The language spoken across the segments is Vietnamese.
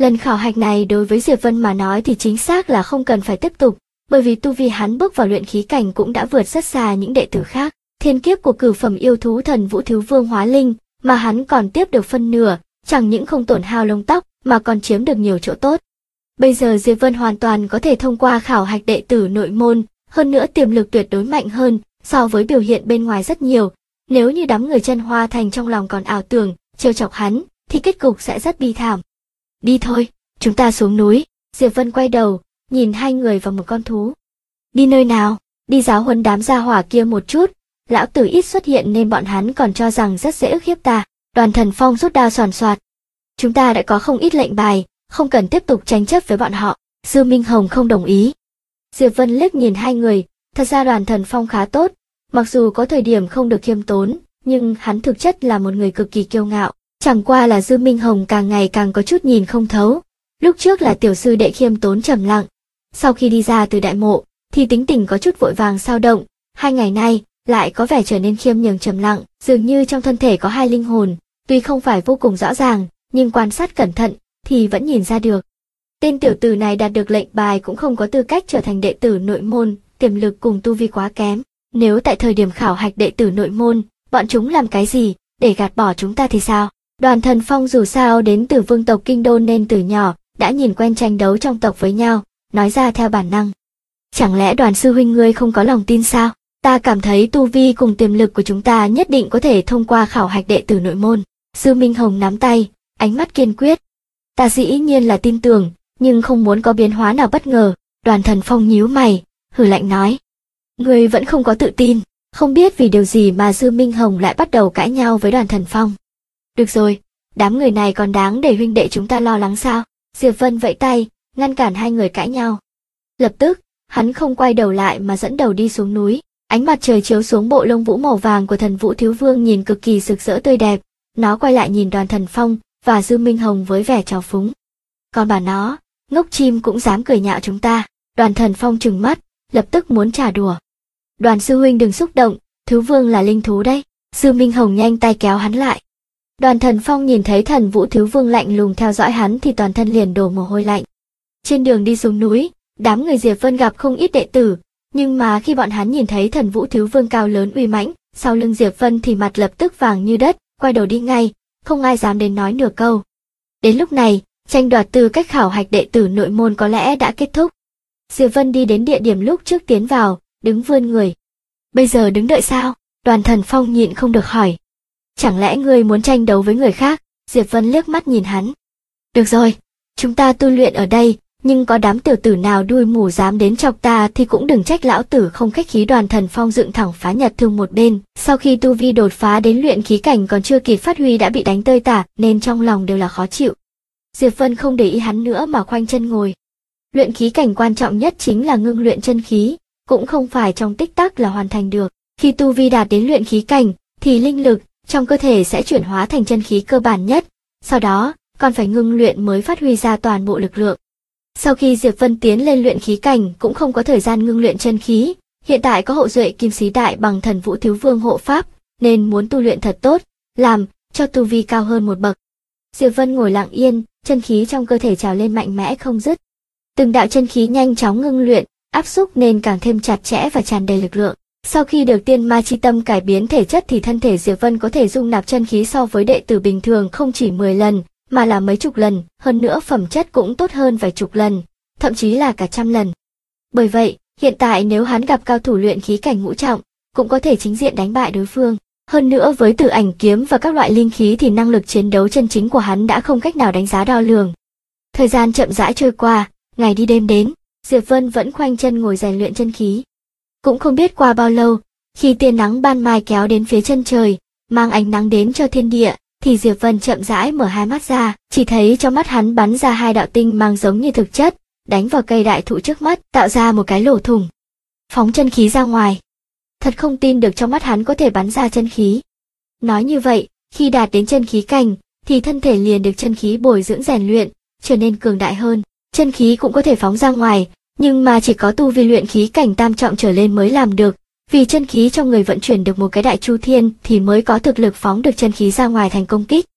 Lần khảo hạch này đối với Diệp Vân mà nói thì chính xác là không cần phải tiếp tục, bởi vì tu vi hắn bước vào luyện khí cảnh cũng đã vượt rất xa những đệ tử khác. Thiên kiếp của cửu phẩm yêu thú Thần Vũ Thiếu Vương hóa linh mà hắn còn tiếp được phân nửa, chẳng những không tổn hao lông tóc mà còn chiếm được nhiều chỗ tốt. Bây giờ Diệp Vân hoàn toàn có thể thông qua khảo hạch đệ tử nội môn, hơn nữa tiềm lực tuyệt đối mạnh hơn so với biểu hiện bên ngoài rất nhiều. Nếu như đám người Chân Hoa Thành trong lòng còn ảo tưởng trêu chọc hắn, thì kết cục sẽ rất bi thảm. Đi thôi, chúng ta xuống núi. Diệp Vân quay đầu, nhìn hai người và một con thú. Đi nơi nào? Đi giáo huấn đám gia hỏa kia một chút. Lão tử ít xuất hiện nên bọn hắn còn cho rằng rất dễ ức hiếp ta. Đoàn Thần Phong rút đao xoàn xoạt. Chúng ta đã có không ít lệnh bài, không cần tiếp tục tranh chấp với bọn họ. Dư Minh Hồng không đồng ý. Diệp Vân liếc nhìn hai người, thật ra Đoàn Thần Phong khá tốt, mặc dù có thời điểm không được khiêm tốn, nhưng hắn thực chất là một người cực kỳ kiêu ngạo. Chẳng qua là Dư Minh Hồng càng ngày càng có chút nhìn không thấu. Lúc trước là tiểu sư đệ khiêm tốn trầm lặng, sau khi đi ra từ đại mộ, thì tính tình có chút vội vàng xao động, 2 ngày nay lại có vẻ trở nên khiêm nhường trầm lặng, dường như trong thân thể có hai linh hồn, tuy không phải vô cùng rõ ràng, nhưng quan sát cẩn thận thì vẫn nhìn ra được. Tên tiểu tử này đạt được lệnh bài cũng không có tư cách trở thành đệ tử nội môn, tiềm lực cùng tu vi quá kém. Nếu tại thời điểm khảo hạch đệ tử nội môn, bọn chúng làm cái gì để gạt bỏ chúng ta thì sao? Đoàn Thần Phong dù sao đến từ vương tộc Kinh Đô nên từ nhỏ đã nhìn quen tranh đấu trong tộc với nhau, nói ra theo bản năng. Chẳng lẽ Đoàn sư huynh ngươi không có lòng tin sao? Ta cảm thấy tu vi cùng tiềm lực của chúng ta nhất định có thể thông qua khảo hạch đệ tử nội môn. Dư Minh Hồng nắm tay, ánh mắt kiên quyết. Ta dĩ nhiên là tin tưởng, nhưng không muốn có biến hóa nào bất ngờ. Đoàn Thần Phong nhíu mày, hừ lạnh nói. Ngươi vẫn không có tự tin, không biết vì điều gì mà Dư Minh Hồng lại bắt đầu cãi nhau với Đoàn Thần Phong. Được rồi, đám người này còn đáng để huynh đệ chúng ta lo lắng sao? Diệp Vân vẫy tay, ngăn cản hai người cãi nhau. Lập tức, hắn không quay đầu lại mà dẫn đầu đi xuống núi. Ánh mặt trời chiếu xuống bộ lông vũ màu vàng của Thần Vũ Thiếu Vương nhìn cực kỳ rực rỡ tươi đẹp. Nó quay lại nhìn Đoàn Thần Phong và Dư Minh Hồng với vẻ trào phúng. Còn bà nó, ngốc chim cũng dám cười nhạo chúng ta. Đoàn Thần Phong trừng mắt, lập tức muốn trả đùa. Đoàn sư huynh đừng xúc động, Thiếu Vương là linh thú đấy. Dư Minh Hồng nhanh tay kéo hắn lại. Đoàn Thần Phong nhìn thấy Thần Vũ Thiếu Vương lạnh lùng theo dõi hắn thì toàn thân liền đổ mồ hôi lạnh. Trên đường đi xuống núi, đám người Diệp Vân gặp không ít đệ tử, nhưng mà khi bọn hắn nhìn thấy Thần Vũ Thiếu Vương cao lớn uy mãnh, sau lưng Diệp Vân thì mặt lập tức vàng như đất, quay đầu đi ngay, không ai dám đến nói nửa câu. Đến lúc này, tranh đoạt tư cách khảo hạch đệ tử nội môn có lẽ đã kết thúc. Diệp Vân đi đến địa điểm lúc trước tiến vào, đứng vươn người. Bây giờ đứng đợi sao? Đoàn Thần Phong nhịn không được hỏi. Chẳng lẽ ngươi muốn tranh đấu với người khác? Diệp Vân liếc mắt nhìn hắn. Được rồi, chúng ta tu luyện ở đây, nhưng có đám tiểu tử nào đuôi mù dám đến chọc ta thì cũng đừng trách lão tử không khách khí. Đoàn Thần Phong dựng thẳng Phá Nhật Thương một bên, sau khi tu vi đột phá đến luyện khí cảnh còn chưa kịp phát huy đã bị đánh tơi tả nên trong lòng đều là khó chịu. Diệp Vân không để ý hắn nữa mà khoanh chân ngồi. Luyện khí cảnh quan trọng nhất chính là ngưng luyện chân khí, cũng không phải trong tích tắc là hoàn thành được. Khi tu vi đạt đến luyện khí cảnh thì linh lực trong cơ thể sẽ chuyển hóa thành chân khí cơ bản nhất, sau đó còn phải ngưng luyện mới phát huy ra toàn bộ lực lượng. Sau khi Diệp Vân tiến lên luyện khí cảnh cũng không có thời gian ngưng luyện chân khí, hiện tại có hậu duệ Kim Sĩ Đại bằng Thần Vũ Thiếu Vương hộ pháp, nên muốn tu luyện thật tốt, làm cho tu vi cao hơn một bậc. Diệp Vân ngồi lặng yên, chân khí trong cơ thể trào lên mạnh mẽ không dứt. Từng đạo chân khí nhanh chóng ngưng luyện, áp xúc nên càng thêm chặt chẽ và tràn đầy lực lượng. Sau khi được tiên ma chi tâm cải biến thể chất thì thân thể Diệp Vân có thể dung nạp chân khí so với đệ tử bình thường không chỉ 10 lần, mà là mấy chục lần, hơn nữa phẩm chất cũng tốt hơn vài chục lần, thậm chí là cả trăm lần. Bởi vậy, hiện tại nếu hắn gặp cao thủ luyện khí cảnh ngũ trọng, cũng có thể chính diện đánh bại đối phương. Hơn nữa với Tử Ảnh kiếm và các loại linh khí thì năng lực chiến đấu chân chính của hắn đã không cách nào đánh giá đo lường. Thời gian chậm rãi trôi qua, ngày đi đêm đến, Diệp Vân vẫn khoanh chân ngồi rèn luyện chân khí. Cũng không biết qua bao lâu, khi tia nắng ban mai kéo đến phía chân trời, mang ánh nắng đến cho thiên địa, thì Diệp Vân chậm rãi mở hai mắt ra, chỉ thấy trong mắt hắn bắn ra hai đạo tinh mang giống như thực chất, đánh vào cây đại thụ trước mắt, tạo ra một cái lỗ thủng. Phóng chân khí ra ngoài. Thật không tin được trong mắt hắn có thể bắn ra chân khí. Nói như vậy, khi đạt đến chân khí cảnh, thì thân thể liền được chân khí bồi dưỡng rèn luyện, trở nên cường đại hơn. Chân khí cũng có thể phóng ra ngoài, nhưng mà chỉ có tu vi luyện khí cảnh tam trọng trở lên mới làm được, vì chân khí trong người vận chuyển được một cái đại chu thiên thì mới có thực lực phóng được chân khí ra ngoài thành công kích.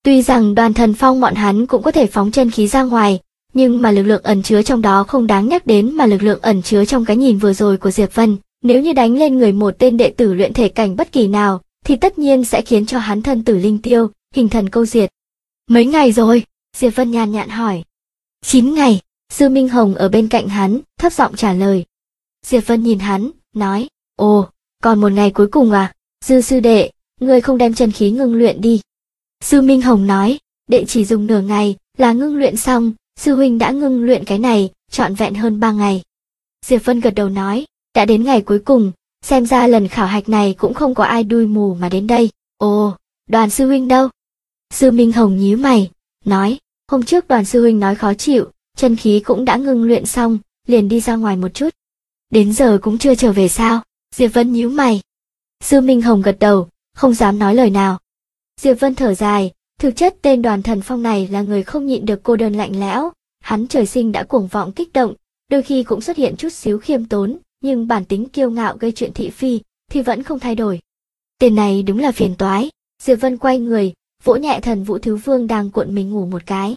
Tuy rằng Đoàn Thần Phong bọn hắn cũng có thể phóng chân khí ra ngoài, nhưng mà lực lượng ẩn chứa trong đó không đáng nhắc đến, mà lực lượng ẩn chứa trong cái nhìn vừa rồi của Diệp Vân, nếu như đánh lên người một tên đệ tử luyện thể cảnh bất kỳ nào, thì tất nhiên sẽ khiến cho hắn thân tử linh tiêu, hình thần câu diệt. Mấy ngày rồi? Diệp Vân nhàn nhạt hỏi. 9 ngày, Sư Minh Hồng ở bên cạnh hắn, thấp giọng trả lời. Diệp Vân nhìn hắn, nói, ồ, còn một ngày cuối cùng à? Dư sư đệ, ngươi không đem chân khí ngưng luyện đi. Sư Minh Hồng nói, đệ chỉ dùng nửa ngày, là ngưng luyện xong, sư huynh đã ngưng luyện cái này, trọn vẹn hơn 3 ngày. Diệp Vân gật đầu nói, đã đến ngày cuối cùng, xem ra lần khảo hạch này cũng không có ai đuôi mù mà đến đây. Ồ, Đoàn sư huynh đâu? Sư Minh Hồng nhíu mày, nói, hôm trước Đoàn sư huynh nói khó chịu, chân khí cũng đã ngưng luyện xong, liền đi ra ngoài một chút. Đến giờ cũng chưa trở về sao? Diệp Vân nhíu mày. Sư Minh Hồng gật đầu, không dám nói lời nào. Diệp Vân thở dài, thực chất tên Đoàn Thần Phong này là người không nhịn được cô đơn lạnh lẽo, hắn trời sinh đã cuồng vọng kích động, đôi khi cũng xuất hiện chút xíu khiêm tốn, nhưng bản tính kiêu ngạo gây chuyện thị phi thì vẫn không thay đổi. Tên này đúng là phiền toái. Diệp Vân quay người, vỗ nhẹ Thần Vũ Thiếu Vương đang cuộn mình ngủ một cái.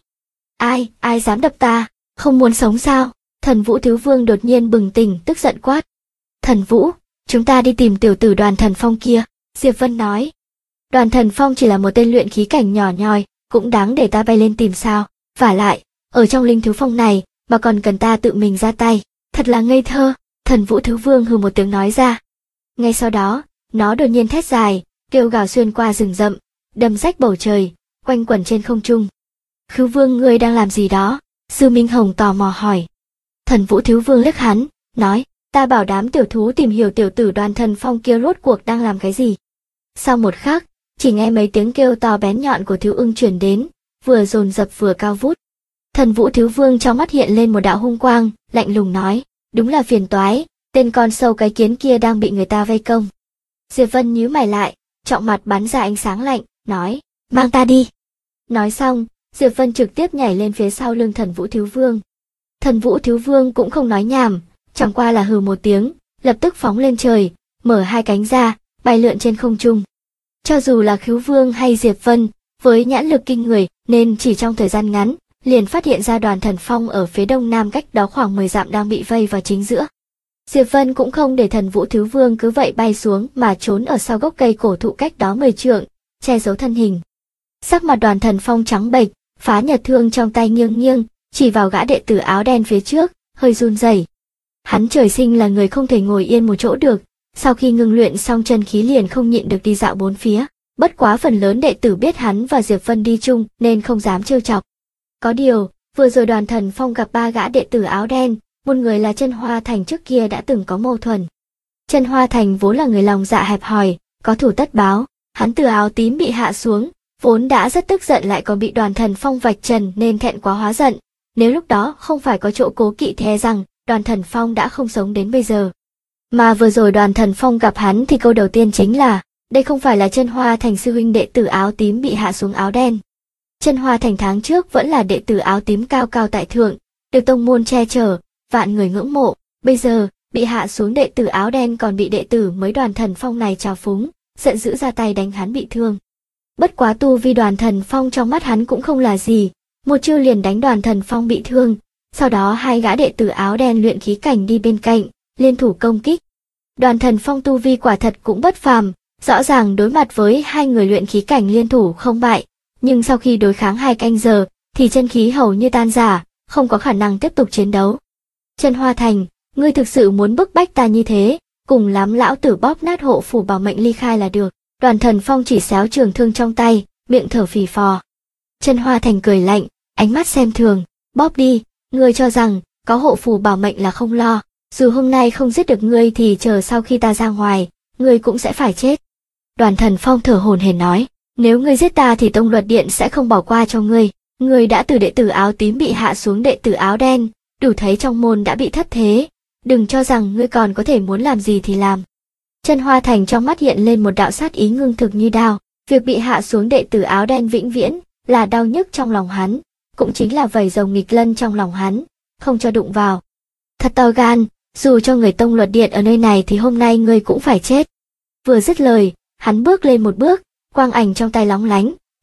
Ai dám đập ta, không muốn sống sao? Thần Vũ Thiếu Vương đột nhiên bừng tỉnh, tức giận quát. Thần Vũ, chúng ta đi tìm tiểu tử Đoàn Thần Phong kia. Diệp Vân nói. Đoàn Thần Phong chỉ là một tên luyện khí cảnh nhỏ nhoi, cũng đáng để ta bay lên tìm sao? Vả lại, ở trong linh thiếu phong này mà còn cần ta tự mình ra tay, thật là ngây thơ. Thần Vũ Thiếu Vương hừ một tiếng nói ra. Ngay sau đó, nó đột nhiên thét dài, kêu gào xuyên qua rừng rậm, đâm rách bầu trời, quanh quẩn trên không trung. Khứu Vương, ngươi đang làm gì đó? Sư Minh Hồng tò mò hỏi. Thần Vũ Thiếu Vương liếc hắn, nói, ta bảo đám tiểu thú tìm hiểu tiểu tử Đoàn Thần Phong kia rốt cuộc đang làm cái gì. Sau một khắc, chỉ nghe mấy tiếng kêu to bén nhọn của Thiếu Ưng truyền đến, vừa dồn dập vừa cao vút. Thần Vũ Thiếu Vương trong mắt hiện lên một đạo hung quang, lạnh lùng nói, đúng là phiền toái, tên con sâu cái kiến kia đang bị người ta vây công. Diệp Vân nhíu mày lại, trọng mặt bắn ra ánh sáng lạnh, nói, mang ta đi. Nói xong, Diệp Vân trực tiếp nhảy lên phía sau lưng Thần Vũ Thiếu Vương. Thần Vũ Thiếu Vương cũng không nói nhảm, chẳng qua là hừ một tiếng, lập tức phóng lên trời, mở hai cánh ra, bay lượn trên không trung. Cho dù là Khứu Vương hay Diệp Vân, với nhãn lực kinh người, nên chỉ trong thời gian ngắn, liền phát hiện ra Đoàn Thần Phong ở phía đông nam cách đó khoảng 10 dặm đang bị vây vào chính giữa. Diệp Vân cũng không để Thần Vũ Thiếu Vương cứ vậy bay xuống mà trốn ở sau gốc cây cổ thụ cách đó 10 trượng, che giấu thân hình. Sắc mặt Đoàn Thần Phong trắng bệch, phá nhật thương trong tay nghiêng nghiêng, chỉ vào gã đệ tử áo đen phía trước, hơi run rẩy. Hắn trời sinh là người không thể ngồi yên một chỗ được, sau khi ngưng luyện xong chân khí liền không nhịn được đi dạo bốn phía. Bất quá phần lớn đệ tử biết hắn và Diệp Vân đi chung nên không dám trêu chọc. Có điều, vừa rồi Đoàn Thần Phong gặp 3 gã đệ tử áo đen, một người là Chân Hoa Thành trước kia đã từng có mâu thuẫn. Chân Hoa Thành vốn là người lòng dạ hẹp hòi, có thù tất báo, hắn từ áo tím bị hạ xuống, vốn đã rất tức giận lại còn bị Đoàn Thần Phong vạch trần nên thẹn quá hóa giận. Nếu lúc đó không phải có chỗ cố kỵ thì e rằng Đoàn Thần Phong đã không sống đến bây giờ. Mà vừa rồi Đoàn Thần Phong gặp hắn thì câu đầu tiên chính là, đây không phải là Chân Hoa Thành sư huynh đệ tử áo tím bị hạ xuống áo đen. Chân Hoa Thành tháng trước vẫn là đệ tử áo tím cao cao tại thượng, được tông môn che chở, vạn người ngưỡng mộ, bây giờ bị hạ xuống đệ tử áo đen còn bị đệ tử mới Đoàn Thần Phong này trào phúng, giận dữ ra tay đánh hắn bị thương. Bất quá tu vi Đoàn Thần Phong trong mắt hắn cũng không là gì, một chiêu liền đánh Đoàn Thần Phong bị thương, sau đó 2 gã đệ tử áo đen luyện khí cảnh đi bên cạnh, liên thủ công kích. Đoàn Thần Phong tu vi quả thật cũng bất phàm, rõ ràng đối mặt với 2 người luyện khí cảnh liên thủ không bại, nhưng sau khi đối kháng 2 canh giờ thì chân khí hầu như tan rã, không có khả năng tiếp tục chiến đấu. Chân Hoa Thành, ngươi thực sự muốn bức bách ta như thế, cùng lắm lão tử bóp nát hộ phủ bảo mệnh ly khai là được. Đoàn Thần Phong chỉ xéo trường thương trong tay, miệng thở phì phò. Chân Hoa Thành cười lạnh, ánh mắt xem thường, bóp đi, ngươi cho rằng có hộ phủ bảo mệnh là không lo, dù hôm nay không giết được ngươi thì chờ sau khi ta ra ngoài, ngươi cũng sẽ phải chết. Đoàn Thần Phong thở hổn hển nói, nếu ngươi giết ta thì Tông Luật Điện sẽ không bỏ qua cho ngươi. Ngươi đã từ đệ tử áo tím bị hạ xuống đệ tử áo đen, đủ thấy trong môn đã bị thất thế, đừng cho rằng ngươi còn có thể muốn làm gì thì làm. Chân Hoa Thành trong mắt hiện lên một đạo sát ý ngưng thực như đao, việc bị hạ xuống đệ tử áo đen vĩnh viễn là đau nhức trong lòng hắn, cũng chính là vảy rồng nghịch lân trong lòng hắn, không cho đụng vào. Thật to gan, dù cho người Tông Luật Điện ở nơi này thì hôm nay ngươi cũng phải chết. Vừa dứt lời, hắn bước lên một bước, quang ảnh trong tay lóng lánh,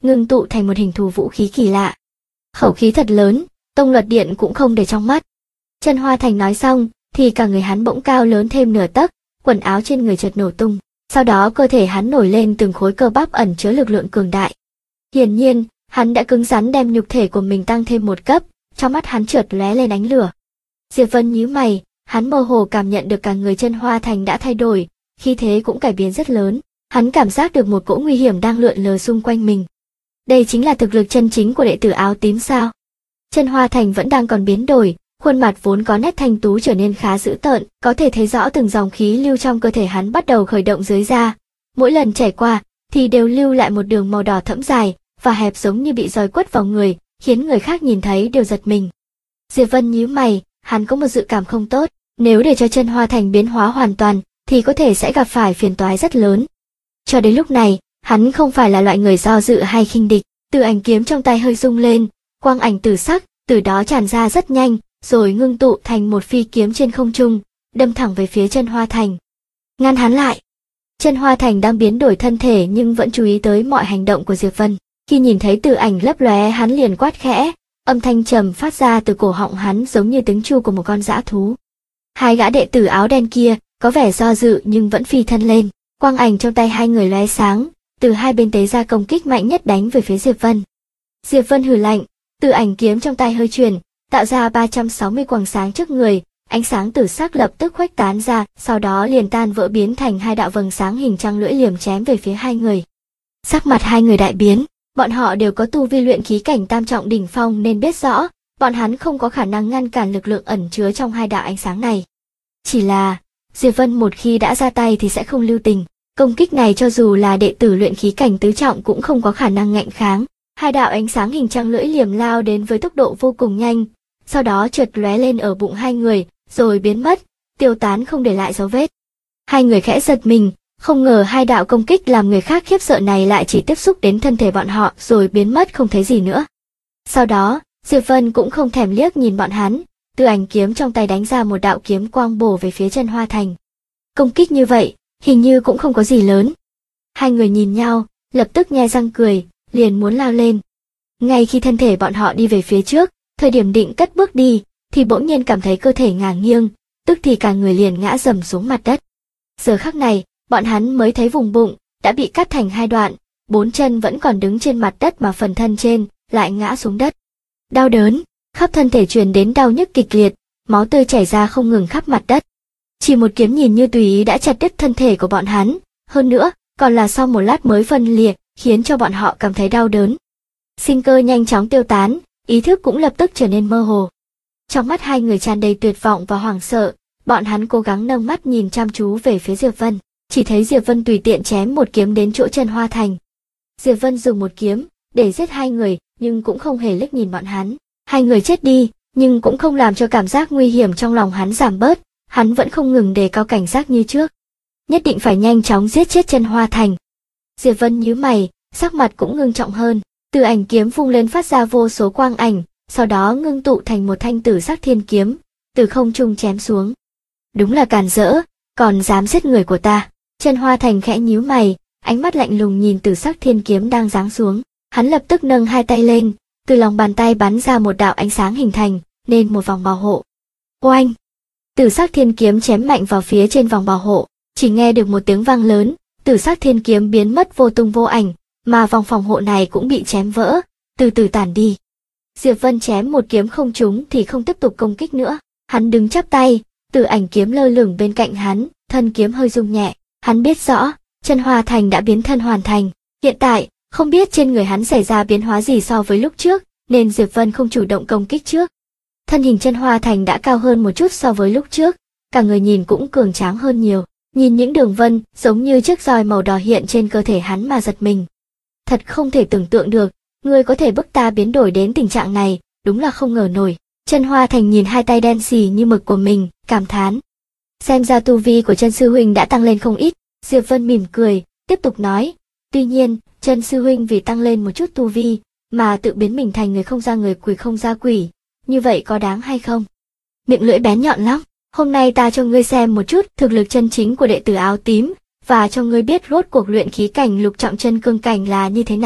ngưng tụ thành một hình thù vũ khí kỳ lạ. Khẩu khí thật lớn, Tông Luật Điện cũng không để trong mắt. Chân Hoa Thành nói xong, thì cả người hắn bỗng cao lớn thêm nửa tấc, quần áo trên người chợt nổ tung. Sau đó cơ thể hắn nổi lên từng khối cơ bắp ẩn chứa lực lượng cường đại. Hiển nhiên, hắn đã cứng rắn đem nhục thể của mình tăng thêm một cấp, trong mắt hắn chợt lóe lên ánh lửa. Diệp Vân nhíu mày, hắn mơ hồ cảm nhận được cả người Chân Hoa Thành đã thay đổi, khí thế cũng cải biến rất lớn. Hắn cảm giác được một cỗ nguy hiểm đang lượn lờ xung quanh mình. Đây chính là thực lực chân chính của đệ tử áo tím sao? Chân Hoa Thành vẫn đang còn biến đổi, khuôn mặt vốn có nét thanh tú trở nên khá dữ tợn, có thể thấy rõ từng dòng khí lưu trong cơ thể hắn bắt đầu khởi động dưới da. Mỗi lần chảy qua, thì đều lưu lại một đường màu đỏ thẫm dài, và hẹp giống như bị roi quất vào người, khiến người khác nhìn thấy đều giật mình. Diệp Vân nhíu mày, hắn có một dự cảm không tốt, nếu để cho Chân Hoa Thành biến hóa hoàn toàn, thì có thể sẽ gặp phải phiền toái rất lớn. Cho đến lúc này, hắn không phải là loại người do dự hay khinh địch, Tử Ảnh kiếm trong tay hơi rung lên, quang ảnh tử sắc, từ đó tràn ra rất nhanh, rồi ngưng tụ thành một phi kiếm trên không trung, đâm thẳng về phía Chân Hoa Thành. Ngăn hắn lại! Chân Hoa Thành đang biến đổi thân thể nhưng vẫn chú ý tới mọi hành động của Diệp Vân. Khi nhìn thấy Tử Ảnh lấp lóe, hắn liền quát khẽ, âm thanh trầm phát ra từ cổ họng hắn giống như tiếng chu của một con dã thú. Hai gã đệ tử áo đen kia có vẻ do dự nhưng vẫn phi thân lên, quang ảnh trong tay hai người lóe sáng, từ hai bên tế ra công kích mạnh nhất đánh về phía Diệp Vân. Diệp Vân hừ lạnh, Tử Ảnh kiếm trong tay hơi chuyển, tạo ra 360 quầng sáng trước người, ánh sáng tử sắc lập tức khuếch tán ra, sau đó liền tan vỡ biến thành hai đạo vầng sáng hình trăng lưỡi liềm chém về phía hai người. Sắc mặt hai người đại biến, bọn họ đều có tu vi luyện khí cảnh tam trọng đỉnh phong nên biết rõ, bọn hắn không có khả năng ngăn cản lực lượng ẩn chứa trong hai đạo ánh sáng này. Chỉ là, Diệp Vân một khi đã ra tay thì sẽ không lưu tình, công kích này cho dù là đệ tử luyện khí cảnh tứ trọng cũng không có khả năng ngạnh kháng. Hai đạo ánh sáng hình trăng lưỡi liềm lao đến với tốc độ vô cùng nhanh, sau đó chợt lóe lên ở bụng hai người, rồi biến mất, tiêu tán không để lại dấu vết. Hai người khẽ giật mình, không ngờ hai đạo công kích làm người khác khiếp sợ này lại chỉ tiếp xúc đến thân thể bọn họ rồi biến mất không thấy gì nữa. Sau đó, Diệp Vân cũng không thèm liếc nhìn bọn hắn, Tử Ảnh kiếm trong tay đánh ra một đạo kiếm quang bổ về phía Chân Hoa Thành. Công kích như vậy, hình như cũng không có gì lớn. Hai người nhìn nhau, lập tức nhe răng cười, liền muốn lao lên. Ngay khi thân thể bọn họ đi về phía trước, thời điểm định cất bước đi, thì bỗng nhiên cảm thấy cơ thể ngả nghiêng, tức thì cả người liền ngã rầm xuống mặt đất. Giờ khắc này, bọn hắn mới thấy vùng bụng đã bị cắt thành hai đoạn, bốn chân vẫn còn đứng trên mặt đất mà phần thân trên lại ngã xuống đất. Đau đớn, khắp thân thể truyền đến đau nhức kịch liệt, máu tươi chảy ra không ngừng khắp mặt đất. Chỉ một kiếm nhìn như tùy ý đã chặt đứt thân thể của bọn hắn, hơn nữa, còn là sau một lát mới phân liệt, khiến cho bọn họ cảm thấy đau đớn. Sinh cơ nhanh chóng tiêu tán, ý thức cũng lập tức trở nên mơ hồ. Trong mắt hai người tràn đầy tuyệt vọng và hoảng sợ, bọn hắn cố gắng nâng mắt nhìn chăm chú về phía Diệp Vân, chỉ thấy Diệp Vân tùy tiện chém một kiếm đến chỗ Chân Hoa Thành. Diệp Vân dùng một kiếm để giết hai người, nhưng cũng không hề liếc nhìn bọn hắn. Hai người chết đi, nhưng cũng không làm cho cảm giác nguy hiểm trong lòng hắn giảm bớt, hắn vẫn không ngừng đề cao cảnh giác như trước. Nhất định phải nhanh chóng giết chết Chân Hoa Thành. Diệp Vân nhíu mày, sắc mặt cũng ngưng trọng hơn, Tử Ảnh kiếm vung lên phát ra vô số quang ảnh, sau đó ngưng tụ thành một thanh tử sắc thiên kiếm, từ không trung chém xuống. Đúng là càn rỡ, còn dám giết người của ta. Chân Hoa Thành khẽ nhíu mày, ánh mắt lạnh lùng nhìn tử sắc thiên kiếm đang giáng xuống. Hắn lập tức nâng hai tay lên, từ lòng bàn tay bắn ra một đạo ánh sáng hình thành nên một vòng bảo hộ. Oanh! Tử sắc thiên kiếm chém mạnh vào phía trên vòng bảo hộ, chỉ nghe được một tiếng vang lớn, tử sắc thiên kiếm biến mất vô tung vô ảnh, mà vòng phòng hộ này cũng bị chém vỡ, từ từ tản đi. Diệp Vân chém một kiếm không trúng thì không tiếp tục công kích nữa, hắn đứng chắp tay, Tử Ảnh kiếm lơ lửng bên cạnh hắn, thân kiếm hơi rung nhẹ, hắn biết rõ, Chân Hoa Thành đã biến thân hoàn thành, hiện tại, không biết trên người hắn xảy ra biến hóa gì so với lúc trước, nên Diệp Vân không chủ động công kích trước. Thân hình Chân Hoa Thành đã cao hơn một chút so với lúc trước, cả người nhìn cũng cường tráng hơn nhiều, nhìn những đường vân giống như chiếc roi màu đỏ hiện trên cơ thể hắn mà giật mình. Thật không thể tưởng tượng được, ngươi có thể bức ta biến đổi đến tình trạng này, đúng là không ngờ nổi. Chân Hoa Thành nhìn hai tay đen xì như mực của mình, cảm thán. Xem ra tu vi của Chân sư huynh đã tăng lên không ít. Diệp Vân mỉm cười, tiếp tục nói. Tuy nhiên, Chân sư huynh vì tăng lên một chút tu vi, mà tự biến mình thành người không ra người quỷ không ra quỷ. Như vậy có đáng hay không? Miệng lưỡi bén nhọn lắm. Hôm nay ta cho ngươi xem một chút thực lực chân chính của đệ tử áo tím, và cho ngươi biết rốt cuộc luyện khí cảnh lục trọng chân cương cảnh là như thế nào.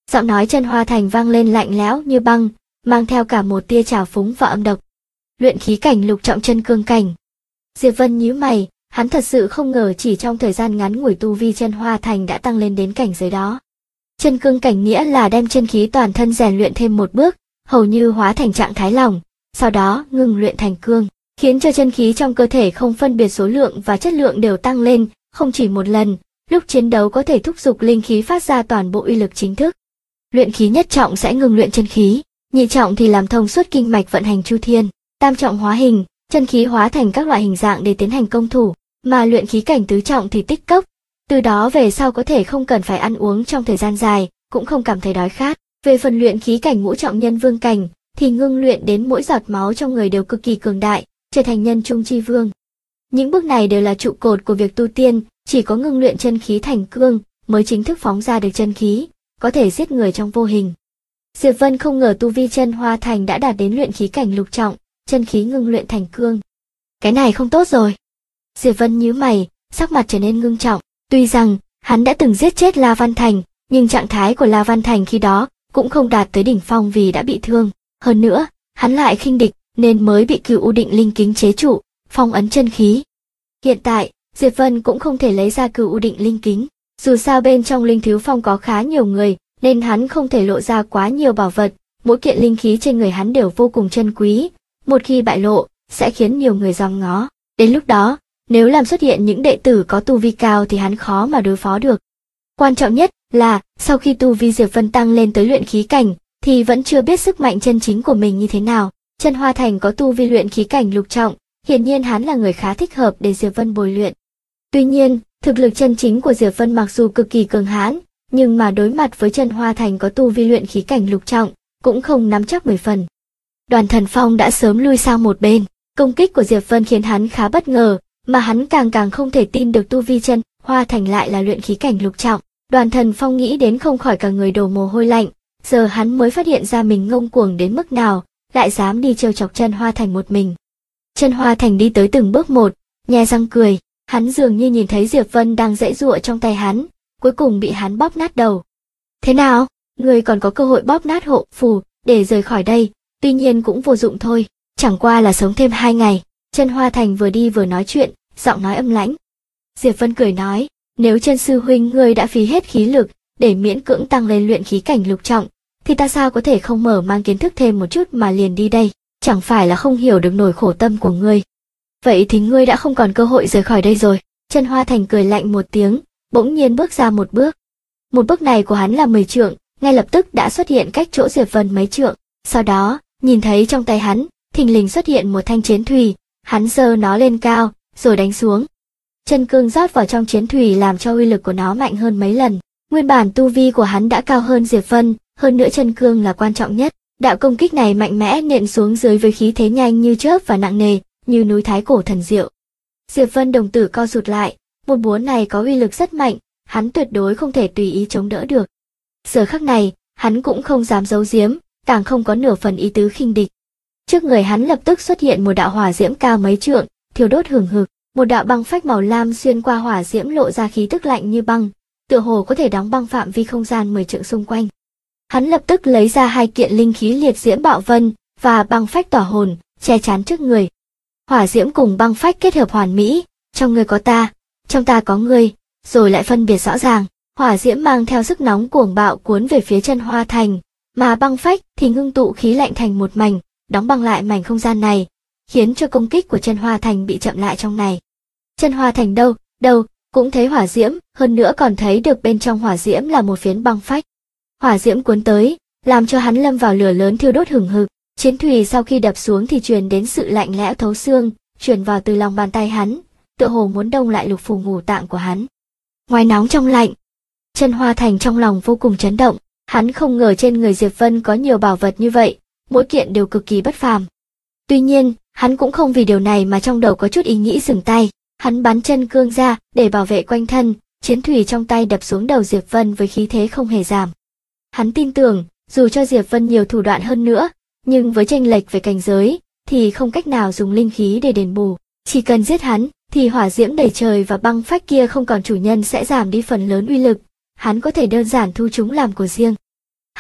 Giọng nói Chân Hoa Thành vang lên lạnh lẽo như băng, mang theo cả một tia trào phúng và âm độc. Luyện khí cảnh lục trọng chân cương cảnh. Diệp Vân nhíu mày, hắn thật sự không ngờ chỉ trong thời gian ngắn ngủi tu vi Chân Hoa Thành đã tăng lên đến cảnh giới đó. Chân cương cảnh nghĩa là đem chân khí toàn thân rèn luyện thêm một bước, hầu như hóa thành trạng thái lỏng, sau đó ngưng luyện thành cương, khiến cho chân khí trong cơ thể không phân biệt số lượng và chất lượng đều tăng lên, không chỉ một lần, lúc chiến đấu có thể thúc giục linh khí phát ra toàn bộ uy lực chính thức. Luyện khí nhất trọng sẽ ngưng luyện chân khí, nhị trọng thì làm thông suốt kinh mạch vận hành chu thiên, tam trọng hóa hình, chân khí hóa thành các loại hình dạng để tiến hành công thủ, mà luyện khí cảnh tứ trọng thì tích cốc. Từ đó về sau có thể không cần phải ăn uống trong thời gian dài, cũng không cảm thấy đói khát. Về phần luyện khí cảnh ngũ trọng nhân vương cảnh, thì ngưng luyện đến mỗi giọt máu trong người đều cực kỳ cường đại, trở thành nhân trung chi vương. Những bước này đều là trụ cột của việc tu tiên, chỉ có ngưng luyện chân khí thành cương mới chính thức phóng ra được chân khí, có thể giết người trong vô hình. Diệp Vân không ngờ tu vi Chân Hoa Thành đã đạt đến luyện khí cảnh lục trọng, chân khí ngưng luyện thành cương. Cái này không tốt rồi. Diệp Vân nhíu mày, sắc mặt trở nên ngưng trọng. Tuy rằng hắn đã từng giết chết La Văn Thành, nhưng trạng thái của La Văn Thành khi đó cũng không đạt tới đỉnh phong vì đã bị thương. Hơn nữa, hắn lại khinh địch nên mới bị Cửu U Định Linh Kính chế trụ, phong ấn chân khí. Hiện tại, Diệp Vân cũng không thể lấy ra Cửu U Định Linh Kính. Dù sao bên trong Linh Thiếu Phong có khá nhiều người, nên hắn không thể lộ ra quá nhiều bảo vật. Mỗi kiện linh khí trên người hắn đều vô cùng chân quý. Một khi bại lộ, sẽ khiến nhiều người giằng ngó. Đến lúc đó, nếu làm xuất hiện những đệ tử có tu vi cao thì hắn khó mà đối phó được. Quan trọng nhất là, sau khi tu vi Diệp Vân tăng lên tới luyện khí cảnh, thì vẫn chưa biết sức mạnh chân chính của mình như thế nào. Chân Hoa Thành có tu vi luyện khí cảnh lục trọng, hiển nhiên hắn là người khá thích hợp để Diệp Vân bồi luyện. Tuy nhiên, thực lực chân chính của Diệp Vân mặc dù cực kỳ cường hãn, nhưng mà đối mặt với Chân Hoa Thành có tu vi luyện khí cảnh lục trọng, cũng không nắm chắc 10 phần. Đoàn Thần Phong đã sớm lui sang một bên, công kích của Diệp Vân khiến hắn khá bất ngờ, mà hắn càng không thể tin được tu vi Chân Hoa Thành lại là luyện khí cảnh lục trọng. Đoàn Thần Phong nghĩ đến không khỏi cả người đổ mồ hôi lạnh, giờ hắn mới phát hiện ra mình ngông cuồng đến mức nào, lại dám đi trêu chọc Chân Hoa Thành một mình. Chân Hoa Thành đi tới từng bước một, nhe răng cười, hắn dường như nhìn thấy Diệp Vân đang giãy giụa trong tay hắn, cuối cùng bị hắn bóp nát đầu. Thế nào, ngươi còn có cơ hội bóp nát hộ phù để rời khỏi đây, tuy nhiên cũng vô dụng thôi, chẳng qua là sống thêm 2 ngày. Chân Hoa Thành vừa đi vừa nói chuyện, giọng nói âm lãnh. Diệp Vân cười nói, nếu Chân sư huynh ngươi đã phí hết khí lực để miễn cưỡng tăng lên luyện khí cảnh lục trọng, thì ta sao có thể không mở mang kiến thức thêm một chút mà liền đi đây, chẳng phải là không hiểu được nỗi khổ tâm của ngươi. Vậy thì ngươi đã không còn cơ hội rời khỏi đây rồi. Chân Hoa Thành cười lạnh một tiếng, bỗng nhiên bước ra một bước. Một bước này của hắn là 10 trượng, ngay lập tức đã xuất hiện cách chỗ Diệp Vân mấy trượng. Sau đó, nhìn thấy trong tay hắn, thình lình xuất hiện một thanh chiến thùy, hắn giơ nó lên cao, rồi đánh xuống. Chân cương rót vào trong chiến thùy làm cho uy lực của nó mạnh hơn mấy lần. Nguyên bản tu vi của hắn đã cao hơn Diệp Vân, hơn nữa chân cương là quan trọng nhất. Đạo công kích này mạnh mẽ nện xuống dưới với khí thế nhanh như chớp và nặng nề, như núi thái cổ thần diệu. Diệp Vân đồng tử co rụt lại, một búa này có uy lực rất mạnh, hắn tuyệt đối không thể tùy ý chống đỡ được. Giờ khắc này, hắn cũng không dám giấu giếm, càng không có nửa phần ý tứ khinh địch. Trước người hắn lập tức xuất hiện một đạo hỏa diễm cao mấy trượng, thiêu đốt hừng hực, một đạo băng phách màu lam xuyên qua hỏa diễm lộ ra khí tức lạnh như băng, tựa hồ có thể đóng băng phạm vi không gian 10 trượng xung quanh. Hắn lập tức lấy ra 2 kiện linh khí liệt diễm bạo vân và băng phách tỏa hồn, che chắn trước người. Hỏa diễm cùng băng phách kết hợp hoàn mỹ, trong người có ta, trong ta có ngươi, rồi lại phân biệt rõ ràng. Hỏa diễm mang theo sức nóng cuồng bạo cuốn về phía Chân Hoa Thành, mà băng phách thì ngưng tụ khí lạnh thành một mảnh, đóng băng lại mảnh không gian này, khiến cho công kích của Chân Hoa Thành bị chậm lại trong này. Chân Hoa Thành đâu cũng thấy hỏa diễm, hơn nữa còn thấy được bên trong hỏa diễm là một phiến băng phách. Hỏa diễm cuốn tới, làm cho hắn lâm vào lửa lớn thiêu đốt hừng hực. Chiến thùy sau khi đập xuống thì truyền đến sự lạnh lẽo thấu xương, truyền vào từ lòng bàn tay hắn, tựa hồ muốn đông lại lục phủ ngũ tạng của hắn. Ngoài nóng trong lạnh, Chân Hoa Thành trong lòng vô cùng chấn động, hắn không ngờ trên người Diệp Vân có nhiều bảo vật như vậy, mỗi kiện đều cực kỳ bất phàm. Tuy nhiên, hắn cũng không vì điều này mà trong đầu có chút ý nghĩ dừng tay, hắn bắn chân cương ra để bảo vệ quanh thân, chiến thùy trong tay đập xuống đầu Diệp Vân với khí thế không hề giảm. Hắn tin tưởng, dù cho Diệp Vân nhiều thủ đoạn hơn nữa, nhưng với chênh lệch về cảnh giới, thì không cách nào dùng linh khí để đền bù. Chỉ cần giết hắn, thì hỏa diễm đầy trời và băng phách kia không còn chủ nhân sẽ giảm đi phần lớn uy lực. Hắn có thể đơn giản thu chúng làm của riêng.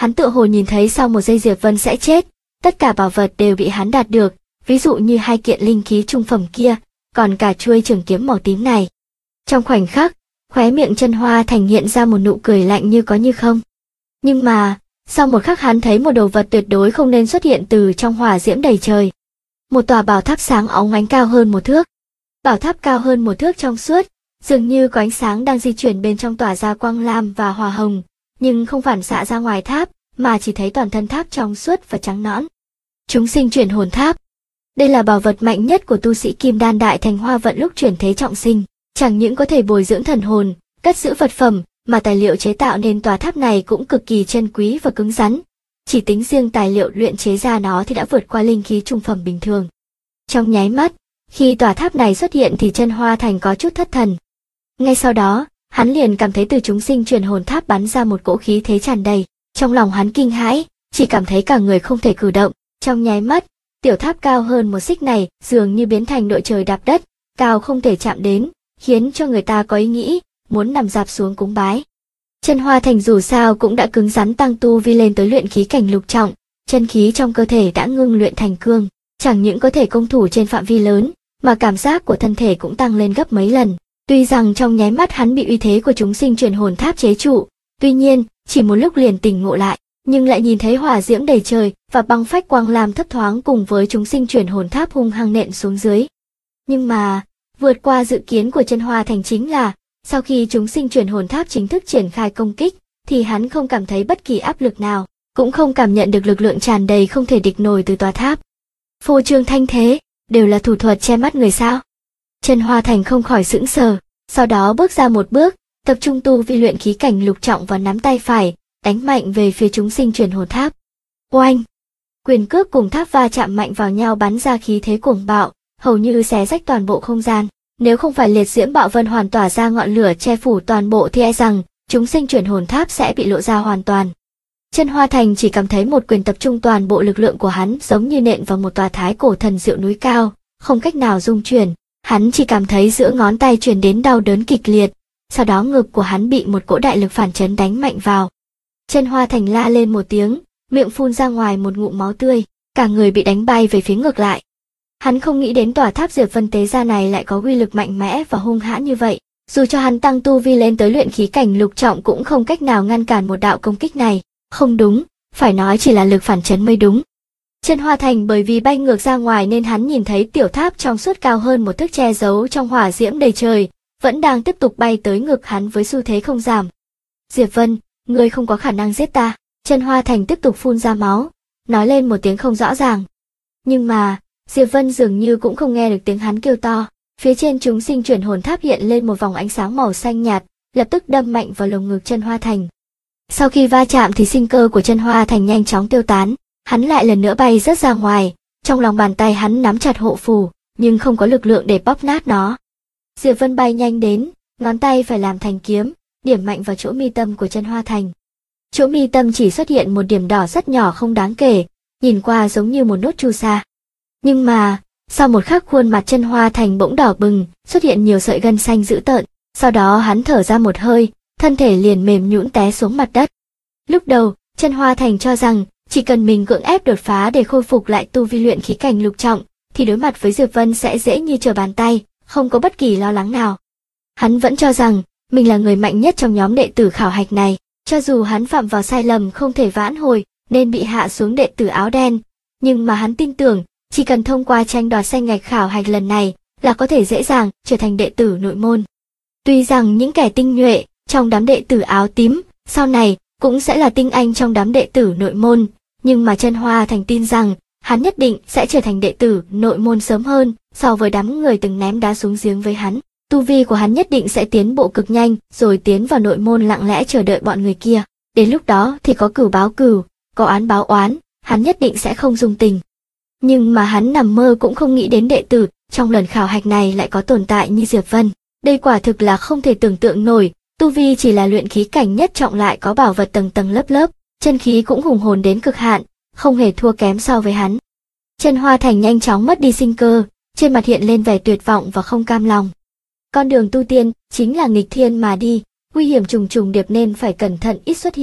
Hắn tựa hồ nhìn thấy sau một giây Diệp Vân sẽ chết, tất cả bảo vật đều bị hắn đạt được, ví dụ như 2 kiện linh khí trung phẩm kia, còn cả chuôi trường kiếm màu tím này. Trong khoảnh khắc, khóe miệng Chân Hoa Thành hiện ra một nụ cười lạnh như có như không. Nhưng mà, sau một khắc hắn thấy một đồ vật tuyệt đối không nên xuất hiện từ trong hỏa diễm đầy trời. Một tòa bảo tháp sáng óng ánh cao hơn 1 thước. Bảo tháp cao hơn 1 thước trong suốt, dường như có ánh sáng đang di chuyển bên trong tỏa ra quang lam và hỏa hồng, nhưng không phản xạ ra ngoài tháp, mà chỉ thấy toàn thân tháp trong suốt và trắng nõn. Chúng sinh chuyển hồn tháp. Đây là bảo vật mạnh nhất của tu sĩ Kim Đan Đại Thành Hoa Vận lúc chuyển thế trọng sinh, chẳng những có thể bồi dưỡng thần hồn, cất giữ vật phẩm, mà tài liệu chế tạo nên tòa tháp này cũng cực kỳ chân quý và cứng rắn. Chỉ tính riêng tài liệu luyện chế ra nó thì đã vượt qua linh khí trung phẩm bình thường. Trong nháy mắt, khi tòa tháp này xuất hiện thì Chân Hoa Thành có chút thất thần. Ngay sau đó, hắn liền cảm thấy từ chúng sinh truyền hồn tháp bắn ra một cỗ khí thế tràn đầy. Trong lòng hắn kinh hãi, chỉ cảm thấy cả người không thể cử động. Trong nháy mắt, tiểu tháp cao hơn 1 xích này dường như biến thành đội trời đạp đất, cao không thể chạm đến, khiến cho người ta có ý nghĩ muốn nằm dạp xuống cúng bái. Chân Hoa Thành dù sao cũng đã cứng rắn tăng tu vi lên tới luyện khí cảnh lục trọng, chân khí trong cơ thể đã ngưng luyện thành cương, chẳng những có thể công thủ trên phạm vi lớn, mà cảm giác của thân thể cũng tăng lên gấp mấy lần. Tuy rằng trong nháy mắt hắn bị uy thế của chúng sinh truyền hồn tháp chế trụ, tuy nhiên, chỉ một lúc liền tỉnh ngộ lại, nhưng lại nhìn thấy hỏa diễm đầy trời và băng phách quang lam thấp thoáng cùng với chúng sinh truyền hồn tháp hung hăng nện xuống dưới. Nhưng mà, vượt qua dự kiến của Chân Hoa Thành chính là, sau khi chúng sinh truyền hồn tháp chính thức triển khai công kích, thì hắn không cảm thấy bất kỳ áp lực nào, cũng không cảm nhận được lực lượng tràn đầy không thể địch nổi từ tòa tháp. Phô trương thanh thế, đều là thủ thuật che mắt người sao? Chân Hoa Thành không khỏi sững sờ, sau đó bước ra một bước, tập trung tu vi luyện khí cảnh lục trọng và nắm tay phải, đánh mạnh về phía chúng sinh truyền hồn tháp. Oanh! Quyền cước cùng tháp va chạm mạnh vào nhau bắn ra khí thế cuồng bạo, hầu như xé rách toàn bộ không gian. Nếu không phải liệt diễm bạo vân hoàn tỏa ra ngọn lửa che phủ toàn bộ thì e rằng chúng sinh truyền hồn tháp sẽ bị lộ ra hoàn toàn. Chân Hoa Thành chỉ cảm thấy một quyền tập trung toàn bộ lực lượng của hắn giống như nện vào một tòa thái cổ thần diệu núi cao, không cách nào dung chuyển. Hắn chỉ cảm thấy giữa ngón tay truyền đến đau đớn kịch liệt, sau đó ngực của hắn bị một cỗ đại lực phản chấn đánh mạnh vào. Chân Hoa Thành la lên một tiếng, miệng phun ra ngoài một ngụm máu tươi, cả người bị đánh bay về phía ngược lại. Hắn không nghĩ đến tòa tháp Diệp Vân tế ra này lại có uy lực mạnh mẽ và hung hãn như vậy, dù cho hắn tăng tu vi lên tới luyện khí cảnh lục trọng cũng không cách nào ngăn cản một đạo công kích này. Không đúng, phải nói chỉ là lực phản chấn mới đúng. Chân Hoa Thành bởi vì bay ngược ra ngoài nên hắn nhìn thấy tiểu tháp trong suốt cao hơn 1 thước che giấu trong hỏa diễm đầy trời, vẫn đang tiếp tục bay tới ngực hắn với xu thế không giảm. Diệp Vân, ngươi không có khả năng giết ta. Chân Hoa Thành tiếp tục phun ra máu, nói lên một tiếng không rõ ràng. Nhưng mà, Diệp Vân dường như cũng không nghe được tiếng hắn kêu to. Phía trên chúng sinh chuyển hồn tháp hiện lên một vòng ánh sáng màu xanh nhạt, lập tức đâm mạnh vào lồng ngực Chân Hoa Thành. Sau khi va chạm thì sinh cơ của Chân Hoa Thành nhanh chóng tiêu tán, hắn lại lần nữa bay rớt ra ngoài, trong lòng bàn tay hắn nắm chặt hộ phù, nhưng không có lực lượng để bóp nát nó. Diệp Vân bay nhanh đến, ngón tay phải làm thành kiếm, điểm mạnh vào chỗ mi tâm của Chân Hoa Thành. Chỗ mi tâm chỉ xuất hiện một điểm đỏ rất nhỏ không đáng kể, nhìn qua giống như một nốt chu sa. Nhưng mà, sau một khắc khuôn mặt Chân Hoa Thành bỗng đỏ bừng, xuất hiện nhiều sợi gân xanh dữ tợn, sau đó hắn thở ra một hơi, thân thể liền mềm nhũn té xuống mặt đất. Lúc đầu, Chân Hoa Thành cho rằng, chỉ cần mình cưỡng ép đột phá để khôi phục lại tu vi luyện khí cảnh lục trọng, thì đối mặt với Diệp Vân sẽ dễ như trở bàn tay, không có bất kỳ lo lắng nào. Hắn vẫn cho rằng, mình là người mạnh nhất trong nhóm đệ tử khảo hạch này, cho dù hắn phạm vào sai lầm không thể vãn hồi, nên bị hạ xuống đệ tử áo đen, nhưng mà hắn tin tưởng, chỉ cần thông qua tranh đoạt danh ngạch khảo hạch lần này, là có thể dễ dàng trở thành đệ tử nội môn. Tuy rằng những kẻ tinh nhuệ trong đám đệ tử áo tím, sau này cũng sẽ là tinh anh trong đám đệ tử nội môn, nhưng mà Chân Hoa Thành tin rằng, hắn nhất định sẽ trở thành đệ tử nội môn sớm hơn so với đám người từng ném đá xuống giếng với hắn. Tu vi của hắn nhất định sẽ tiến bộ cực nhanh, rồi tiến vào nội môn lặng lẽ chờ đợi bọn người kia. Đến lúc đó thì có cửu báo cửu, có oán báo oán, hắn nhất định sẽ không dung tình. Nhưng mà hắn nằm mơ cũng không nghĩ đến đệ tử trong lần khảo hạch này lại có tồn tại như Diệp Vân. Đây quả thực là không thể tưởng tượng nổi, tu vi chỉ là luyện khí cảnh nhất trọng lại có bảo vật tầng tầng lớp lớp, chân khí cũng hùng hồn đến cực hạn, không hề thua kém so với hắn. Chân Hoa Thành nhanh chóng mất đi sinh cơ, trên mặt hiện lên vẻ tuyệt vọng và không cam lòng. Con đường tu tiên chính là nghịch thiên mà đi, nguy hiểm trùng trùng điệp nên phải cẩn thận ít xuất hiện,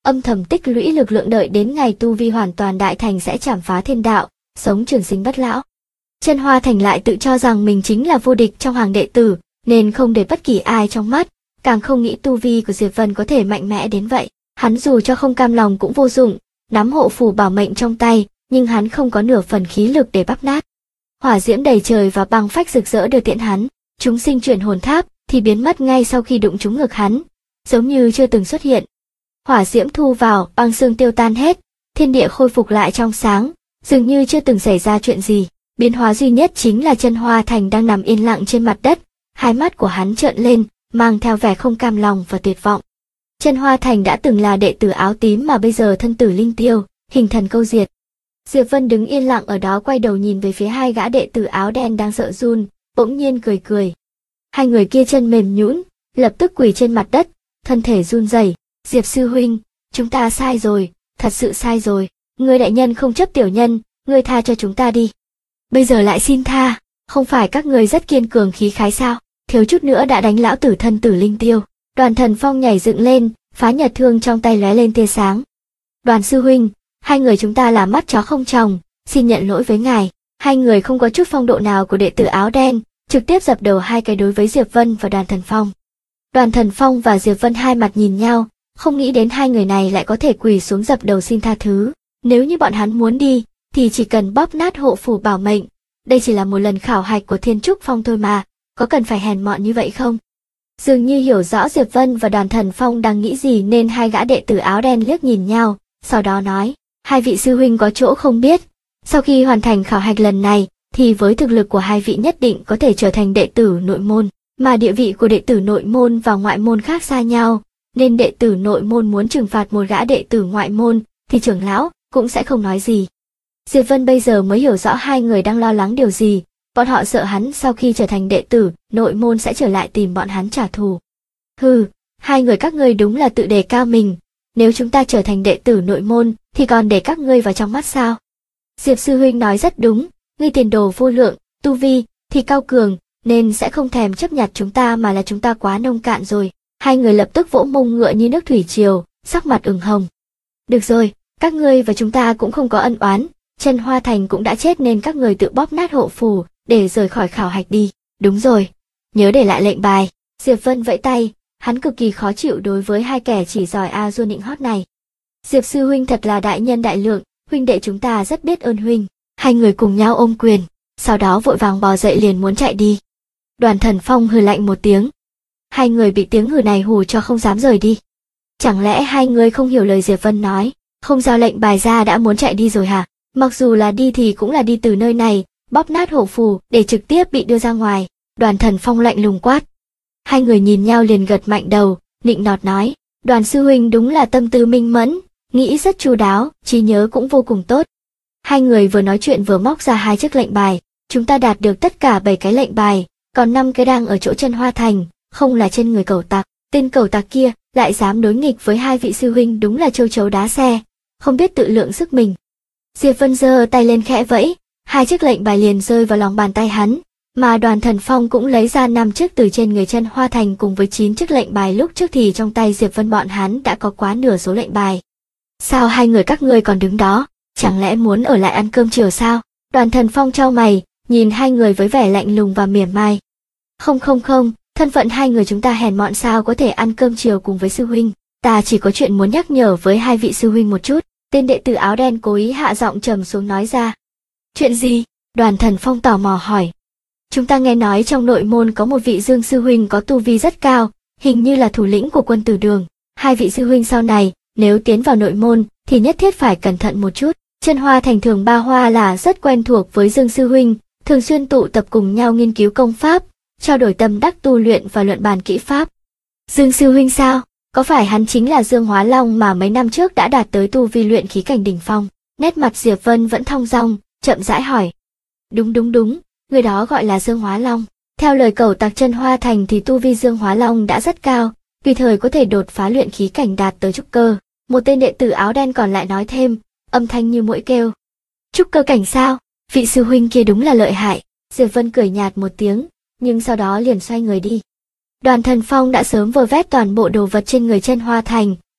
âm thầm tích lũy lực lượng đợi đến ngày tu vi hoàn toàn đại thành sẽ chảm phá thiên đạo, sống trường sinh bất lão. Chân Hoa Thành lại tự cho rằng mình chính là vô địch trong hàng đệ tử, nên không để bất kỳ ai trong mắt, càng không nghĩ tu vi của Diệp Vân có thể mạnh mẽ đến vậy. Hắn dù cho không cam lòng cũng vô dụng, nắm hộ phù bảo mệnh trong tay, nhưng hắn không có nửa phần khí lực để bắp nát. Hỏa diễm đầy trời và băng phách rực rỡ đưa tiễn hắn, chúng sinh chuyển hồn tháp thì biến mất ngay sau khi đụng trúng ngực hắn, giống như chưa từng xuất hiện. Hỏa diễm thu vào, băng xương tiêu tan hết, thiên địa khôi phục lại trong sáng, dường như chưa từng xảy ra chuyện gì. Biến hóa duy nhất chính là Chân Hoa Thành đang nằm yên lặng trên mặt đất, hai mắt của hắn trợn lên, mang theo vẻ không cam lòng và tuyệt vọng. Chân Hoa Thành đã từng là đệ tử áo tím mà bây giờ thân tử linh tiêu, hình thần câu diệt. Diệp Vân đứng yên lặng ở đó quay đầu nhìn về phía hai gã đệ tử áo đen đang sợ run, bỗng nhiên cười cười. Hai người kia chân mềm nhũn, lập tức quỳ trên mặt đất, thân thể run rẩy. Diệp sư huynh, chúng ta sai rồi, thật sự sai rồi. Ngươi đại nhân không chấp tiểu nhân, ngươi tha cho chúng ta đi. Bây giờ lại xin tha, không phải các ngươi rất kiên cường khí khái sao? Thiếu chút nữa đã đánh lão tử thân tử linh tiêu. Đoàn Thần Phong nhảy dựng lên, phá nhật thương trong tay lóe lên tia sáng. Đoàn sư huynh, hai người chúng ta là mắt chó không tròng, xin nhận lỗi với ngài. Hai người không có chút phong độ nào của đệ tử áo đen, trực tiếp dập đầu hai cái đối với Diệp Vân và Đoàn Thần Phong. Đoàn Thần Phong và Diệp Vân hai mặt nhìn nhau, không nghĩ đến hai người này lại có thể quỳ xuống dập đầu xin tha thứ. Nếu như bọn hắn muốn đi, thì chỉ cần bóp nát hộ phù bảo mệnh. Đây chỉ là một lần khảo hạch của Thiên Trúc Phong thôi mà, có cần phải hèn mọn như vậy không? Dường như hiểu rõ Diệp Vân và Đoàn Thần Phong đang nghĩ gì nên hai gã đệ tử áo đen liếc nhìn nhau, sau đó nói, hai vị sư huynh có chỗ không biết. Sau khi hoàn thành khảo hạch lần này, thì với thực lực của hai vị nhất định có thể trở thành đệ tử nội môn, mà địa vị của đệ tử nội môn và ngoại môn khác xa nhau, nên đệ tử nội môn muốn trừng phạt một gã đệ tử ngoại môn, thì trưởng lão cũng sẽ không nói gì. Diệp Vân bây giờ mới hiểu rõ hai người đang lo lắng điều gì, bọn họ sợ hắn sau khi trở thành đệ tử nội môn sẽ trở lại tìm bọn hắn trả thù. Hừ, hai người các ngươi đúng là tự đề cao mình, nếu chúng ta trở thành đệ tử nội môn thì còn để các ngươi vào trong mắt sao? Diệp sư huynh nói rất đúng, ngươi tiền đồ vô lượng, tu vi thì cao cường, nên sẽ không thèm chấp nhặt chúng ta mà là chúng ta quá nông cạn rồi. Hai người lập tức vỗ mông ngựa như nước thủy triều, sắc mặt ửng hồng. Được rồi, các ngươi và chúng ta cũng không có ân oán, Chân Hoa Thành cũng đã chết nên các người tự bóp nát hộ phù để rời khỏi khảo hạch đi. Đúng rồi, nhớ để lại lệnh bài. Diệp Vân vẫy tay, hắn cực kỳ khó chịu đối với hai kẻ chỉ giỏi a dua nịnh hót này. Diệp sư huynh thật là đại nhân đại lượng, huynh đệ chúng ta rất biết ơn huynh. Hai người cùng nhau ôm quyền, sau đó vội vàng bò dậy liền muốn chạy đi. Đoàn Thần Phong hừ lạnh một tiếng. Hai người bị tiếng hừ này hù cho không dám rời đi. Chẳng lẽ hai người không hiểu lời Diệp Vân nói, không giao lệnh bài ra đã muốn chạy đi rồi hả? Mặc dù là đi thì cũng là đi từ nơi này, bóp nát hộ phù để trực tiếp bị đưa ra ngoài. Đoàn Thần Phong lạnh lùng quát. Hai người nhìn nhau liền gật mạnh đầu, nịnh nọt nói, Đoàn sư huynh đúng là tâm tư minh mẫn, nghĩ rất chu đáo, trí nhớ cũng vô cùng tốt. Hai người vừa nói chuyện vừa móc ra hai chiếc lệnh bài, chúng ta đạt được tất cả 7 cái lệnh bài, còn 5 cái đang ở chỗ Chân Hoa Thành, không là trên người cẩu tặc. Tên cẩu tặc kia lại dám đối nghịch với hai vị sư huynh, đúng là châu chấu đá xe, không biết tự lượng sức mình. Diệp Vân giơ tay lên khẽ vẫy, hai chiếc lệnh bài liền rơi vào lòng bàn tay hắn, mà Đoàn Thần Phong cũng lấy ra 5 chiếc từ trên người Chân Hoa Thành cùng với 9 chiếc lệnh bài lúc trước thì trong tay Diệp Vân bọn hắn đã có quá nửa số lệnh bài. Sao hai người các ngươi còn đứng đó, chẳng lẽ muốn ở lại ăn cơm chiều sao? Đoàn Thần Phong chau mày, nhìn hai người với vẻ lạnh lùng và mỉa mai. Không, thân phận hai người chúng ta hèn mọn sao có thể ăn cơm chiều cùng với sư huynh, ta chỉ có chuyện muốn nhắc nhở với hai vị sư huynh một chút. Tên đệ tử áo đen cố ý hạ giọng trầm xuống nói ra. Chuyện gì? Đoàn Thần Phong tò mò hỏi. Chúng ta nghe nói trong nội môn có một vị Dương sư huynh có tu vi rất cao, hình như là thủ lĩnh của quân tử đường. Hai vị sư huynh sau này, nếu tiến vào nội môn, thì nhất thiết phải cẩn thận một chút. Chân Hoa Thành Thường Ba Hoa là rất quen thuộc với Dương sư huynh, thường xuyên tụ tập cùng nhau nghiên cứu công pháp, trao đổi tâm đắc tu luyện và luận bàn kỹ pháp. Dương sư huynh sao? Có phải hắn chính là Dương Hóa Long mà mấy năm trước đã đạt tới tu vi luyện khí cảnh đỉnh phong? Nét mặt Diệp Vân vẫn thong dong, chậm rãi hỏi. Đúng, người đó gọi là Dương Hóa Long. Theo lời cẩu tặc Chân Hoa Thành thì tu vi Dương Hóa Long đã rất cao, tùy thời có thể đột phá luyện khí cảnh đạt tới trúc cơ. Một tên đệ tử áo đen còn lại nói thêm, âm thanh như muỗi kêu. Trúc cơ cảnh sao? Vị sư huynh kia đúng là lợi hại. Diệp Vân cười nhạt một tiếng, nhưng sau đó liền xoay người đi. Đoàn Thần Phong đã sớm vơ vét toàn bộ đồ vật trên người Chân Hoa Thành,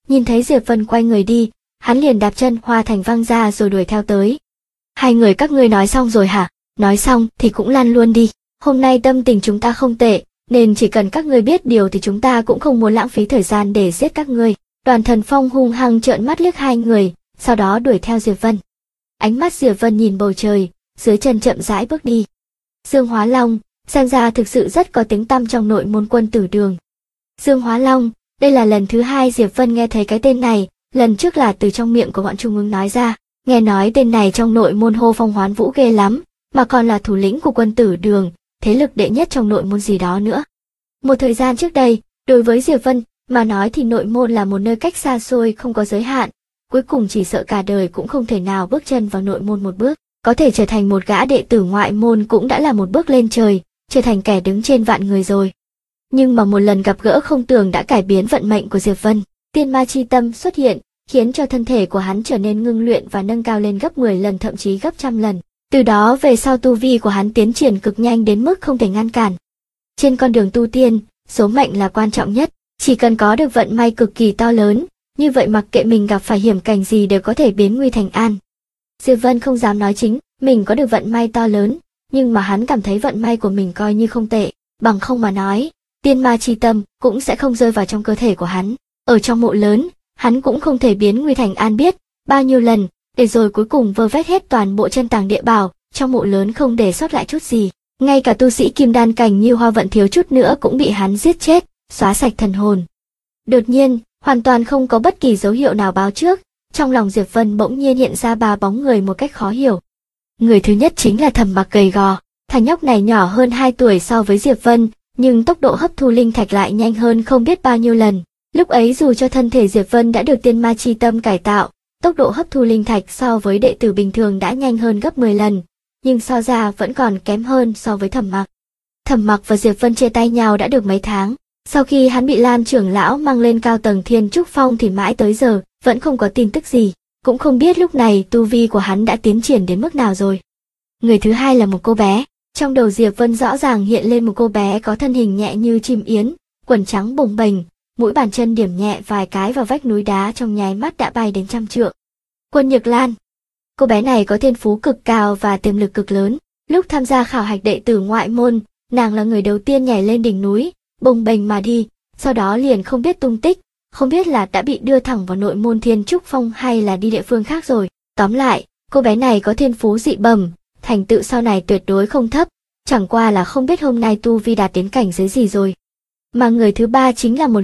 Nhìn thấy Diệp Vân quay người đi, hắn liền đạp chân Hoa Thành văng ra rồi đuổi theo tới. Hai người các ngươi nói xong rồi hả? Nói xong thì cũng lăn luôn đi. Hôm nay tâm tình chúng ta không tệ, nên chỉ cần các ngươi biết điều thì chúng ta cũng không muốn lãng phí thời gian để giết các ngươi. Đoàn Thần Phong hung hăng trợn mắt liếc hai người, sau đó đuổi theo Diệp Vân. Ánh mắt Diệp Vân nhìn bầu trời, dưới chân chậm rãi bước đi. Dương Hóa Long, xem ra thực sự rất có tiếng tăm trong nội môn Quân Tử Đường. Dương Hóa Long, đây là lần thứ hai Diệp Vân nghe thấy cái tên này, lần trước là từ trong miệng của bọn Trung Ưng nói ra. Nghe nói tên này trong nội môn hô phong hoán vũ ghê lắm, mà còn là thủ lĩnh của Quân Tử Đường, thế lực đệ nhất trong nội môn gì đó nữa. Một thời gian trước đây, đối với Diệp Vân mà nói thì nội môn là một nơi cách xa xôi không có giới hạn, cuối cùng chỉ sợ cả đời cũng không thể nào bước chân vào nội môn một bước, có thể trở thành một gã đệ tử ngoại môn cũng đã là một bước lên trời, trở thành kẻ đứng trên vạn người rồi. Nhưng mà một lần gặp gỡ không tưởng đã cải biến vận mệnh của Diệp Vân. Tiên ma chi tâm xuất hiện, khiến cho thân thể của hắn trở nên ngưng luyện và nâng cao lên gấp 10 lần thậm chí gấp trăm lần. Từ đó về sau tu vi của hắn tiến triển cực nhanh đến mức không thể ngăn cản. Trên con đường tu tiên, số mệnh là quan trọng nhất, chỉ cần có được vận may cực kỳ to lớn, như vậy mặc kệ mình gặp phải hiểm cảnh gì đều có thể biến nguy thành an. Diệp Vân không dám nói chính mình có được vận may to lớn, nhưng mà hắn cảm thấy vận may của mình coi như không tệ, bằng không mà nói, tiên ma chi tâm cũng sẽ không rơi vào trong cơ thể của hắn. Ở trong mộ lớn, hắn cũng không thể biến nguy thành an biết bao nhiêu lần, để rồi cuối cùng vơ vét hết toàn bộ chân tàng địa bảo, trong mộ lớn không để sót lại chút gì. Ngay cả tu sĩ kim đan cảnh như Hoa Vận thiếu chút nữa cũng bị hắn giết chết, xóa sạch thần hồn. Đột nhiên, hoàn toàn không có bất kỳ dấu hiệu nào báo trước, trong lòng Diệp Vân bỗng nhiên hiện ra ba bóng người một cách khó hiểu. Người thứ nhất chính là Thẩm Mặc gầy gò, thằng nhóc này nhỏ hơn 2 tuổi so với Diệp Vân, nhưng tốc độ hấp thu linh thạch lại nhanh hơn không biết bao nhiêu lần. Lúc ấy dù cho thân thể Diệp Vân đã được tiên ma chi tâm cải tạo, tốc độ hấp thu linh thạch so với đệ tử bình thường đã nhanh hơn gấp 10 lần, nhưng so ra vẫn còn kém hơn so với Thẩm Mặc. Thẩm Mặc và Diệp Vân chia tay nhau đã được mấy tháng, sau khi hắn bị Lan trưởng lão mang lên cao tầng Thiên Trúc Phong thì mãi tới giờ vẫn không có tin tức gì, cũng không biết lúc này tu vi của hắn đã tiến triển đến mức nào rồi. Người thứ hai là một cô bé, trong đầu Diệp Vân rõ ràng hiện lên một cô bé có thân hình nhẹ như chim yến, quần trắng bồng bềnh, mũi bàn chân điểm nhẹ vài cái vào vách núi đá trong nháy mắt đã bay đến 100 trượng. Quân Nhược Lan. Cô bé này có thiên phú cực cao và tiềm lực cực lớn, lúc tham gia khảo hạch đệ tử ngoại môn, nàng là người đầu tiên nhảy lên đỉnh núi, bồng bềnh mà đi, sau đó liền không biết tung tích, không biết là đã bị đưa thẳng vào nội môn Thiên Trúc Phong hay là đi địa phương khác rồi. Tóm lại, cô bé này có thiên phú dị bẩm, thành tựu sau này tuyệt đối không thấp, chẳng qua là không biết hôm nay tu vi đạt đến cảnh giới gì rồi. Mà người thứ ba chính là một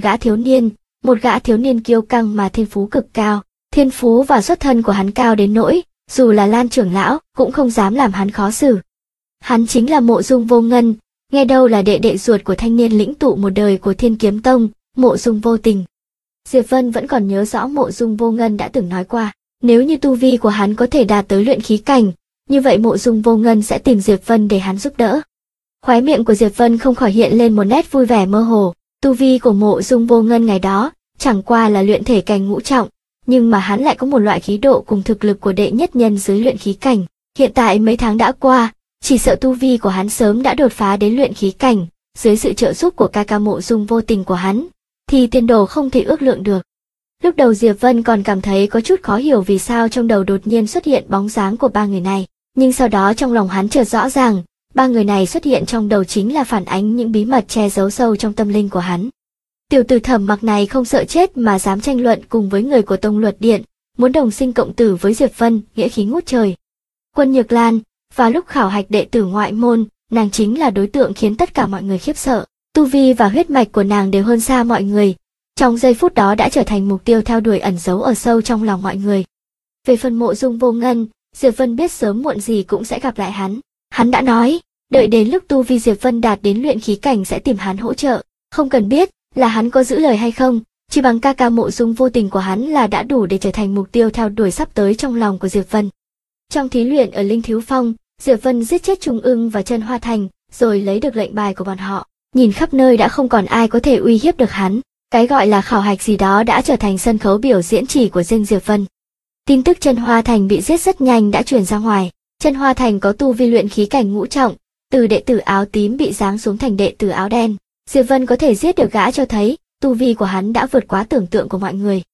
gã thiếu niên kiêu căng mà thiên phú cực cao, thiên phú và xuất thân của hắn cao đến nỗi, dù là Lan trưởng lão cũng không dám làm hắn khó xử. Hắn chính là Mộ Dung Vô Ngân, nghe đâu là đệ đệ ruột của thanh niên lĩnh tụ một đời của Thiên Kiếm Tông, Mộ Dung Vô Tình. Diệp Vân vẫn còn nhớ rõ Mộ Dung Vô Ngân đã từng nói qua, nếu như tu vi của hắn có thể đạt tới luyện khí cảnh, như vậy Mộ Dung Vô Ngân sẽ tìm Diệp Vân để hắn giúp đỡ. Khóe miệng của Diệp Vân không khỏi hiện lên một nét vui vẻ mơ hồ, tu vi của Mộ Dung Vô Ngân ngày đó chẳng qua là luyện thể cảnh ngũ trọng, nhưng mà hắn lại có một loại khí độ cùng thực lực của đệ nhất nhân dưới luyện khí cảnh. Hiện tại mấy tháng đã qua, chỉ sợ tu vi của hắn sớm đã đột phá đến luyện khí cảnh, dưới sự trợ giúp của ca ca Mộ Dung Vô Tình của hắn, thì tiền đồ không thể ước lượng được. Lúc đầu Diệp Vân còn cảm thấy có chút khó hiểu vì sao trong đầu đột nhiên xuất hiện bóng dáng của ba người này, nhưng sau đó trong lòng hắn chợt rõ ràng, ba người này xuất hiện trong đầu chính là phản ánh những bí mật che giấu sâu trong tâm linh của hắn. Tiểu tử Thẩm Mặc này không sợ chết mà dám tranh luận cùng với người của Tông Luật Điện, muốn đồng sinh cộng tử với Diệp Vân, nghĩa khí ngút trời. Quân Nhược Lan, vào lúc khảo hạch đệ tử ngoại môn, nàng chính là đối tượng khiến tất cả mọi người khiếp sợ, tu vi và huyết mạch của nàng đều hơn xa mọi người, trong giây phút đó đã trở thành mục tiêu theo đuổi ẩn giấu ở sâu trong lòng mọi người. Về phần Mộ Dung Vô Ngân, Diệp Vân biết sớm muộn gì cũng sẽ gặp lại hắn. Hắn đã nói, đợi đến lúc tu vi Diệp Vân đạt đến luyện khí cảnh sẽ tìm hắn hỗ trợ, không cần biết là hắn có giữ lời hay không, chỉ bằng ca ca Mộ Dung Vô Tình của hắn là đã đủ để trở thành mục tiêu theo đuổi sắp tới trong lòng của Diệp Vân. Trong thí luyện ở Linh Thiếu Phong, Diệp Vân giết chết Trung Ưng và Trân Hoa Thành, rồi lấy được lệnh bài của bọn họ, nhìn khắp nơi đã không còn ai có thể uy hiếp được hắn. Cái gọi là khảo hạch gì đó đã trở thành sân khấu biểu diễn chỉ của riêng Diệp Vân. Tin tức Trân Hoa Thành bị giết rất nhanh đã truyền ra ngoài. Trân Hoa Thành có tu vi luyện khí cảnh ngũ trọng, từ đệ tử áo tím bị giáng xuống thành đệ tử áo đen. Diệp Vân có thể giết được gã cho thấy tu vi của hắn đã vượt quá tưởng tượng của mọi người.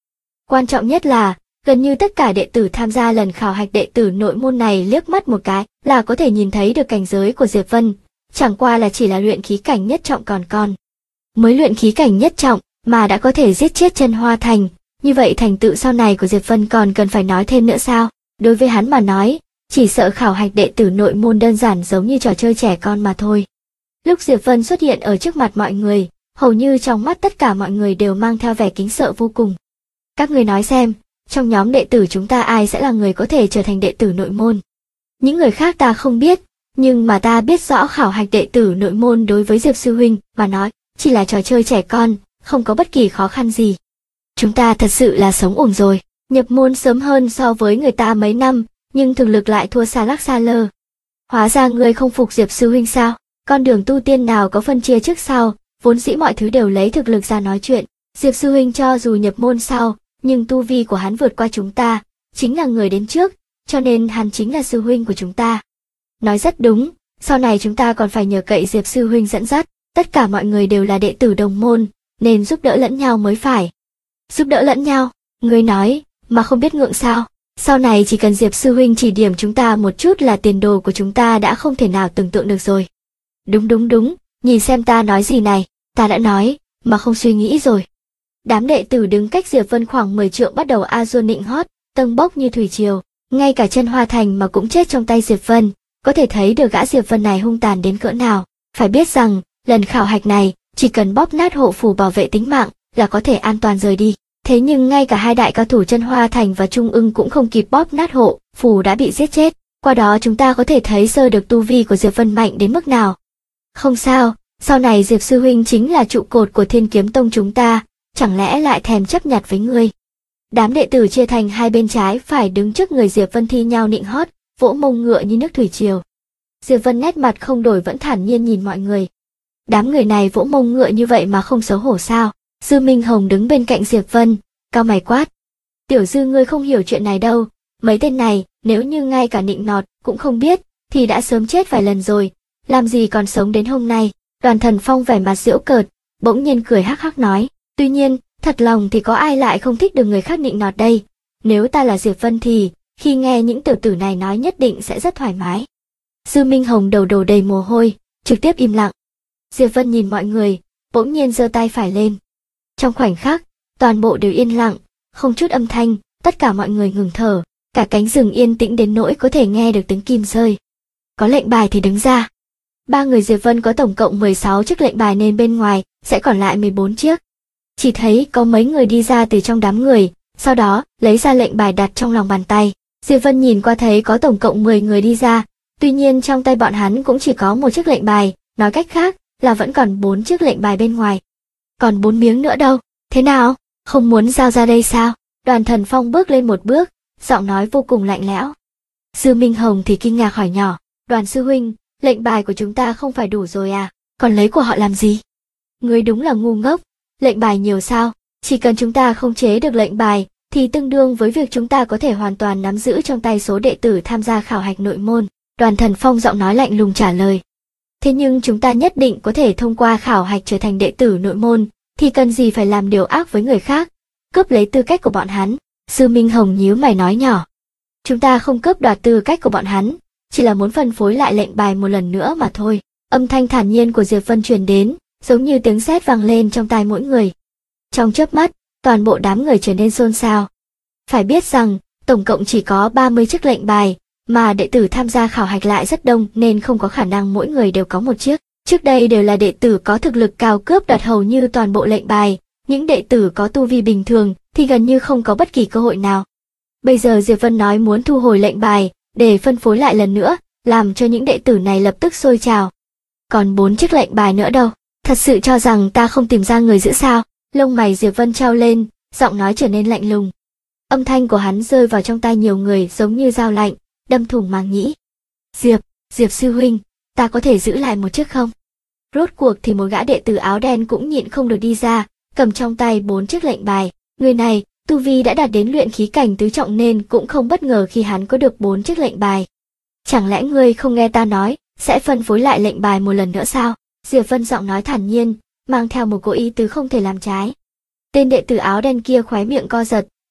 Quan trọng nhất là, gần như tất cả đệ tử tham gia lần khảo hạch đệ tử nội môn này liếc mắt một cái là có thể nhìn thấy được cảnh giới của Diệp Vân, chẳng qua là chỉ là luyện khí cảnh nhất trọng còn. Mới luyện khí cảnh nhất trọng mà đã có thể giết chết Chân Hoa Thành, như vậy thành tựu sau này của Diệp Vân còn cần phải nói thêm nữa sao? Đối với hắn mà nói, chỉ sợ khảo hạch đệ tử nội môn đơn giản giống như trò chơi trẻ con mà thôi. Lúc Diệp Vân xuất hiện ở trước mặt mọi người, hầu như trong mắt tất cả mọi người đều mang theo vẻ kính sợ vô cùng. Các người nói xem, trong nhóm đệ tử chúng ta ai sẽ là người có thể trở thành đệ tử nội môn? Những người khác ta không biết, nhưng mà ta biết rõ khảo hạch đệ tử nội môn đối với Diệp sư huynh mà nói, chỉ là trò chơi trẻ con, không có bất kỳ khó khăn gì. Chúng ta thật sự là sống uổng rồi, nhập môn sớm hơn so với người ta mấy năm, nhưng thực lực lại thua xa lắc xa lơ. Hóa ra ngươi không phục Diệp sư huynh sao? Con đường tu tiên nào có phân chia trước sau, vốn dĩ mọi thứ đều lấy thực lực ra nói chuyện. Diệp sư huynh cho dù nhập môn sau, nhưng tu vi của hắn vượt qua chúng ta, chính là người đến trước, cho nên hắn chính là sư huynh của chúng ta. Nói rất đúng, sau này chúng ta còn phải nhờ cậy Diệp sư huynh dẫn dắt, tất cả mọi người đều là đệ tử đồng môn, nên giúp đỡ lẫn nhau mới phải. Giúp đỡ lẫn nhau, ngươi nói, mà không biết ngượng sao? Sau này chỉ cần Diệp sư huynh chỉ điểm chúng ta một chút là tiền đồ của chúng ta đã không thể nào tưởng tượng được rồi. Đúng, nhìn xem ta nói gì này, ta đã nói, mà không suy nghĩ rồi. Đám đệ tử đứng cách Diệp Vân khoảng 10 trượng bắt đầu a dua nịnh hót, tâng bốc như thủy triều, ngay cả Chân Hoa Thành mà cũng chết trong tay Diệp Vân, có thể thấy được gã Diệp Vân này hung tàn đến cỡ nào. Phải biết rằng, lần khảo hạch này, chỉ cần bóp nát hộ phù bảo vệ tính mạng là có thể an toàn rời đi. Thế nhưng ngay cả hai đại cao thủ Chân Hoa Thành và Trung Ưng cũng không kịp bóp nát hộ phù đã bị giết chết. Qua đó chúng ta có thể thấy sơ được tu vi của Diệp Vân mạnh đến mức nào. Không sao, sau này Diệp sư huynh chính là trụ cột của Thiên Kiếm Tông chúng ta, chẳng lẽ lại thèm chấp nhặt với ngươi? Đám đệ tử chia thành hai bên trái phải đứng trước người Diệp Vân thi nhau nịnh hót, vỗ mông ngựa như nước thủy triều. Diệp Vân nét mặt không đổi vẫn thản nhiên nhìn mọi người. Đám người này vỗ mông ngựa như vậy mà không xấu hổ sao? Dư Minh Hồng đứng bên cạnh Diệp Vân, cao mày quát. Tiểu Dư ngươi không hiểu chuyện này đâu, mấy tên này nếu như ngay cả nịnh nọt cũng không biết, thì đã sớm chết vài lần rồi, làm gì còn sống đến hôm nay. Đoàn Thần Phong vẻ mặt giễu cợt, bỗng nhiên cười hắc hắc nói. Tuy nhiên, thật lòng thì có ai lại không thích được người khác nịnh nọt đây, nếu ta là Diệp Vân thì, khi nghe những tiểu tử này nói nhất định sẽ rất thoải mái. Dư Minh Hồng đầu đầy mồ hôi, trực tiếp im lặng. Diệp Vân nhìn mọi người, bỗng nhiên giơ tay phải lên. Trong khoảnh khắc, toàn bộ đều yên lặng, không chút âm thanh, tất cả mọi người ngừng thở, cả cánh rừng yên tĩnh đến nỗi có thể nghe được tiếng kim rơi. Có lệnh bài thì đứng ra. Ba người Diệp Vân có tổng cộng 16 chiếc lệnh bài nên bên ngoài sẽ còn lại 14 chiếc. Chỉ thấy có mấy người đi ra từ trong đám người, sau đó lấy ra lệnh bài đặt trong lòng bàn tay. Diệp Vân nhìn qua thấy có tổng cộng 10 người đi ra, tuy nhiên trong tay bọn hắn cũng chỉ có một chiếc lệnh bài, nói cách khác là vẫn còn 4 chiếc lệnh bài bên ngoài. Còn 4 miếng nữa đâu? Thế nào? Không muốn giao ra đây sao? Đoàn Thần Phong bước lên một bước, giọng nói vô cùng lạnh lẽo. Dư Minh Hồng thì kinh ngạc hỏi nhỏ, Đoàn sư huynh, lệnh bài của chúng ta không phải đủ rồi à? Còn lấy của họ làm gì? Ngươi đúng là ngu ngốc, lệnh bài nhiều sao? Chỉ cần chúng ta không chế được lệnh bài, thì tương đương với việc chúng ta có thể hoàn toàn nắm giữ trong tay số đệ tử tham gia khảo hạch nội môn. Đoàn Thần Phong giọng nói lạnh lùng trả lời. Thế nhưng chúng ta nhất định có thể thông qua khảo hạch trở thành đệ tử nội môn, thì cần gì phải làm điều ác với người khác, cướp lấy tư cách của bọn hắn. Dư Minh Hồng nhíu mày nói nhỏ. Chúng ta không cướp đoạt tư cách của bọn hắn, chỉ là muốn phân phối lại lệnh bài một lần nữa mà thôi. Âm thanh thản nhiên của Diệp Vân truyền đến, giống như tiếng sét vang lên trong tai mỗi người. Trong chớp mắt, toàn bộ đám người trở nên xôn xao. Phải biết rằng, tổng cộng chỉ có 30 chiếc lệnh bài, mà đệ tử tham gia khảo hạch lại rất đông nên không có khả năng mỗi người đều có một chiếc. Trước đây đều là đệ tử có thực lực cao cướp đoạt hầu như toàn bộ lệnh bài, những đệ tử có tu vi bình thường thì gần như không có bất kỳ cơ hội nào. Bây giờ Diệp Vân nói muốn thu hồi lệnh bài, để phân phối lại lần nữa, làm cho những đệ tử này lập tức sôi trào. Còn 4 chiếc lệnh bài nữa đâu? Thật sự cho rằng ta không tìm ra người giữ sao? Lông mày Diệp Vân trao lên, giọng nói trở nên lạnh lùng. Âm thanh của hắn rơi vào trong tai nhiều người giống như dao lạnh, đâm thủng màng nhĩ. Diệp sư huynh, ta có thể giữ lại một chiếc không? Rốt cuộc thì một gã đệ tử áo đen cũng nhịn không được đi ra, cầm trong tay 4 chiếc lệnh bài. Người này, tu vi đã đạt đến luyện khí cảnh tứ trọng nên cũng không bất ngờ khi hắn có được 4 chiếc lệnh bài. Chẳng lẽ ngươi không nghe ta nói, sẽ phân phối lại lệnh bài một lần nữa sao? Diệp Vân giọng nói thản nhiên, mang theo một cố ý tứ không thể làm trái. Tên đệ tử áo đen kia khóe miệng co giật,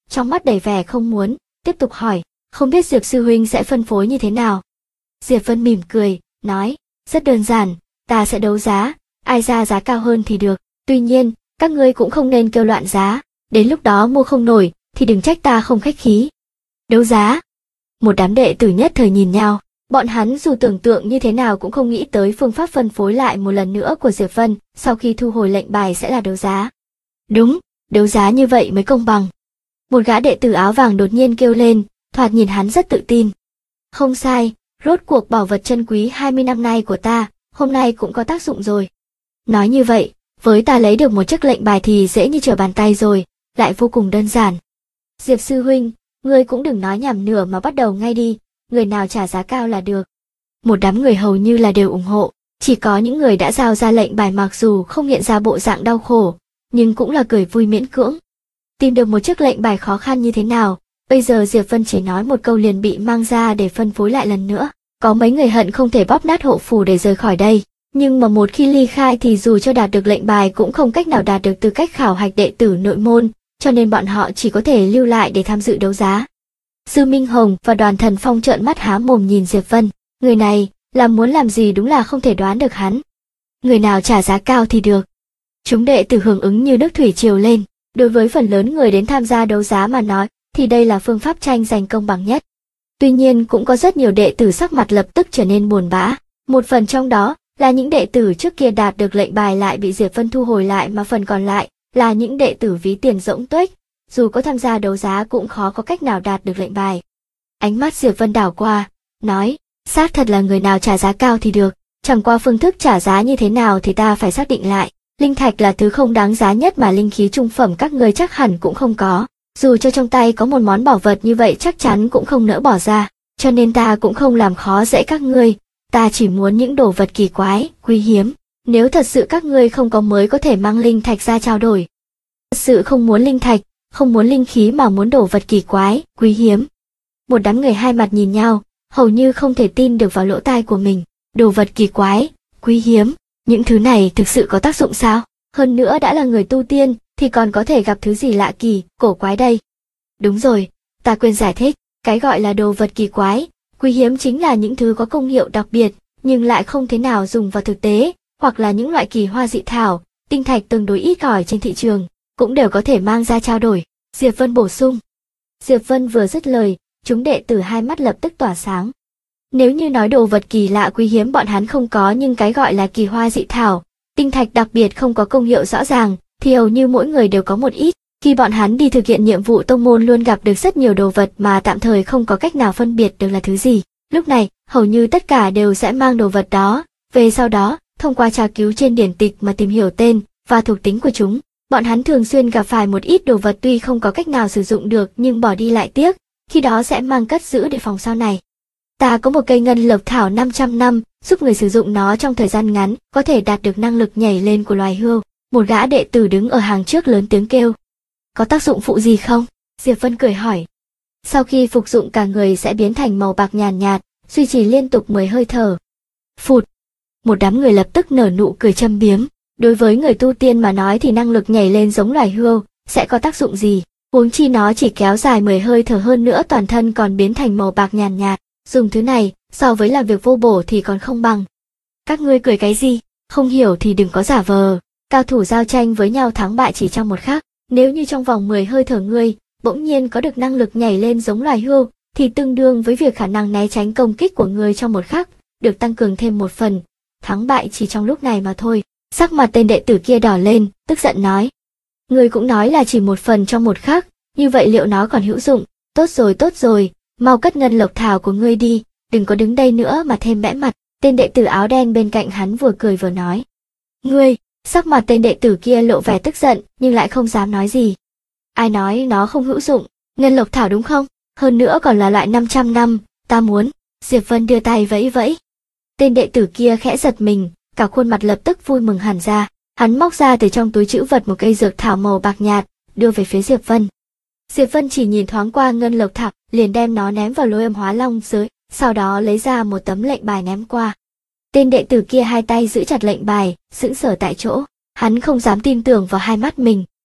trong mắt đầy vẻ không muốn, tiếp tục hỏi, không biết Diệp sư huynh sẽ phân phối như thế nào. Diệp Vân mỉm cười, nói, rất đơn giản, ta sẽ đấu giá, ai ra giá cao hơn thì được, tuy nhiên, các ngươi cũng không nên kêu loạn giá, đến lúc đó mua không nổi, thì đừng trách ta không khách khí. Đấu giá? Một đám đệ tử nhất thời nhìn nhau, bọn hắn dù tưởng tượng như thế nào cũng không nghĩ tới phương pháp phân phối lại một lần nữa của Diệp Vân, sau khi thu hồi lệnh bài sẽ là đấu giá. Đúng, đấu giá như vậy mới công bằng. Một gã đệ tử áo vàng đột nhiên kêu lên, thoạt nhìn hắn rất tự tin. Không sai, rốt cuộc bảo vật chân quý 20 năm nay của ta, hôm nay cũng có tác dụng rồi. Nói như vậy, với ta lấy được một chiếc lệnh bài thì dễ như trở bàn tay rồi, lại vô cùng đơn giản. Diệp sư huynh, ngươi cũng đừng nói nhảm nửa mà bắt đầu ngay đi, người nào trả giá cao là được. Một đám người hầu như là đều ủng hộ, chỉ có những người đã giao ra lệnh bài mặc dù không hiện ra bộ dạng đau khổ, nhưng cũng là cười vui miễn cưỡng. Tìm được một chiếc lệnh bài khó khăn như thế nào, bây giờ Diệp Vân chỉ nói một câu liền bị mang ra để phân phối lại lần nữa. Có mấy người hận không thể bóp nát hộ phủ để rời khỏi đây, nhưng mà một khi ly khai thì dù cho đạt được lệnh bài cũng không cách nào đạt được tư cách khảo hạch đệ tử nội môn, cho nên bọn họ chỉ có thể lưu lại để tham dự đấu giá. Sư Minh Hồng và Đoàn Thần Phong trợn mắt há mồm nhìn Diệp Vân, người này muốn làm gì đúng là không thể đoán được hắn. Người nào trả giá cao thì được. Chúng đệ tử hưởng ứng như nước thủy triều lên, đối với phần lớn người đến tham gia đấu giá mà nói, thì đây là phương pháp tranh giành công bằng nhất. Tuy nhiên cũng có rất nhiều đệ tử sắc mặt lập tức trở nên buồn bã, một phần trong đó là những đệ tử trước kia đạt được lệnh bài lại bị Diệp Vân thu hồi lại, mà phần còn lại là những đệ tử ví tiền rỗng tuếch, dù có tham gia đấu giá cũng khó có cách nào đạt được lệnh bài. Ánh mắt Diệp Vân đảo qua, nói, xác thật là người nào trả giá cao thì được, chẳng qua phương thức trả giá như thế nào thì ta phải xác định lại. Linh thạch là thứ không đáng giá nhất mà linh khí trung phẩm các ngươi chắc hẳn cũng không có. Dù cho trong tay có một món bảo vật như vậy chắc chắn cũng không nỡ bỏ ra, cho nên ta cũng không làm khó dễ các ngươi, ta chỉ muốn những đồ vật kỳ quái, quý hiếm. Nếu thật sự các ngươi không có mới có thể mang linh thạch ra trao đổi. Thật sự không muốn linh thạch, không muốn linh khí mà muốn đồ vật kỳ quái, quý hiếm. Một đám người hai mặt nhìn nhau, hầu như không thể tin được vào lỗ tai của mình. Đồ vật kỳ quái, quý hiếm, những thứ này thực sự có tác dụng sao? Hơn nữa đã là người tu tiên, thì còn có thể gặp thứ gì lạ kỳ, cổ quái đây. Đúng rồi, ta quên giải thích, cái gọi là đồ vật kỳ quái, quý hiếm chính là những thứ có công hiệu đặc biệt, nhưng lại không thế nào dùng vào thực tế, hoặc là những loại kỳ hoa dị thảo, tinh thạch tương đối ít ỏi trên thị trường, cũng đều có thể mang ra trao đổi. Diệp Vân bổ sung. Diệp Vân vừa dứt lời, chúng đệ tử hai mắt lập tức tỏa sáng. Nếu như nói đồ vật kỳ lạ quý hiếm bọn hắn không có, nhưng cái gọi là kỳ hoa dị thảo, tinh thạch đặc biệt không có công hiệu rõ ràng, thì hầu như mỗi người đều có một ít. Khi bọn hắn đi thực hiện nhiệm vụ tông môn luôn gặp được rất nhiều đồ vật mà tạm thời không có cách nào phân biệt được là thứ gì. Lúc này, hầu như tất cả đều sẽ mang đồ vật đó, về sau đó, thông qua tra cứu trên điển tịch mà tìm hiểu tên và thuộc tính của chúng. Bọn hắn thường xuyên gặp phải một ít đồ vật tuy không có cách nào sử dụng được nhưng bỏ đi lại tiếc, khi đó sẽ mang cất giữ để phòng sau này. Ta có một cây ngân lộc thảo 500 năm, giúp người sử dụng nó trong thời gian ngắn, có thể đạt được năng lực nhảy lên của loài hươu. Một gã đệ tử đứng ở hàng trước lớn tiếng kêu. Có tác dụng phụ gì không? Diệp Vân cười hỏi. Sau khi phục dụng cả người sẽ biến thành màu bạc nhàn nhạt, duy trì liên tục 10 hơi thở. Phụt! Một đám người lập tức nở nụ cười châm biếm. Đối với người tu tiên mà nói thì năng lực nhảy lên giống loài hươu, sẽ có tác dụng gì? Huống chi nó chỉ kéo dài 10 hơi thở, hơn nữa toàn thân còn biến thành màu bạc nhàn nhạt. Dùng thứ này, so với làm việc vô bổ thì còn không bằng. Các ngươi cười cái gì? Không hiểu thì đừng có giả vờ. Cao thủ giao tranh với nhau thắng bại chỉ trong một khắc. Nếu như trong vòng 10 hơi thở ngươi bỗng nhiên có được năng lực nhảy lên giống loài hươu, thì tương đương với việc khả năng né tránh công kích của ngươi trong một khắc được tăng cường thêm một phần. Thắng bại chỉ trong lúc này mà thôi. Sắc mặt tên đệ tử kia đỏ lên, tức giận nói. Ngươi cũng nói là chỉ một phần trong một khắc, như vậy liệu nó còn hữu dụng? Tốt rồi, mau cất ngân lộc thảo của ngươi đi, đừng có đứng đây nữa mà thêm bẽ mặt. Tên đệ tử áo đen bên cạnh hắn vừa cười vừa nói. Ngươi! Sắc mặt tên đệ tử kia lộ vẻ tức giận, nhưng lại không dám nói gì. Ai nói nó không hữu dụng? Ngân lộc thảo đúng không? Hơn nữa còn là loại 500 năm, ta muốn. Diệp Vân đưa tay vẫy vẫy. Tên đệ tử kia khẽ giật mình, cả khuôn mặt lập tức vui mừng hẳn ra. Hắn móc ra từ trong túi trữ vật một cây dược thảo màu bạc nhạt, đưa về phía Diệp Vân. Diệp Vân chỉ nhìn thoáng qua ngân lộc thảo, liền đem nó ném vào lôi âm hóa long giới, sau đó lấy ra một tấm lệnh bài ném qua. Tên đệ tử kia hai tay giữ chặt lệnh bài, sững sờ tại chỗ. Hắn không dám tin tưởng vào hai mắt mình.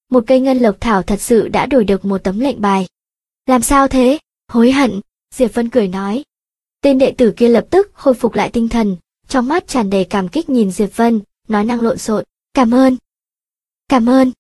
một cây ngân lộc thảo thật sự đã đổi được một tấm lệnh bài. Làm sao thế? Hối hận, Diệp Vân cười nói. Tên đệ tử kia lập tức khôi phục lại tinh thần, trong mắt tràn đầy cảm kích nhìn Diệp Vân, nói năng lộn xộn, cảm ơn. Cảm ơn.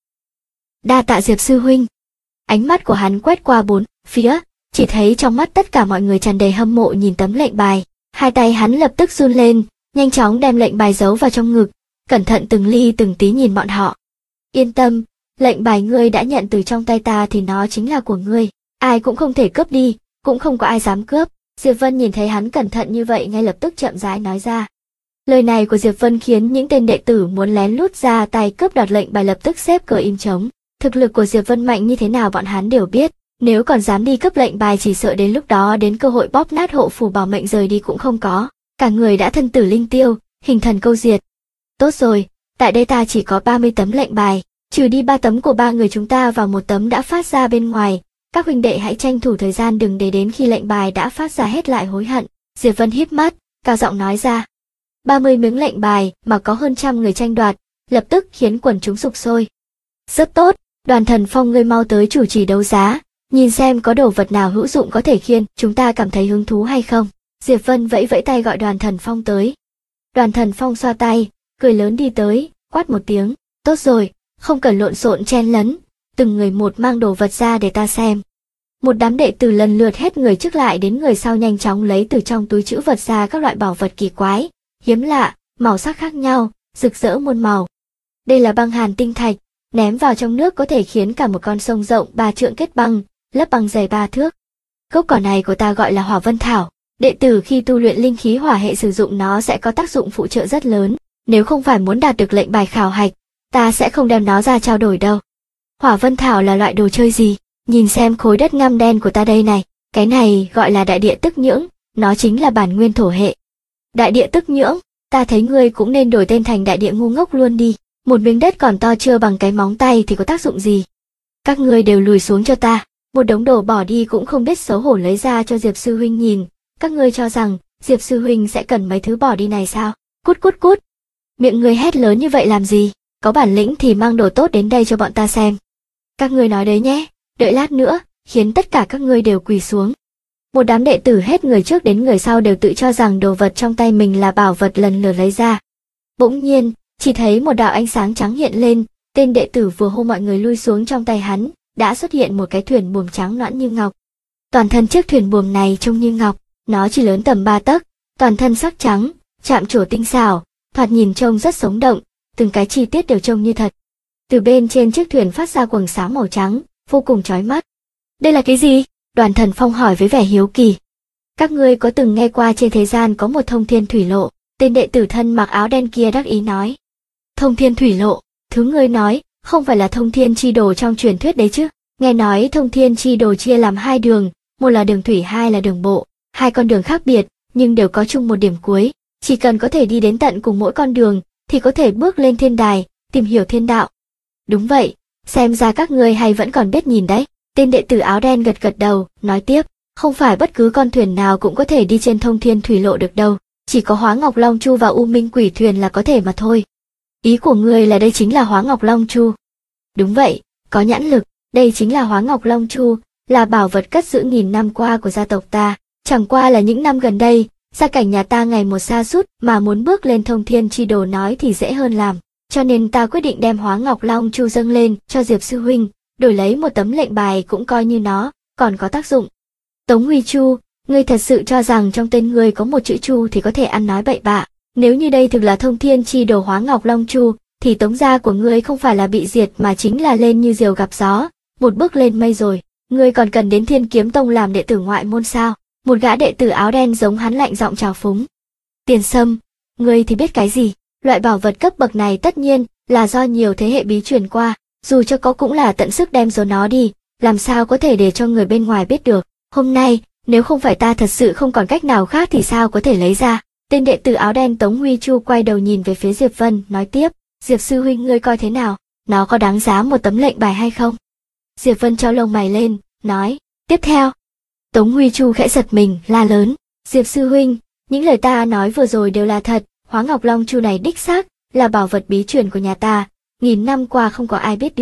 Đa tạ Diệp sư huynh. Ánh mắt của hắn quét qua bốn phía, chỉ thấy trong mắt tất cả mọi người tràn đầy hâm mộ nhìn tấm lệnh bài. Hai tay hắn lập tức run lên, nhanh chóng đem lệnh bài giấu vào trong ngực, cẩn thận từng ly từng tí nhìn bọn họ. Yên tâm, lệnh bài ngươi đã nhận từ trong tay ta thì nó chính là của ngươi, ai cũng không thể cướp đi, cũng không có ai dám cướp. Diệp Vân nhìn thấy hắn cẩn thận như vậy ngay lập tức chậm rãi nói ra. Lời này của Diệp Vân khiến những tên đệ tử muốn lén lút ra tay cướp đoạt lệnh bài lập tức xếp cờ im trống. Thực lực của Diệp Vân mạnh như thế nào bọn hắn đều biết, nếu còn dám đi cướp lệnh bài chỉ sợ đến lúc đó đến cơ hội bóp nát hộ phù bảo mệnh rời đi cũng không có. Cả người đã thân tử linh tiêu, hình thần câu diệt. Tốt rồi, tại đây ta chỉ có 30 tấm lệnh bài, trừ đi 3 tấm của 3 người chúng ta và 1 tấm đã phát ra bên ngoài. Các huynh đệ hãy tranh thủ thời gian đừng để đến khi lệnh bài đã phát ra hết lại hối hận. Diệp Vân híp mắt, cao giọng nói ra. 30 miếng lệnh bài mà có hơn trăm người tranh đoạt, lập tức khiến quần chúng sục sôi. Rất tốt, Đoàn Thần Phong ngươi mau tới chủ trì đấu giá, nhìn xem có đồ vật nào hữu dụng có thể khiến chúng ta cảm thấy hứng thú hay không. Diệp Vân vẫy vẫy tay gọi Đoàn Thần Phong tới. Đoàn Thần Phong xoa tay, cười lớn đi tới, quát một tiếng, tốt rồi, không cần lộn xộn chen lấn, từng người một mang đồ vật ra để ta xem. Một đám đệ tử lần lượt hết người trước lại đến người sau nhanh chóng lấy từ trong túi trữ vật ra các loại bảo vật kỳ quái, hiếm lạ, màu sắc khác nhau, rực rỡ muôn màu. Đây là băng hàn tinh thạch, ném vào trong nước có thể khiến cả một con sông rộng 3 trượng kết băng, lớp băng dày 3 thước. Gốc cỏ này của ta gọi là Hỏa Vân Thảo, đệ tử khi tu luyện linh khí hỏa hệ sử dụng nó sẽ có tác dụng phụ trợ rất lớn, nếu không phải muốn đạt được lệnh bài khảo hạch, ta sẽ không đem nó ra trao đổi đâu. Hỏa Vân Thảo là loại đồ chơi gì? Nhìn xem khối đất ngăm đen của ta đây này, cái này gọi là đại địa tức nhưỡng, nó chính là bản nguyên thổ hệ. Đại địa tức nhưỡng, ta thấy ngươi cũng nên đổi tên thành đại địa ngu ngốc luôn đi, một miếng đất còn to chưa bằng cái móng tay thì có tác dụng gì? Các ngươi đều lùi xuống cho ta, một đống đồ bỏ đi cũng không biết xấu hổ lấy ra cho Diệp sư huynh nhìn, các ngươi cho rằng Diệp sư huynh sẽ cần mấy thứ bỏ đi này sao? Cút cút cút. Miệng ngươi hét lớn như vậy làm gì? Có bản lĩnh thì mang đồ tốt đến đây cho bọn ta xem. Các ngươi nói đấy nhé, đợi lát nữa, khiến tất cả các ngươi đều quỳ xuống. Một đám đệ tử hết người trước đến người sau đều tự cho rằng đồ vật trong tay mình là bảo vật lần lượt lấy ra. Bỗng nhiên, chỉ thấy một đạo ánh sáng trắng hiện lên, tên đệ tử vừa hô mọi người lui xuống trong tay hắn, đã xuất hiện một cái thuyền buồm trắng nõn như ngọc. Toàn thân chiếc thuyền buồm này trông như ngọc, nó chỉ lớn tầm 3 tấc, toàn thân sắc trắng, chạm trổ tinh xảo, thoạt nhìn trông rất sống động, từng cái chi tiết đều trông như thật. Từ bên trên chiếc thuyền phát ra quầng sáng màu trắng, vô cùng chói mắt. Đây là cái gì? Đoàn Thần Phong hỏi với vẻ hiếu kỳ. Các ngươi có từng nghe qua trên thế gian có một thông thiên thủy lộ? Tên đệ tử thân mặc áo đen kia đắc ý nói. Thông thiên thủy lộ, thứ ngươi nói, không phải là thông thiên chi đồ trong truyền thuyết đấy chứ? Nghe nói thông thiên chi đồ chia làm 2 đường, một là đường thủy, 2 là đường bộ, 2 con đường khác biệt, nhưng đều có chung một điểm cuối. Chỉ cần có thể đi đến tận cùng mỗi con đường, thì có thể bước lên thiên đài, tìm hiểu thiên đạo. Đúng vậy, xem ra các ngươi hay vẫn còn biết nhìn đấy. Tên đệ tử áo đen gật gật đầu, nói tiếp, không phải bất cứ con thuyền nào cũng có thể đi trên thông thiên thủy lộ được đâu, chỉ có Hóa Ngọc Long Chu và U Minh Quỷ Thuyền là có thể mà thôi. Ý của ngươi là đây chính là Hóa Ngọc Long Chu? Đúng vậy, có nhãn lực, đây chính là Hóa Ngọc Long Chu, là bảo vật cất giữ nghìn năm qua của gia tộc ta, chẳng qua là những năm gần đây, gia cảnh nhà ta ngày một sa sút mà muốn bước lên thông thiên chi đồ nói thì dễ hơn làm, cho nên ta quyết định đem Hóa Ngọc Long Chu dâng lên cho Diệp sư huynh, đổi lấy một tấm lệnh bài cũng coi như nó còn có tác dụng. Tống Huy Chu, ngươi thật sự cho rằng trong tên ngươi có một chữ Chu thì có thể ăn nói bậy bạ? Nếu như đây thực là thông thiên chi đồ Hóa Ngọc Long Chu, thì tống gia của ngươi không phải là bị diệt mà chính là lên như diều gặp gió, một bước lên mây rồi. Ngươi còn cần đến Thiên Kiếm Tông làm đệ tử ngoại môn sao? Một gã đệ tử áo đen giống hắn lạnh giọng trào phúng. Tiền Sâm, ngươi thì biết cái gì? Loại bảo vật cấp bậc này tất nhiên là do nhiều thế hệ bí truyền qua, dù cho có cũng là tận sức đem giấu nó đi, làm sao có thể để cho người bên ngoài biết được. Hôm nay, nếu không phải ta thật sự không còn cách nào khác thì sao có thể lấy ra. Tên đệ tử áo đen Tống Huy Chu quay đầu nhìn về phía Diệp Vân, nói tiếp, Diệp sư huynh ngươi coi thế nào, nó có đáng giá một tấm lệnh bài hay không? Diệp Vân trao lông mày lên, nói, tiếp theo. Tống Huy Chu khẽ giật mình, la lớn, Diệp sư huynh, những lời ta nói vừa rồi đều là thật, Hóa Ngọc Long Chu này đích xác là bảo vật bí truyền của nhà ta, nghìn năm qua không có ai biết được,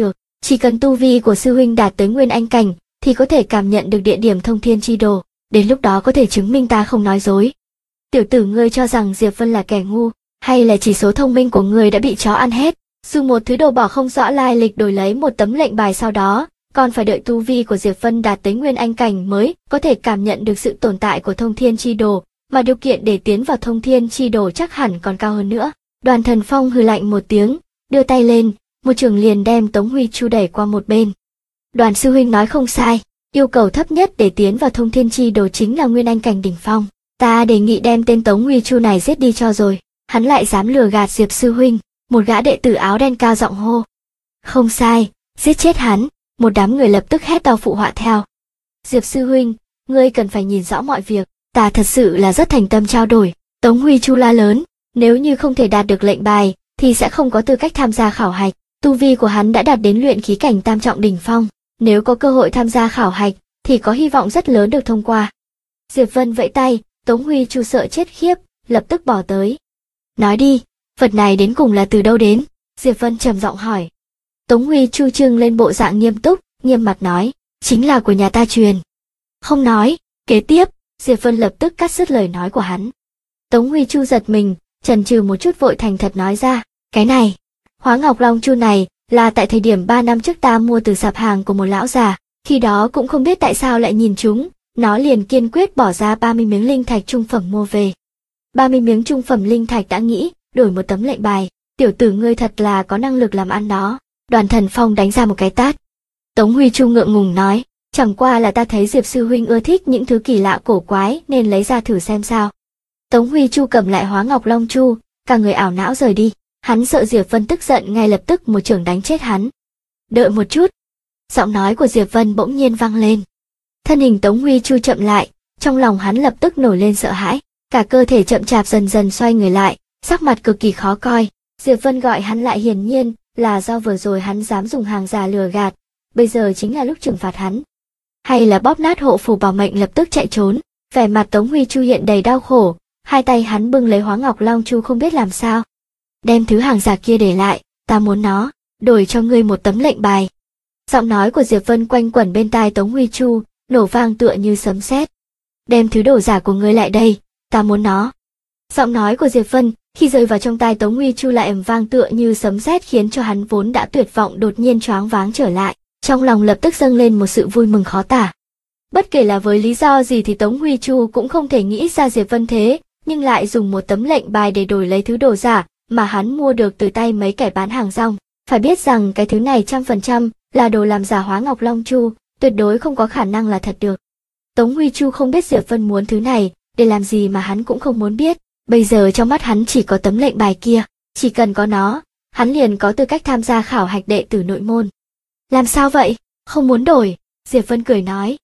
Chỉ cần tu vi của sư huynh đạt tới Nguyên Anh cảnh, thì có thể cảm nhận được địa điểm thông thiên chi đồ, đến lúc đó có thể chứng minh ta không nói dối. Tiểu tử ngươi cho rằng Diệp Vân là kẻ ngu, hay là chỉ số thông minh của ngươi đã bị chó ăn hết? Dùng một thứ đồ bỏ không rõ lai lịch đổi lấy một tấm lệnh bài, sau đó còn phải đợi tu vi của Diệp Vân đạt tới Nguyên Anh cảnh mới có thể cảm nhận được sự tồn tại của thông thiên chi đồ, mà điều kiện để tiến vào thông thiên chi đồ chắc hẳn còn cao hơn nữa. Đoàn Thần Phong hừ lạnh một tiếng, đưa tay lên, một chưởng liền đem Tống Huy Chu đẩy qua một bên. Đoàn sư huynh nói không sai, yêu cầu thấp nhất để tiến vào thông thiên chi đồ chính là Nguyên Anh cảnh đỉnh phong. Ta đề nghị đem tên Tống Huy Chu này giết đi cho rồi. Hắn lại dám lừa gạt Diệp sư huynh. Một gã đệ tử áo đen cao giọng hô. Không sai, giết chết hắn. Một đám người lập tức hét to phụ họa theo. Diệp sư huynh, ngươi cần phải nhìn rõ mọi việc, ta thật sự là rất thành tâm trao đổi. Tống Huy Chu la lớn, nếu như không thể đạt được lệnh bài, thì sẽ không có tư cách tham gia khảo hạch. Tu vi của hắn đã đạt đến luyện khí cảnh tam trọng đỉnh phong, nếu có cơ hội tham gia khảo hạch, thì có hy vọng rất lớn được thông qua. Diệp Vân vẫy tay, Tống Huy Chu sợ chết khiếp, lập tức bỏ tới. Nói đi, vật này đến cùng là từ đâu đến? Diệp Vân trầm giọng hỏi. Tống Huy Chu trưng lên bộ dạng nghiêm túc, nghiêm mặt nói, chính là của nhà ta truyền. Không nói, kế tiếp, Diệp Vân lập tức cắt đứt lời nói của hắn. Tống Huy Chu giật mình, chần chừ một chút vội thành thật nói ra, cái này, Hóa Ngọc Long Chu này, là tại thời điểm 3 năm trước ta mua từ sạp hàng của một lão già, khi đó cũng không biết tại sao lại nhìn chúng, nó liền kiên quyết bỏ ra 30 miếng linh thạch trung phẩm mua về. 30 miếng trung phẩm linh thạch đã nghĩ, đổi một tấm lệnh bài, tiểu tử ngươi thật là có năng lực làm ăn đó. Đoàn Thần Phong đánh ra một cái tát. Tống Huy Chu ngượng ngùng nói, chẳng qua là ta thấy Diệp sư huynh ưa thích những thứ kỳ lạ cổ quái nên lấy ra thử xem sao. Tống Huy Chu cầm lại Hóa Ngọc Long Chu, cả người ảo não rời đi. Hắn sợ Diệp Vân tức giận, ngay lập tức một chưởng đánh chết hắn. Đợi một chút. Giọng nói của Diệp Vân bỗng nhiên vang lên. Thân hình Tống Huy Chu chậm lại, trong lòng hắn lập tức nổi lên sợ hãi, cả cơ thể chậm chạp dần dần xoay người lại, sắc mặt cực kỳ khó coi. Diệp Vân gọi hắn lại hiển nhiên là do vừa rồi hắn dám dùng hàng giả lừa gạt, bây giờ chính là lúc trừng phạt hắn. Hay là bóp nát hộ phù bảo mệnh lập tức chạy trốn. Vẻ mặt Tống Huy Chu hiện đầy đau khổ, hai tay hắn bưng lấy Hóa Ngọc Long Chu không biết làm sao. Đem thứ hàng giả kia để lại, ta muốn nó, đổi cho ngươi một tấm lệnh bài. Giọng nói của Diệp Vân quanh quẩn bên tai Tống Huy Chu, nổ vang tựa như sấm sét. Đem thứ đồ giả của ngươi lại đây, ta muốn nó. Giọng nói của Diệp Vân khi rơi vào trong tai Tống Huy Chu lại ầm vang tựa như sấm sét, khiến cho hắn vốn đã tuyệt vọng đột nhiên choáng váng trở lại, trong lòng lập tức dâng lên một sự vui mừng khó tả. Bất kể là với lý do gì thì Tống Huy Chu cũng không thể nghĩ ra Diệp Vân thế, nhưng lại dùng một tấm lệnh bài để đổi lấy thứ đồ giả mà hắn mua được từ tay mấy kẻ bán hàng rong. Phải biết rằng cái thứ này 100% là đồ làm giả Hóa Ngọc Long Chu, tuyệt đối không có khả năng là thật được. Tống Huy Chu không biết Diệp Vân muốn thứ này để làm gì mà hắn cũng không muốn biết. Bây giờ trong mắt hắn chỉ có tấm lệnh bài kia, chỉ cần có nó, hắn liền có tư cách tham gia khảo hạch đệ tử nội môn. Làm sao vậy? Không muốn đổi? Diệp Vân cười nói.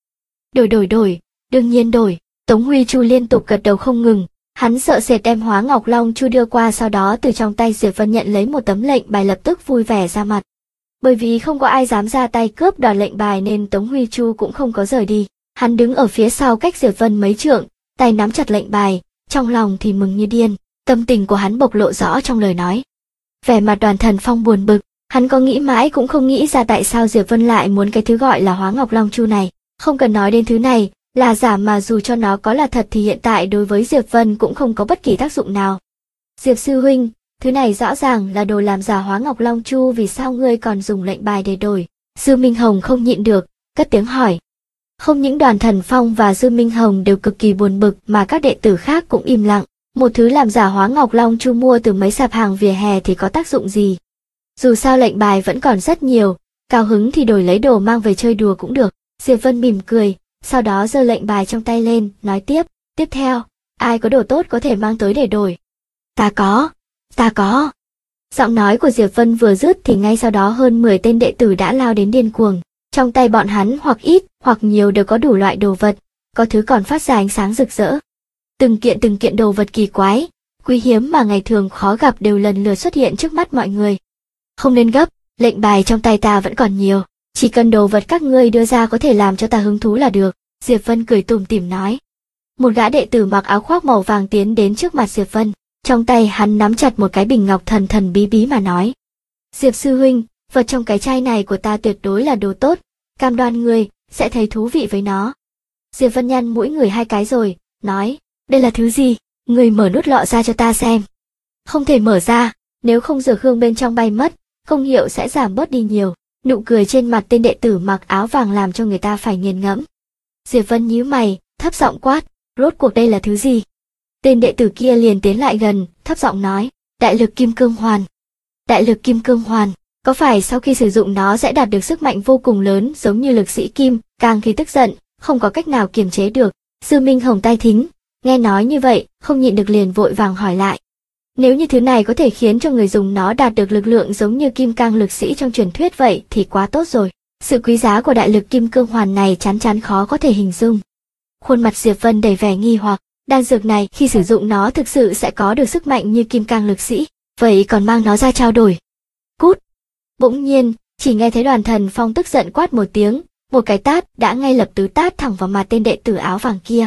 Đổi, đương nhiên đổi. Tống Huy Chu liên tục gật đầu không ngừng, hắn sợ sệt đem Hóa Ngọc Long Chu đưa qua, sau đó từ trong tay Diệp Vân nhận lấy một tấm lệnh bài lập tức vui vẻ ra mặt. Bởi vì không có ai dám ra tay cướp đoạt lệnh bài nên Tống Huy Chu cũng không có rời đi. Hắn đứng ở phía sau cách Diệp Vân mấy trượng, tay nắm chặt lệnh bài, trong lòng thì mừng như điên, tâm tình của hắn bộc lộ rõ trong lời nói. Vẻ mặt Đoàn Thần Phong buồn bực, hắn có nghĩ mãi cũng không nghĩ ra tại sao Diệp Vân lại muốn cái thứ gọi là Hóa Ngọc Long Chu này. Không cần nói đến thứ này là giả, mà dù cho nó có là thật thì hiện tại đối với Diệp Vân cũng không có bất kỳ tác dụng nào. Diệp sư huynh, thứ này rõ ràng là đồ làm giả Hóa Ngọc Long Chu, vì sao ngươi còn dùng lệnh bài để đổi? Dư Minh Hồng không nhịn được, cất tiếng hỏi. Không những Đoàn Thần Phong và Dư Minh Hồng đều cực kỳ buồn bực mà các đệ tử khác cũng im lặng. Một thứ làm giả Hóa Ngọc Long Chu mua từ mấy sạp hàng vỉa hè thì có tác dụng gì? Dù sao lệnh bài vẫn còn rất nhiều, cao hứng thì đổi lấy đồ mang về chơi đùa cũng được. Diệp Vân mỉm cười, sau đó giơ lệnh bài trong tay lên, nói tiếp theo, ai có đồ tốt có thể mang tới để đổi. Ta có. Giọng nói của Diệp Vân vừa dứt thì ngay sau đó hơn 10 tên đệ tử đã lao đến điên cuồng. Trong tay bọn hắn hoặc ít, hoặc nhiều đều có đủ loại đồ vật, có thứ còn phát ra ánh sáng rực rỡ. Từng kiện đồ vật kỳ quái, quý hiếm mà ngày thường khó gặp đều lần lượt xuất hiện trước mắt mọi người. Không nên gấp, lệnh bài trong tay ta vẫn còn nhiều, chỉ cần đồ vật các ngươi đưa ra có thể làm cho ta hứng thú là được. Diệp Vân cười tủm tỉm nói. Một gã đệ tử mặc áo khoác màu vàng tiến đến trước mặt Diệp Vân, trong tay hắn nắm chặt một cái bình ngọc thần bí mà nói. Diệp sư huynh, vật trong cái chai này của ta tuyệt đối là đồ tốt, cam đoan ngươi sẽ thấy thú vị với nó. Diệp Vân nhăn mũi người hai cái rồi, nói, đây là thứ gì, ngươi mở nút lọ ra cho ta xem. Không thể mở ra, nếu không dược hương bên trong bay mất, công hiệu sẽ giảm bớt đi nhiều. Nụ cười trên mặt tên đệ tử mặc áo vàng làm cho người ta phải nghiền ngẫm. Diệp Vân nhíu mày, thấp giọng quát, rốt cuộc đây là thứ gì? Tên đệ tử kia liền tiến lại gần, thấp giọng nói, đại lực kim cương hoàn. Đại lực kim cương hoàn, có phải sau khi sử dụng nó sẽ đạt được sức mạnh vô cùng lớn giống như lực sĩ kim, càng khi tức giận, không có cách nào kiềm chế được. Dư Minh Hồng tai thính, nghe nói như vậy, không nhịn được liền vội vàng hỏi lại. Nếu như thứ này có thể khiến cho người dùng nó đạt được lực lượng giống như kim cang lực sĩ trong truyền thuyết vậy thì quá tốt rồi. Sự quý giá của đại lực kim cương hoàn này chắn chắn khó có thể hình dung. Khuôn mặt Diệp Vân đầy vẻ nghi hoặc, đan dược này khi sử dụng nó thực sự sẽ có được sức mạnh như kim cang lực sĩ, vậy còn mang nó ra trao đổi. Cút! Bỗng nhiên, chỉ nghe thấy Đoàn Thần Phong tức giận quát một tiếng, một cái tát đã ngay lập tức tát thẳng vào mặt tên đệ tử áo vàng kia.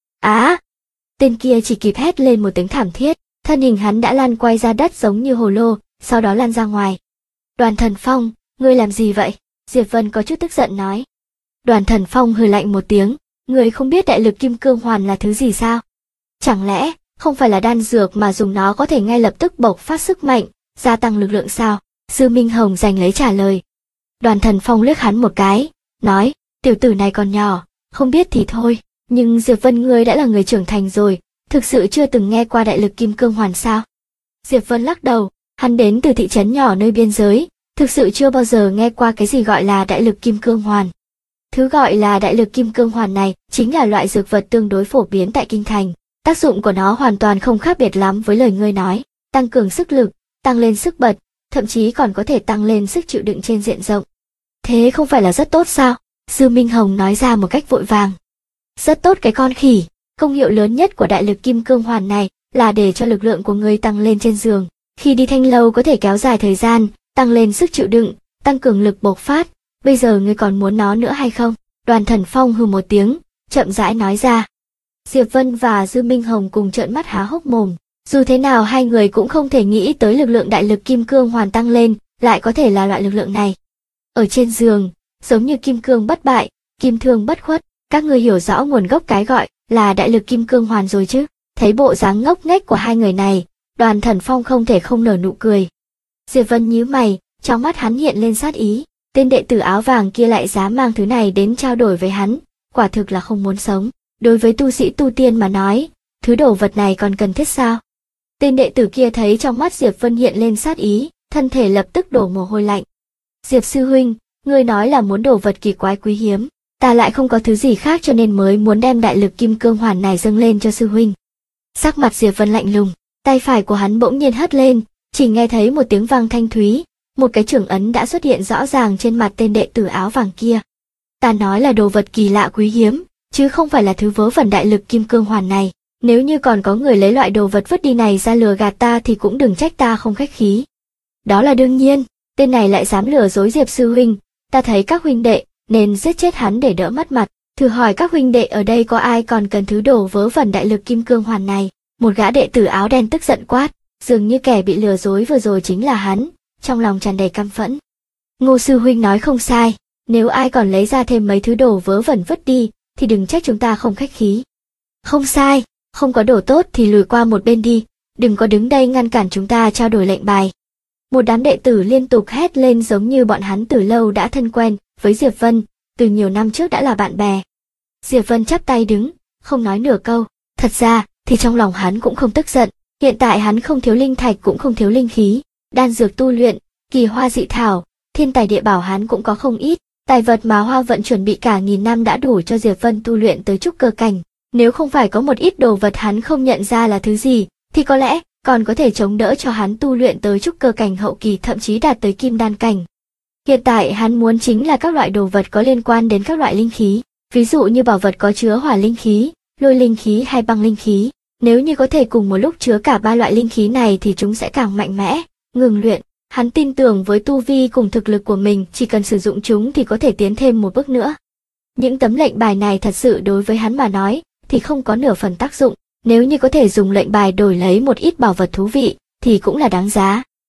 Á! Tên kia chỉ kịp hét lên một tiếng thảm thiết, thân hình hắn đã lăn quay ra đất giống như hồ lô, sau đó lăn ra ngoài. Đoàn Thần Phong, ngươi làm gì vậy? Diệp Vân có chút tức giận nói. Đoàn Thần Phong hừ lạnh một tiếng, ngươi không biết đại lực kim cương hoàn là thứ gì sao? Chẳng lẽ không phải là đan dược mà dùng nó có thể ngay lập tức bộc phát sức mạnh, gia tăng lực lượng sao? Dư Minh Hồng giành lấy trả lời. Đoàn Thần Phong liếc hắn một cái, nói, tiểu tử này còn nhỏ, không biết thì thôi, nhưng Diệp Vân ngươi đã là người trưởng thành rồi, thực sự chưa từng nghe qua đại lực kim cương hoàn sao? Diệp Vân lắc đầu, hắn đến từ thị trấn nhỏ nơi biên giới, thực sự chưa bao giờ nghe qua cái gì gọi là đại lực kim cương hoàn. Thứ gọi là đại lực kim cương hoàn này chính là loại dược vật tương đối phổ biến tại kinh thành, tác dụng của nó hoàn toàn không khác biệt lắm với lời ngươi nói, tăng cường sức lực, tăng lên sức bật, thậm chí còn có thể tăng lên sức chịu đựng trên diện rộng. Thế không phải là rất tốt sao? Dư Minh Hồng nói ra một cách vội vàng. Rất tốt cái con khỉ, công hiệu lớn nhất của đại lực kim cương hoàn này là để cho lực lượng của ngươi tăng lên trên giường. Khi đi thanh lâu có thể kéo dài thời gian, tăng lên sức chịu đựng, tăng cường lực bộc phát. Bây giờ ngươi còn muốn nó nữa hay không? Đoàn Thần Phong hừ một tiếng, chậm rãi nói ra. Diệp Vân và Dư Minh Hồng cùng trợn mắt há hốc mồm. Dù thế nào hai người cũng không thể nghĩ tới lực lượng đại lực kim cương hoàn tăng lên, lại có thể là loại lực lượng này. Ở trên giường, giống như kim cương bất bại, kim thương bất khuất, các ngươi hiểu rõ nguồn gốc cái gọi là đại lực kim cương hoàn rồi chứ? Thấy bộ dáng ngốc nghếch của hai người này, Đoàn Thần Phong không thể không nở nụ cười. Diệp Vân nhíu mày, trong mắt hắn hiện lên sát ý, tên đệ tử áo vàng kia lại dám mang thứ này đến trao đổi với hắn, quả thực là không muốn sống. Đối với tu sĩ tu tiên mà nói, thứ đồ vật này còn cần thiết sao? Tên đệ tử kia thấy trong mắt Diệp Vân hiện lên sát ý, thân thể lập tức đổ mồ hôi lạnh. Diệp sư huynh, ngươi nói là muốn đồ vật kỳ quái quý hiếm, ta lại không có thứ gì khác cho nên mới muốn đem đại lực kim cương hoàn này dâng lên cho sư huynh. Sắc mặt Diệp Vân lạnh lùng, tay phải của hắn bỗng nhiên hất lên, chỉ nghe thấy một tiếng vang thanh thúy, một cái chưởng ấn đã xuất hiện rõ ràng trên mặt tên đệ tử áo vàng kia. Ta nói là đồ vật kỳ lạ quý hiếm, chứ không phải là thứ vớ vẩn đại lực kim cương hoàn này. Nếu như còn có người lấy loại đồ vật vứt đi này ra lừa gạt ta thì cũng đừng trách ta không khách khí. Đó là đương nhiên, tên này lại dám lừa dối Diệp sư huynh, ta thấy các huynh đệ nên giết chết hắn để đỡ mất mặt. Thử hỏi các huynh đệ ở đây có ai còn cần thứ đồ vớ vẩn đại lực kim cương hoàn này? Một gã đệ tử áo đen tức giận quát, dường như kẻ bị lừa dối vừa rồi chính là hắn, trong lòng tràn đầy căm phẫn. Ngô sư huynh nói không sai, nếu ai còn lấy ra thêm mấy thứ đồ vớ vẩn vứt đi, thì đừng trách chúng ta không khách khí. Không sai, không có đồ tốt thì lùi qua một bên đi, đừng có đứng đây ngăn cản chúng ta trao đổi lệnh bài. Một đám đệ tử liên tục hét lên giống như bọn hắn từ lâu đã thân quen với Diệp Vân, từ nhiều năm trước đã là bạn bè. Diệp Vân chắp tay đứng, không nói nửa câu, thật ra thì trong lòng hắn cũng không tức giận, hiện tại hắn không thiếu linh thạch cũng không thiếu linh khí, đan dược tu luyện, kỳ hoa dị thảo, thiên tài địa bảo hắn cũng có không ít, tài vật mà Hoa Vận chuẩn bị cả nghìn năm đã đủ cho Diệp Vân tu luyện tới trúc cơ cảnh. Nếu không phải có một ít đồ vật hắn không nhận ra là thứ gì, thì có lẽ còn có thể chống đỡ cho hắn tu luyện tới trúc cơ cảnh hậu kỳ, thậm chí đạt tới kim đan cảnh. Hiện tại hắn muốn chính là các loại đồ vật có liên quan đến các loại linh khí, ví dụ như bảo vật có chứa hỏa linh khí, lôi linh khí hay băng linh khí. Nếu như có thể cùng một lúc chứa cả ba loại linh khí này thì chúng sẽ càng mạnh mẽ. Ngừng luyện, hắn tin tưởng với tu vi cùng thực lực của mình, chỉ cần sử dụng chúng thì có thể tiến thêm một bước nữa. Những tấm lệnh bài này thật sự đối với hắn mà nói thì không có nửa phần tác dụng, nếu như có thể dùng lệnh bài đổi lấy một ít bảo vật thú vị thì cũng là đáng giá.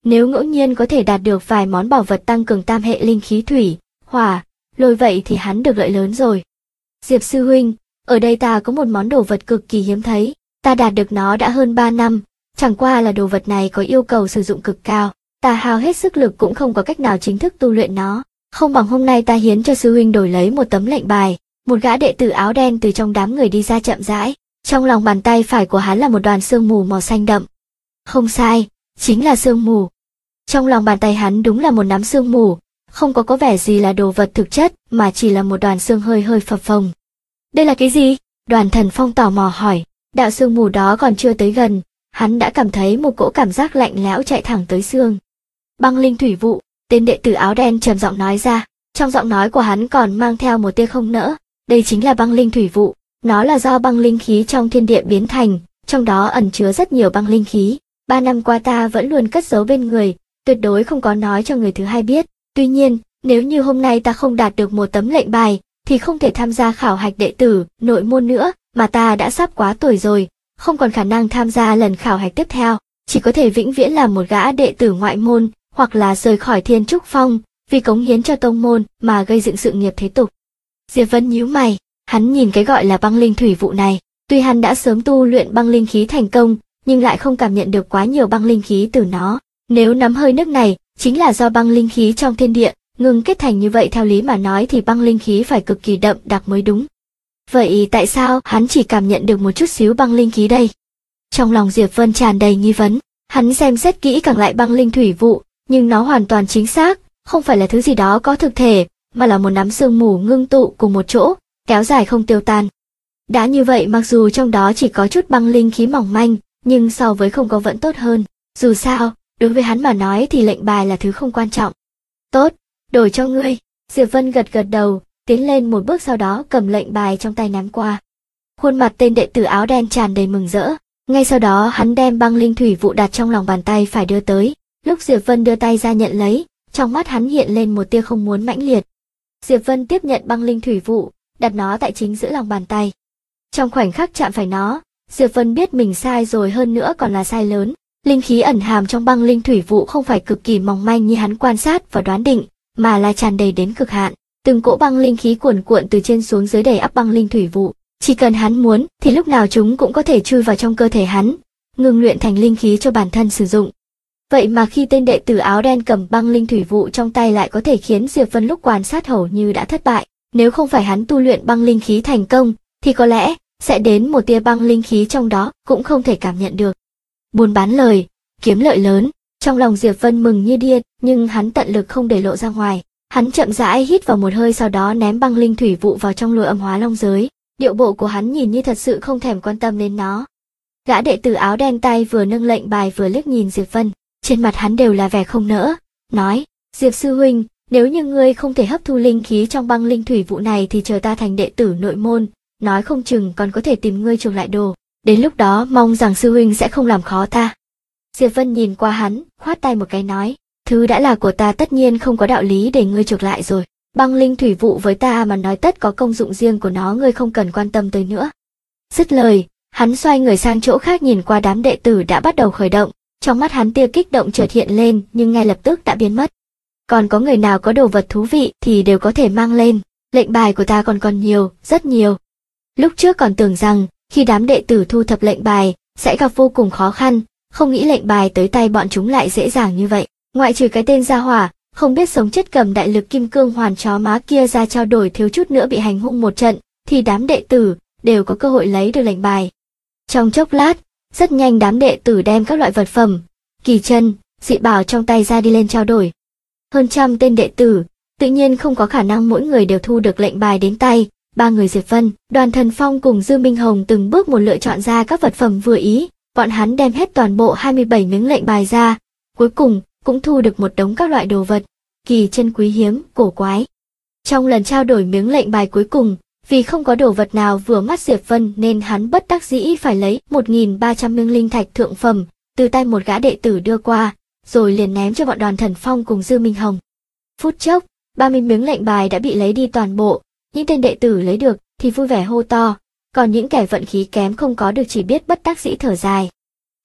Nếu ngẫu nhiên có thể đạt được vài món bảo vật tăng cường tam hệ linh khí thủy, hỏa, lôi vậy thì hắn được lợi lớn rồi. Diệp sư huynh, ở đây ta có một món đồ vật cực kỳ hiếm thấy, ta đạt được nó đã hơn 3 năm, chẳng qua là đồ vật này có yêu cầu sử dụng cực cao, ta hao hết sức lực cũng không có cách nào chính thức tu luyện nó, không bằng hôm nay ta hiến cho sư huynh đổi lấy một tấm lệnh bài. Một gã đệ tử áo đen từ trong đám người đi ra chậm rãi, trong lòng bàn tay phải của hắn là một đoàn sương mù màu xanh đậm. Không sai, chính là sương mù. Trong lòng bàn tay hắn đúng là một nắm sương mù, không có vẻ gì là đồ vật thực chất, mà chỉ là một đoàn sương hơi hơi phập phồng. Đây là cái gì? Đoàn Thần Phong tò mò hỏi. Đạo sương mù đó còn chưa tới gần, hắn đã cảm thấy một cỗ cảm giác lạnh lẽo chạy thẳng tới xương. Băng linh thủy vụ, tên đệ tử áo đen trầm giọng nói ra, trong giọng nói của hắn còn mang theo một tia không nỡ. Đây chính là băng linh thủy vụ, nó là do băng linh khí trong thiên địa biến thành, trong đó ẩn chứa rất nhiều băng linh khí. 3 năm qua ta vẫn luôn cất giấu bên người, tuyệt đối không có nói cho người thứ hai biết. Tuy nhiên, nếu như hôm nay ta không đạt được một tấm lệnh bài, thì không thể tham gia khảo hạch đệ tử, nội môn nữa, mà ta đã sắp quá tuổi rồi, không còn khả năng tham gia lần khảo hạch tiếp theo, chỉ có thể vĩnh viễn là một gã đệ tử ngoại môn, hoặc là rời khỏi Thiên Trúc Phong, vì cống hiến cho tông môn mà gây dựng sự nghiệp thế tục. Diệp Vân nhíu mày, hắn nhìn cái gọi là băng linh thủy vụ này, tuy hắn đã sớm tu luyện băng linh khí thành công, nhưng lại không cảm nhận được quá nhiều băng linh khí từ nó. Nếu nắm hơi nước này, chính là do băng linh khí trong thiên địa ngừng kết thành như vậy, theo lý mà nói thì băng linh khí phải cực kỳ đậm đặc mới đúng. Vậy tại sao hắn chỉ cảm nhận được một chút xíu băng linh khí đây? Trong lòng Diệp Vân tràn đầy nghi vấn, hắn xem xét kỹ càng lại băng linh thủy vụ, nhưng nó hoàn toàn chính xác, không phải là thứ gì đó có thực thể, mà là một nắm sương mù ngưng tụ cùng một chỗ, kéo dài không tiêu tan. Đã như vậy, mặc dù trong đó chỉ có chút băng linh khí mỏng manh, nhưng so với không có vẫn tốt hơn. Dù sao, đối với hắn mà nói thì lệnh bài là thứ không quan trọng. Tốt, đổi cho ngươi. Diệp Vân gật gật đầu, tiến lên một bước, sau đó cầm lệnh bài trong tay ném qua. Khuôn mặt tên đệ tử áo đen tràn đầy mừng rỡ. Ngay sau đó hắn đem băng linh thủy vụ đặt trong lòng bàn tay phải đưa tới. Lúc Diệp Vân đưa tay ra nhận lấy, trong mắt hắn hiện lên một tia không muốn mãnh liệt. Diệp Vân tiếp nhận băng linh thủy vụ, đặt nó tại chính giữa lòng bàn tay. Trong khoảnh khắc chạm phải nó, Diệp Vân biết mình sai rồi, hơn nữa còn là sai lớn. Linh khí ẩn hàm trong băng linh thủy vụ không phải cực kỳ mỏng manh như hắn quan sát và đoán định, mà là tràn đầy đến cực hạn. Từng cỗ băng linh khí cuồn cuộn từ trên xuống dưới đầy ắp băng linh thủy vụ. Chỉ cần hắn muốn, thì lúc nào chúng cũng có thể chui vào trong cơ thể hắn, ngưng luyện thành linh khí cho bản thân sử dụng. Vậy mà khi tên đệ tử áo đen cầm băng linh thủy vụ trong tay lại có thể khiến Diệp Vân lúc quan sát hầu như đã thất bại. Nếu không phải hắn tu luyện băng linh khí thành công, thì có lẽ sẽ đến một tia băng linh khí trong đó cũng không thể cảm nhận được. Buôn bán lời, kiếm lợi lớn. Trong lòng Diệp Vân mừng như điên, nhưng hắn tận lực không để lộ ra ngoài. Hắn chậm rãi hít vào một hơi, sau đó ném băng linh thủy vụ vào trong lùi âm hóa long giới. Điệu bộ của hắn nhìn như thật sự không thèm quan tâm đến nó. Gã đệ tử áo đen tay vừa nâng lệnh bài vừa liếc nhìn Diệp Vân, trên mặt hắn đều là vẻ không nỡ, nói: Diệp sư huynh, nếu như ngươi không thể hấp thu linh khí trong băng linh thủy vụ này thì chờ ta thành đệ tử nội môn, nói không chừng còn có thể tìm ngươi chuộc lại đồ. Đến lúc đó mong rằng sư huynh sẽ không làm khó ta. Diệp Vân nhìn qua hắn, khoát tay một cái nói: thứ đã là của ta tất nhiên không có đạo lý để ngươi chuộc lại rồi. Băng linh thủy vụ với ta mà nói tất có công dụng riêng của nó, ngươi không cần quan tâm tới nữa. Dứt lời, hắn xoay người sang chỗ khác, nhìn qua đám đệ tử đã bắt đầu khởi động. Trong mắt hắn tia kích động chợt hiện lên, nhưng ngay lập tức đã biến mất. Còn có người nào có đồ vật thú vị thì đều có thể mang lên, lệnh bài của ta còn nhiều, rất nhiều. Lúc trước còn tưởng rằng, khi đám đệ tử thu thập lệnh bài, sẽ gặp vô cùng khó khăn, không nghĩ lệnh bài tới tay bọn chúng lại dễ dàng như vậy. Ngoại trừ cái tên gia hỏa, không biết sống chết cầm đại lực kim cương hoàn chó má kia ra trao đổi, thiếu chút nữa bị hành hung một trận, thì đám đệ tử đều có cơ hội lấy được lệnh bài. Trong chốc lát, rất nhanh đám đệ tử đem các loại vật phẩm, kỳ chân, dị bảo trong tay ra đi lên trao đổi. Hơn trăm tên đệ tử, tự nhiên không có khả năng mỗi người đều thu được lệnh bài đến tay. Ba người Diệp Vân, Đoàn Thần Phong cùng Dư Minh Hồng từng bước một lựa chọn ra các vật phẩm vừa ý, bọn hắn đem hết toàn bộ 27 miếng lệnh bài ra, cuối cùng cũng thu được một đống các loại đồ vật, kỳ chân quý hiếm, cổ quái. Trong lần trao đổi miếng lệnh bài cuối cùng, vì không có đồ vật nào vừa mắt Diệp Vân nên hắn bất đắc dĩ phải lấy 1.300 miếng linh thạch thượng phẩm từ tay một gã đệ tử đưa qua, rồi liền ném cho bọn Đoàn Thần Phong cùng Dư Minh Hồng. Phút chốc, 30 miếng lệnh bài đã bị lấy đi toàn bộ. Những tên đệ tử lấy được thì vui vẻ hô to, còn những kẻ vận khí kém không có được chỉ biết bất đắc dĩ thở dài.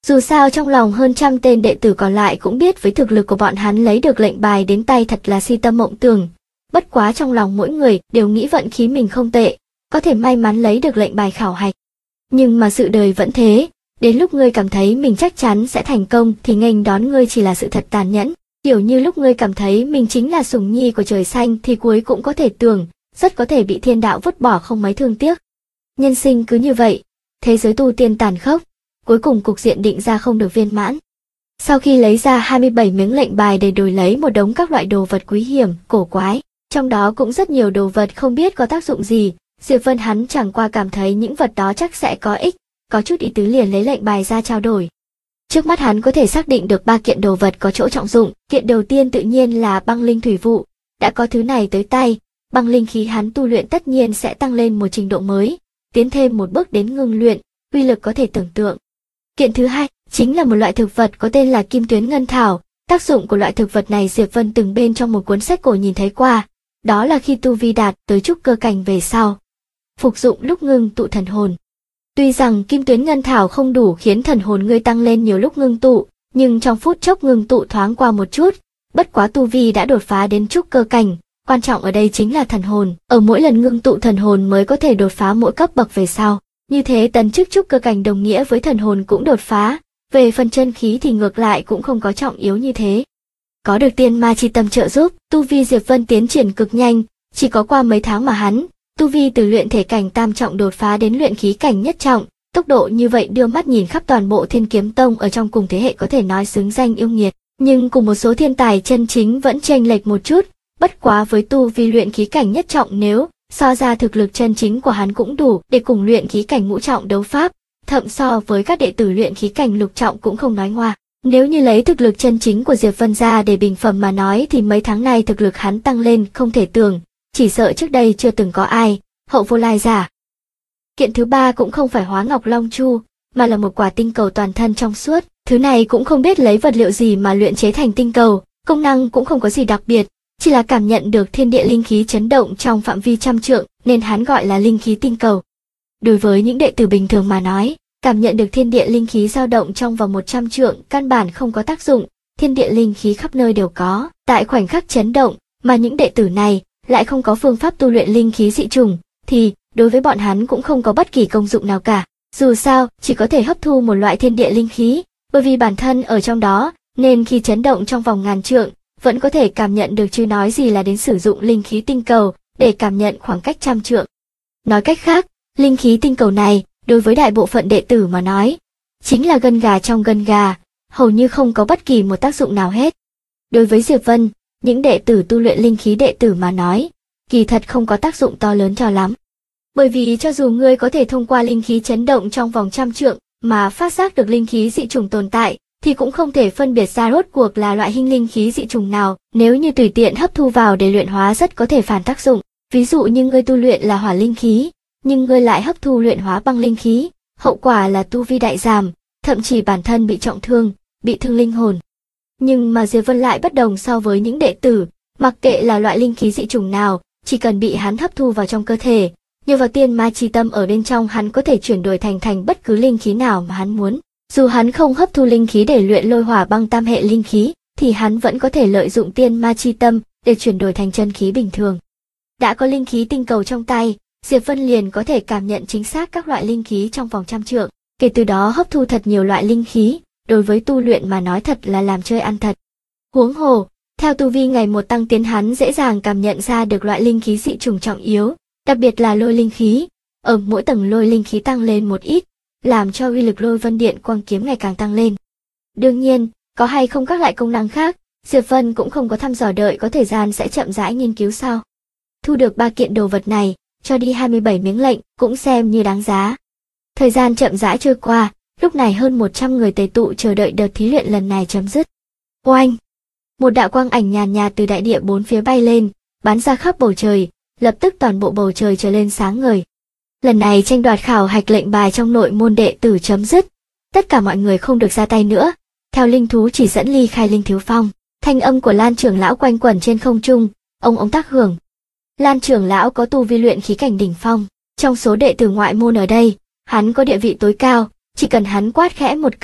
Dù sao trong lòng hơn trăm tên đệ tử còn lại cũng biết với thực lực của bọn hắn lấy được lệnh bài đến tay thật là si tâm mộng tưởng. Bất quá trong lòng mỗi người đều nghĩ vận khí mình không tệ, có thể may mắn lấy được lệnh bài khảo hạch. Nhưng mà sự đời vẫn thế, đến lúc ngươi cảm thấy mình chắc chắn sẽ thành công thì nghênh đón ngươi chỉ là sự thật tàn nhẫn. Kiểu như lúc ngươi cảm thấy mình chính là sủng nhi của trời xanh thì cuối cũng có thể tưởng, rất có thể bị thiên đạo vứt bỏ không mấy thương tiếc. Nhân sinh cứ như vậy, thế giới tu tiên tàn khốc, cuối cùng cục diện định ra không được viên mãn. Sau khi lấy ra 27 miếng lệnh bài để đổi lấy một đống các loại đồ vật quý hiểm, cổ quái, trong đó cũng rất nhiều đồ vật không biết có tác dụng gì, Diệp Vân hắn chẳng qua cảm thấy những vật đó chắc sẽ có ích, có chút ý tứ liền lấy lệnh bài ra trao đổi. Trước mắt hắn có thể xác định được 3 kiện đồ vật có chỗ trọng dụng, kiện đầu tiên tự nhiên là băng linh thủy vụ, đã có thứ này tới tay, băng linh khí hắn tu luyện tất nhiên sẽ tăng lên một trình độ mới, tiến thêm một bước đến ngưng luyện, uy lực có thể tưởng tượng. Kiện thứ hai chính là một loại thực vật có tên là Kim Tuyến Ngân Thảo, tác dụng của loại thực vật này Diệp Vân từng bên trong một cuốn sách cổ nhìn thấy qua, đó là khi tu vi đạt tới trúc cơ cảnh về sau, phục dụng lúc ngưng tụ thần hồn. Tuy rằng Kim Tuyến Ngân Thảo không đủ khiến thần hồn ngươi tăng lên nhiều lúc ngưng tụ, nhưng trong phút chốc ngưng tụ thoáng qua một chút, bất quá tu vi đã đột phá đến trúc cơ cảnh, quan trọng ở đây chính là thần hồn, ở mỗi lần ngưng tụ thần hồn mới có thể đột phá mỗi cấp bậc về sau. Như thế tấn chức trúc cơ cảnh đồng nghĩa với thần hồn cũng đột phá, về phần chân khí thì ngược lại cũng không có trọng yếu như thế. Có được tiên ma chi tâm trợ giúp, tu vi Diệp Vân tiến triển cực nhanh, chỉ có qua mấy tháng mà hắn, tu vi từ luyện thể cảnh tam trọng đột phá đến luyện khí cảnh nhất trọng, tốc độ như vậy đưa mắt nhìn khắp toàn bộ Thiên Kiếm Tông ở trong cùng thế hệ có thể nói xứng danh yêu nghiệt, nhưng cùng một số thiên tài chân chính vẫn chênh lệch một chút, bất quá với tu vi luyện khí cảnh nhất trọng nếu so ra thực lực chân chính của hắn cũng đủ để cùng luyện khí cảnh ngũ trọng đấu pháp, thậm so với các đệ tử luyện khí cảnh lục trọng cũng không nói ngoa. Nếu như lấy thực lực chân chính của Diệp Vân ra để bình phẩm mà nói thì mấy tháng nay thực lực hắn tăng lên không thể tưởng, chỉ sợ trước đây chưa từng có ai, hậu vô lai giả. Kiện thứ ba cũng không phải Hóa Ngọc Long Chu, mà là một quả tinh cầu toàn thân trong suốt, thứ này cũng không biết lấy vật liệu gì mà luyện chế thành tinh cầu, công năng cũng không có gì đặc biệt, chỉ là cảm nhận được thiên địa linh khí chấn động trong phạm vi trăm trượng nên hắn gọi là linh khí tinh cầu. Đối với những đệ tử bình thường mà nói, cảm nhận được thiên địa linh khí dao động trong vòng 100 trượng căn bản không có tác dụng, thiên địa linh khí khắp nơi đều có, tại khoảnh khắc chấn động, mà những đệ tử này lại không có phương pháp tu luyện linh khí dị trùng, thì đối với bọn hắn cũng không có bất kỳ công dụng nào cả. Dù sao, chỉ có thể hấp thu một loại thiên địa linh khí, bởi vì bản thân ở trong đó, nên khi chấn động trong vòng ngàn trượng, vẫn có thể cảm nhận được chứ nói gì là đến sử dụng linh khí tinh cầu để cảm nhận khoảng cách trăm trượng. Nói cách khác, linh khí tinh cầu này, đối với đại bộ phận đệ tử mà nói, chính là gân gà trong gân gà, hầu như không có bất kỳ một tác dụng nào hết. Đối với Diệp Vân, những đệ tử tu luyện linh khí đệ tử mà nói, kỳ thật không có tác dụng to lớn cho lắm. Bởi vì cho dù ngươi có thể thông qua linh khí chấn động trong vòng trăm trượng mà phát giác được linh khí dị trùng tồn tại, thì cũng không thể phân biệt ra rốt cuộc là loại hình linh khí dị trùng nào, nếu như tùy tiện hấp thu vào để luyện hóa rất có thể phản tác dụng. Ví dụ như ngươi tu luyện là hỏa linh khí, nhưng ngươi lại hấp thu luyện hóa băng linh khí, hậu quả là tu vi đại giảm, thậm chí bản thân bị trọng thương, bị thương linh hồn. Nhưng mà Diệp Vân lại bất đồng so với những đệ tử, mặc kệ là loại linh khí dị trùng nào, chỉ cần bị hắn hấp thu vào trong cơ thể, nhờ vào tiên ma chi tâm ở bên trong hắn có thể chuyển đổi thành bất cứ linh khí nào mà hắn muốn. Dù hắn không hấp thu linh khí để luyện lôi hỏa băng tam hệ linh khí, thì hắn vẫn có thể lợi dụng tiên ma chi tâm để chuyển đổi thành chân khí bình thường. Đã có linh khí tinh cầu trong tay, Diệp Vân liền có thể cảm nhận chính xác các loại linh khí trong vòng trăm trượng, kể từ đó hấp thu thật nhiều loại linh khí, đối với tu luyện mà nói thật là làm chơi ăn thật. Huống hồ, theo tu vi ngày một tăng tiến hắn dễ dàng cảm nhận ra được loại linh khí dị trùng trọng yếu, đặc biệt là lôi linh khí, ở mỗi tầng lôi linh khí tăng lên một ít, làm cho uy lực lôi vân điện quang kiếm ngày càng tăng lên. Đương nhiên, có hay không các loại công năng khác, Diệp Vân cũng không có thăm dò, đợi có thời gian sẽ chậm rãi nghiên cứu sau. Thu được 3 kiện đồ vật này, cho đi 27 miếng lệnh, cũng xem như đáng giá. Thời gian chậm rãi trôi qua, lúc này hơn 100 người tề tụ chờ đợi đợt thí luyện lần này chấm dứt. Oanh! Một đạo quang ảnh nhàn nhạt từ đại địa bốn phía bay lên, bắn ra khắp bầu trời, lập tức toàn bộ bầu trời trở lên sáng ngời. Lần này tranh đoạt khảo hạch lệnh bài trong nội môn đệ tử chấm dứt, tất cả mọi người không được ra tay nữa, theo linh thú chỉ dẫn ly khai linh thiếu phong. Thanh âm của Lan trưởng lão quanh quẩn trên không trung, ông tác hưởng. Lan trưởng lão có tu vi luyện khí cảnh đỉnh phong, trong số đệ tử ngoại môn ở đây, hắn có địa vị tối cao, chỉ cần hắn quát khẽ một câu,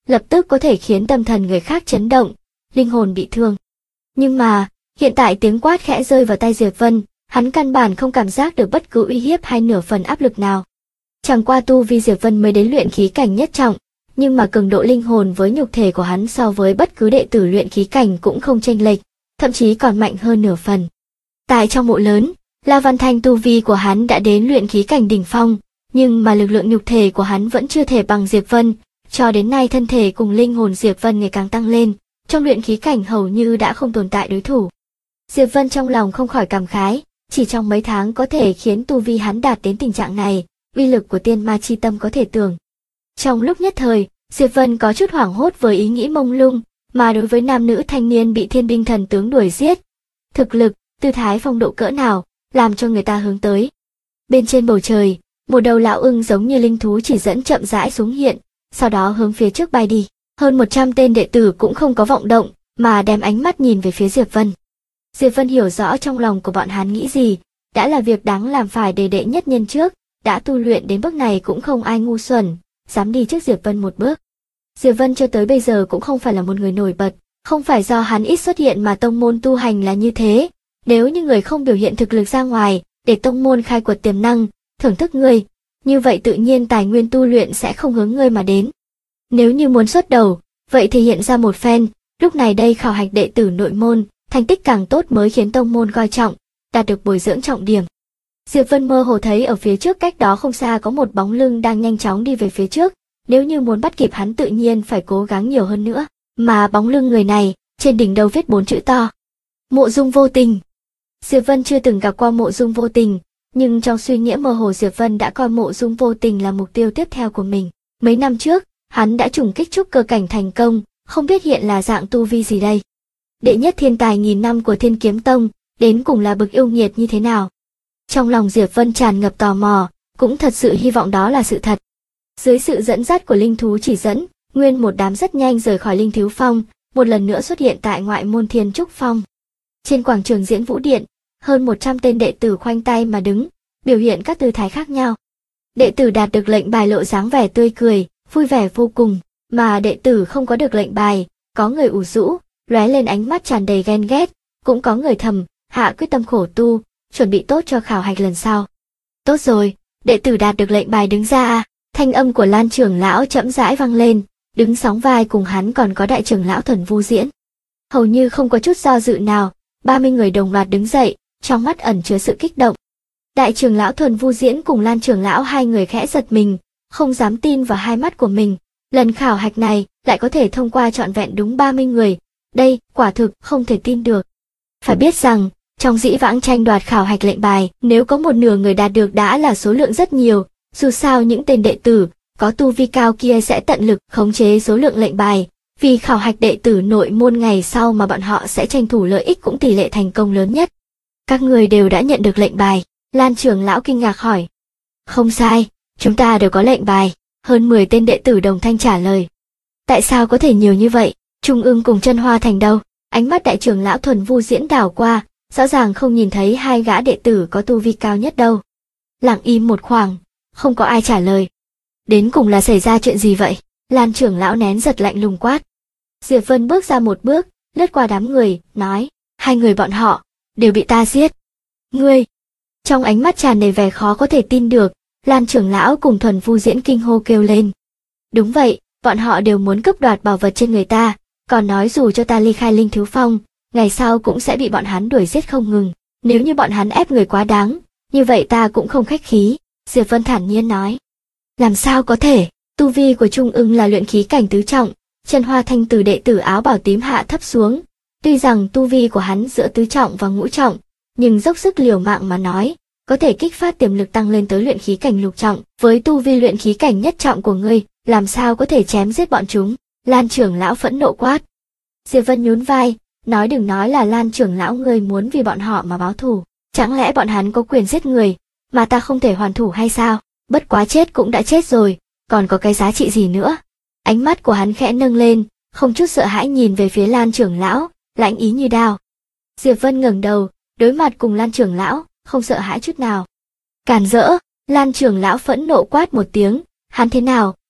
lập tức có thể khiến tâm thần người khác chấn động, linh hồn bị thương. Nhưng mà, hiện tại tiếng quát khẽ rơi vào tai Diệp Vân, hắn căn bản không cảm giác được bất cứ uy hiếp hay nửa phần áp lực nào. Chẳng qua tu vi Diệp Vân mới đến luyện khí cảnh nhất trọng, nhưng mà cường độ linh hồn với nhục thể của hắn so với bất cứ đệ tử luyện khí cảnh cũng không chênh lệch, thậm chí còn mạnh hơn nửa phần. Tại trong mộ lớn, La Văn Thanh tu vi của hắn đã đến luyện khí cảnh đỉnh phong, nhưng mà lực lượng nhục thể của hắn vẫn chưa thể bằng Diệp Vân, cho đến nay thân thể cùng linh hồn Diệp Vân ngày càng tăng lên, trong luyện khí cảnh hầu như đã không tồn tại đối thủ. Diệp Vân trong lòng không khỏi cảm khái, chỉ trong mấy tháng có thể khiến tu vi hắn đạt đến tình trạng này, uy lực của tiên ma chi tâm có thể tưởng. Trong lúc nhất thời, Diệp Vân có chút hoảng hốt với ý nghĩ mông lung, mà đối với nam nữ thanh niên bị thiên binh thần tướng đuổi giết, thực lực, tư thái phong độ cỡ nào, làm cho người ta hướng tới. Bên trên bầu trời, một đầu lão ưng giống như linh thú chỉ dẫn chậm rãi xuống hiện, sau đó hướng phía trước bay đi. Hơn 100 tên đệ tử cũng không có vọng động, mà đem ánh mắt nhìn về phía Diệp Vân. Diệp Vân hiểu rõ trong lòng của bọn hắn nghĩ gì, đã là việc đáng làm phải để đệ nhất nhân trước, đã tu luyện đến bước này cũng không ai ngu xuẩn, dám đi trước Diệp Vân một bước. Diệp Vân cho tới bây giờ cũng không phải là một người nổi bật, không phải do hắn ít xuất hiện mà tông môn tu hành là như thế. Nếu như người không biểu hiện thực lực ra ngoài, để tông môn khai quật tiềm năng, thưởng thức ngươi, như vậy tự nhiên tài nguyên tu luyện sẽ không hướng ngươi mà đến. Nếu như muốn xuất đầu, vậy thì hiện ra một phen, lúc này đây khảo hạch đệ tử nội môn, thành tích càng tốt mới khiến tông môn coi trọng, đạt được bồi dưỡng trọng điểm. Diệp Vân mơ hồ thấy ở phía trước cách đó không xa có một bóng lưng đang nhanh chóng đi về phía trước, nếu như muốn bắt kịp hắn tự nhiên phải cố gắng nhiều hơn nữa, mà bóng lưng người này, trên đỉnh đầu viết 4 chữ to. Mộ Dung Vô Tình. Diệp Vân chưa từng gặp qua Mộ Dung Vô Tình, nhưng trong suy nghĩ mơ hồ Diệp Vân đã coi Mộ Dung Vô Tình là mục tiêu tiếp theo của mình. Mấy năm trước, hắn đã trùng kích trúc cơ cảnh thành công, không biết hiện là dạng tu vi gì đây. Đệ nhất thiên tài nghìn năm của Thiên Kiếm Tông, đến cùng là bực yêu nghiệt như thế nào. Trong lòng Diệp Vân tràn ngập tò mò, cũng thật sự hy vọng đó là sự thật. Dưới sự dẫn dắt của linh thú chỉ dẫn, nguyên một đám rất nhanh rời khỏi Linh Thiếu Phong, một lần nữa xuất hiện tại ngoại môn Thiên Trúc Phong. Trên quảng trường Diễn Vũ Điện, hơn 100 tên đệ tử khoanh tay mà đứng, biểu hiện các tư thái khác nhau. Đệ tử đạt được lệnh bài lộ dáng vẻ tươi cười, vui vẻ vô cùng, mà đệ tử không có được lệnh bài, có người ủ rũ, lóe lên ánh mắt tràn đầy ghen ghét, cũng có người thầm, hạ quyết tâm khổ tu, chuẩn bị tốt cho khảo hạch lần sau. Tốt rồi, đệ tử đạt được lệnh bài đứng ra. Thanh âm của Lan trưởng lão chậm rãi vang lên, đứng sóng vai cùng hắn còn có đại trưởng lão Thuần Vu Diễn. Hầu như không có chút do dự nào, 30 người đồng loạt đứng dậy, trong mắt ẩn chứa sự kích động. Đại trưởng lão Thuần Vu Diễn cùng Lan trưởng lão hai người khẽ giật mình, không dám tin vào hai mắt của mình. Lần khảo hạch này lại có thể thông qua trọn vẹn đúng 30 người, đây quả thực không thể tin được. Phải biết rằng, trong dĩ vãng tranh đoạt khảo hạch lệnh bài, nếu có một nửa người đạt được đã là số lượng rất nhiều. Dù sao những tên đệ tử có tu vi cao kia sẽ tận lực khống chế số lượng lệnh bài, vì khảo hạch đệ tử nội môn ngày sau mà bọn họ sẽ tranh thủ lợi ích cũng tỷ lệ thành công lớn nhất. Các người đều đã nhận được lệnh bài, Lan trưởng lão kinh ngạc hỏi. Không sai, chúng ta đều có lệnh bài, hơn 10 tên đệ tử đồng thanh trả lời. Tại sao có thể nhiều như vậy, Trung ương cùng Chân Hoa Thành đâu? Ánh mắt đại trưởng lão Thuần Vu Diễn đảo qua, rõ ràng không nhìn thấy hai gã đệ tử có tu vi cao nhất đâu. Lặng im một khoảng. Không có ai trả lời. Đến cùng là xảy ra chuyện gì vậy? Lan trưởng lão nén giật lạnh lùng quát. Diệp Vân bước ra một bước, lướt qua đám người, nói, hai người bọn họ đều bị ta giết. Ngươi! Trong ánh mắt tràn đầy vẻ khó có thể tin được, Lan trưởng lão cùng Thuần Vu Diễn kinh hô kêu lên. Đúng vậy, bọn họ đều muốn cướp đoạt bảo vật trên người ta, còn nói dù cho ta ly khai Linh Thiếu Phong, ngày sau cũng sẽ bị bọn hắn đuổi giết không ngừng. Nếu như bọn hắn ép người quá đáng, như vậy ta cũng không khách khí. Diệp Vân thản nhiên nói. Làm sao có thể, tu vi của Trung ưng là luyện khí cảnh tứ trọng, Chân Hoa Thanh từ đệ tử áo bào tím hạ thấp xuống. Tuy rằng tu vi của hắn giữa tứ trọng và ngũ trọng, nhưng dốc sức liều mạng mà nói, có thể kích phát tiềm lực tăng lên tới luyện khí cảnh lục trọng. Với tu vi luyện khí cảnh nhất trọng của ngươi, làm sao có thể chém giết bọn chúng? Lan trưởng lão phẫn nộ quát. Diệp Vân nhún vai, nói đừng nói là Lan trưởng lão ngươi muốn vì bọn họ mà báo thù. Chẳng lẽ bọn hắn có quyền giết người, mà ta không thể hoàn thủ hay sao? Bất quá chết cũng đã chết rồi, còn có cái giá trị gì nữa? Ánh mắt của hắn khẽ nâng lên, không chút sợ hãi nhìn về phía Lan trưởng lão, lãnh ý như đao. Diệp Vân ngẩng đầu, đối mặt cùng Lan trưởng lão, không sợ hãi chút nào. Càn rỡ! Lan trưởng lão phẫn nộ quát một tiếng, hắn thế nào,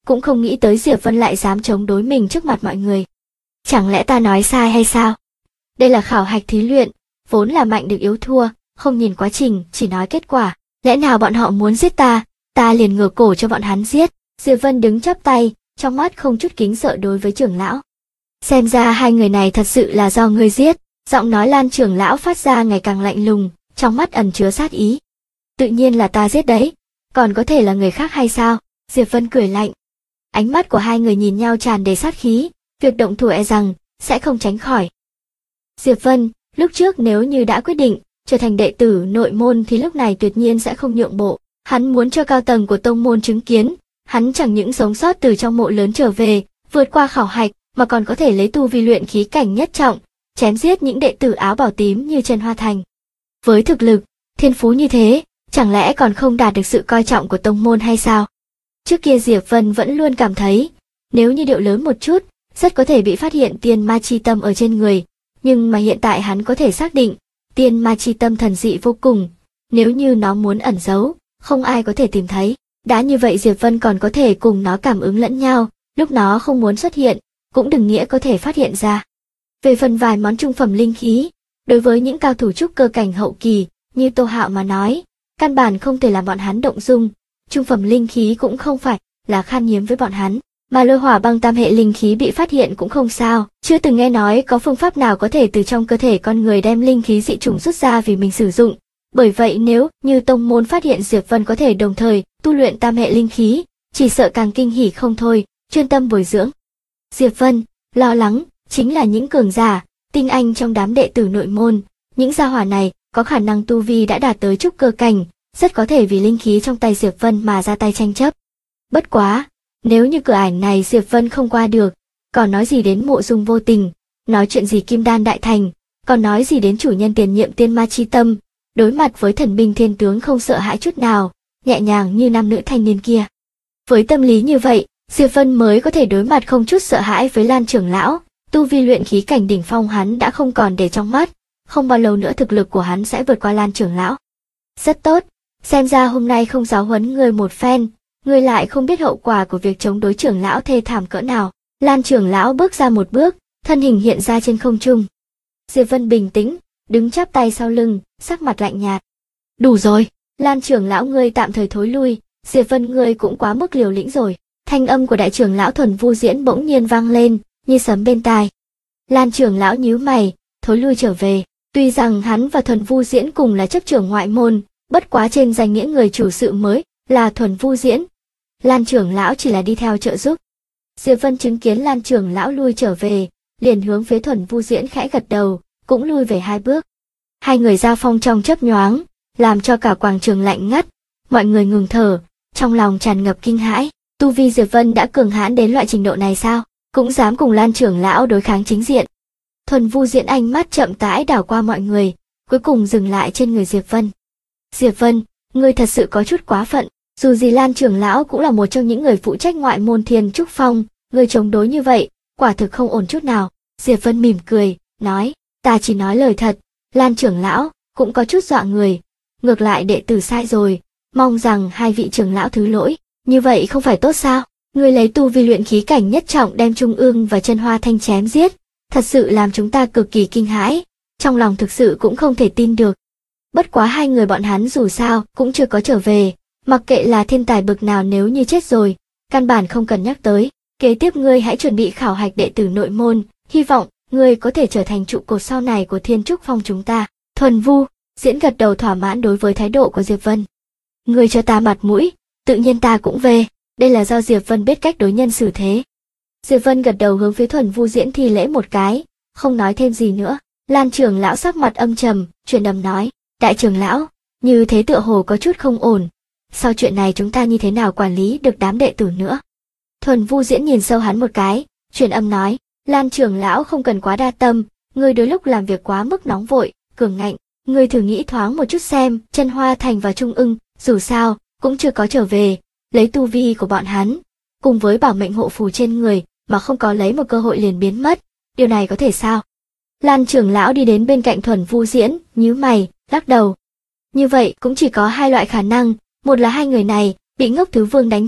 cũng không nghĩ tới Diệp Vân lại dám chống đối mình trước mặt mọi người. Chẳng lẽ ta nói sai hay sao? Đây là khảo hạch thí luyện, vốn là mạnh được yếu thua, không nhìn quá trình, chỉ nói kết quả. Lẽ nào bọn họ muốn giết ta liền ngửa cổ cho bọn hắn giết. Diệp Vân đứng chắp tay, trong mắt không chút kính sợ đối với trưởng lão. Xem ra hai người này thật sự là do ngươi giết. Giọng nói Lan trưởng lão phát ra ngày càng lạnh lùng, trong mắt ẩn chứa sát ý. Tự nhiên là ta giết đấy, còn có thể là người khác hay sao? Diệp Vân cười lạnh. Ánh mắt của hai người nhìn nhau tràn đầy sát khí, việc động thủ e rằng sẽ không tránh khỏi. Diệp Vân, lúc trước nếu như đã quyết định trở thành đệ tử nội môn thì lúc này tuyệt nhiên sẽ không nhượng bộ. Hắn muốn cho cao tầng của tông môn chứng kiến, hắn chẳng những sống sót từ trong mộ lớn trở về, vượt qua khảo hạch, mà còn có thể lấy tu vi luyện khí cảnh nhất trọng, chém giết những đệ tử áo bào tím như Trần Hoa Thành. Với thực lực, thiên phú như thế, chẳng lẽ còn không đạt được sự coi trọng của tông môn hay sao? Trước kia Diệp Vân vẫn luôn cảm thấy, nếu như điệu lớn một chút, rất có thể bị phát hiện tiên ma chi tâm ở trên người, nhưng mà hiện tại hắn có thể xác định, tiên ma chi tâm thần dị vô cùng, nếu như nó muốn ẩn giấu, không ai có thể tìm thấy. Đã như vậy Diệp Vân còn có thể cùng nó cảm ứng lẫn nhau, lúc nó không muốn xuất hiện, cũng đừng nghĩa có thể phát hiện ra. Về phần vài món trung phẩm linh khí, đối với những cao thủ trúc cơ cảnh hậu kỳ, như Tô Hạo mà nói, căn bản không thể làm bọn hắn động dung, trung phẩm linh khí cũng không phải là khan hiếm với bọn hắn, mà lôi hỏa băng tam hệ linh khí bị phát hiện cũng không sao, chưa từng nghe nói có phương pháp nào có thể từ trong cơ thể con người đem linh khí dị chủng rút ra vì mình sử dụng. Bởi vậy nếu như tông môn phát hiện Diệp Vân có thể đồng thời tu luyện tam hệ linh khí, chỉ sợ càng kinh hỉ không thôi, chuyên tâm bồi dưỡng. Diệp Vân lo lắng chính là những cường giả, tinh anh trong đám đệ tử nội môn, những gia hỏa này có khả năng tu vi đã đạt tới trúc cơ cảnh, rất có thể vì linh khí trong tay Diệp Vân mà ra tay tranh chấp. Bất quá, nếu như cửa ải này Diệp Vân không qua được, còn nói gì đến mộ dung vô tình, nói chuyện gì kim đan đại thành, còn nói gì đến chủ nhân tiền nhiệm tiên ma chi tâm, đối mặt với thần binh thiên tướng không sợ hãi chút nào, nhẹ nhàng như nam nữ thanh niên kia. Với tâm lý như vậy, Diệp Vân mới có thể đối mặt không chút sợ hãi với Lan trưởng lão, tu vi luyện khí cảnh đỉnh phong hắn đã không còn để trong mắt, không bao lâu nữa thực lực của hắn sẽ vượt qua Lan trưởng lão. Rất tốt, xem ra hôm nay không giáo huấn ngươi một phen, ngươi lại không biết hậu quả của việc chống đối trưởng lão thê thảm cỡ nào. Lan trưởng lão bước ra một bước, thân hình hiện ra trên không trung. Diệp Vân bình tĩnh, đứng chắp tay sau lưng, sắc mặt lạnh nhạt. Đủ rồi, Lan trưởng lão ngươi tạm thời thối lui, Diệp Vân ngươi cũng quá mức liều lĩnh rồi. Thanh âm của đại trưởng lão Thuần Vu Diễn bỗng nhiên vang lên, như sấm bên tai. Lan trưởng lão nhíu mày, thối lui trở về. Tuy rằng hắn và Thuần Vu Diễn cùng là chấp trưởng ngoại môn, bất quá trên danh nghĩa người chủ sự mới là Thuần Vu Diễn. Lan trưởng lão chỉ là đi theo trợ giúp. Diệp Vân chứng kiến Lan trưởng lão lui trở về, liền hướng phía Thuần Vu Diễn khẽ gật đầu, cũng lui về hai bước. Hai người giao phong trong chớp nhoáng, làm cho cả quảng trường lạnh ngắt, mọi người ngừng thở, trong lòng tràn ngập kinh hãi. Tu vi Diệp Vân đã cường hãn đến loại trình độ này sao, cũng dám cùng Lan trưởng lão đối kháng chính diện. Thuần Vu Diễn ánh mắt chậm rãi đảo qua mọi người, cuối cùng dừng lại trên người Diệp Vân. Diệp Vân, ngươi thật sự có chút quá phận, dù gì Lan trưởng lão cũng là một trong những người phụ trách ngoại môn Thiên Trúc Phong, ngươi chống đối như vậy, quả thực không ổn chút nào. Diệp Vân mỉm cười, nói, ta chỉ nói lời thật, Lan trưởng lão cũng có chút dọa người, ngược lại đệ tử sai rồi, mong rằng hai vị trưởng lão thứ lỗi, như vậy không phải tốt sao? Ngươi lấy tu vi luyện khí cảnh nhất trọng đem Trung Ương và Trần Hoa Thanh chém giết, thật sự làm chúng ta cực kỳ kinh hãi, trong lòng thực sự cũng không thể tin được. Bất quá hai người bọn hắn dù sao cũng chưa có trở về, mặc kệ là thiên tài bực nào nếu như chết rồi, căn bản không cần nhắc tới. Kế tiếp ngươi hãy chuẩn bị khảo hạch đệ tử nội môn, hy vọng ngươi có thể trở thành trụ cột sau này của Thiên Trúc Phong chúng ta. Thuần Vu Diễn gật đầu thỏa mãn đối với thái độ của Diệp Vân. Ngươi cho ta mặt mũi, tự nhiên ta cũng về, đây là do Diệp Vân biết cách đối nhân xử thế. Diệp Vân gật đầu hướng phía Thuần Vu Diễn thi lễ một cái, không nói thêm gì nữa. Lan trưởng lão sắc mặt âm trầm, truyền âm nói, đại trưởng lão, như thế tựa hồ có chút không ổn, sau chuyện này chúng ta như thế nào quản lý được đám đệ tử nữa? Thuần Vu Diễn nhìn sâu hắn một cái, truyền âm nói, Lan trưởng lão không cần quá đa tâm, ngươi đôi lúc làm việc quá mức nóng vội, cường ngạnh, ngươi thử nghĩ thoáng một chút xem, Trần Hoa Thành và Trung Ưng, dù sao cũng chưa có trở về, lấy tu vi của bọn hắn, cùng với bảo mệnh hộ phù trên người, mà không có lấy một cơ hội liền biến mất, điều này có thể sao? Lan trưởng lão đi đến bên cạnh Thuần Vu Diễn, nhíu mày, lắc đầu. Như vậy cũng chỉ có hai loại khả năng, một là hai người này bị Ngốc Thứ Vương đánh chết,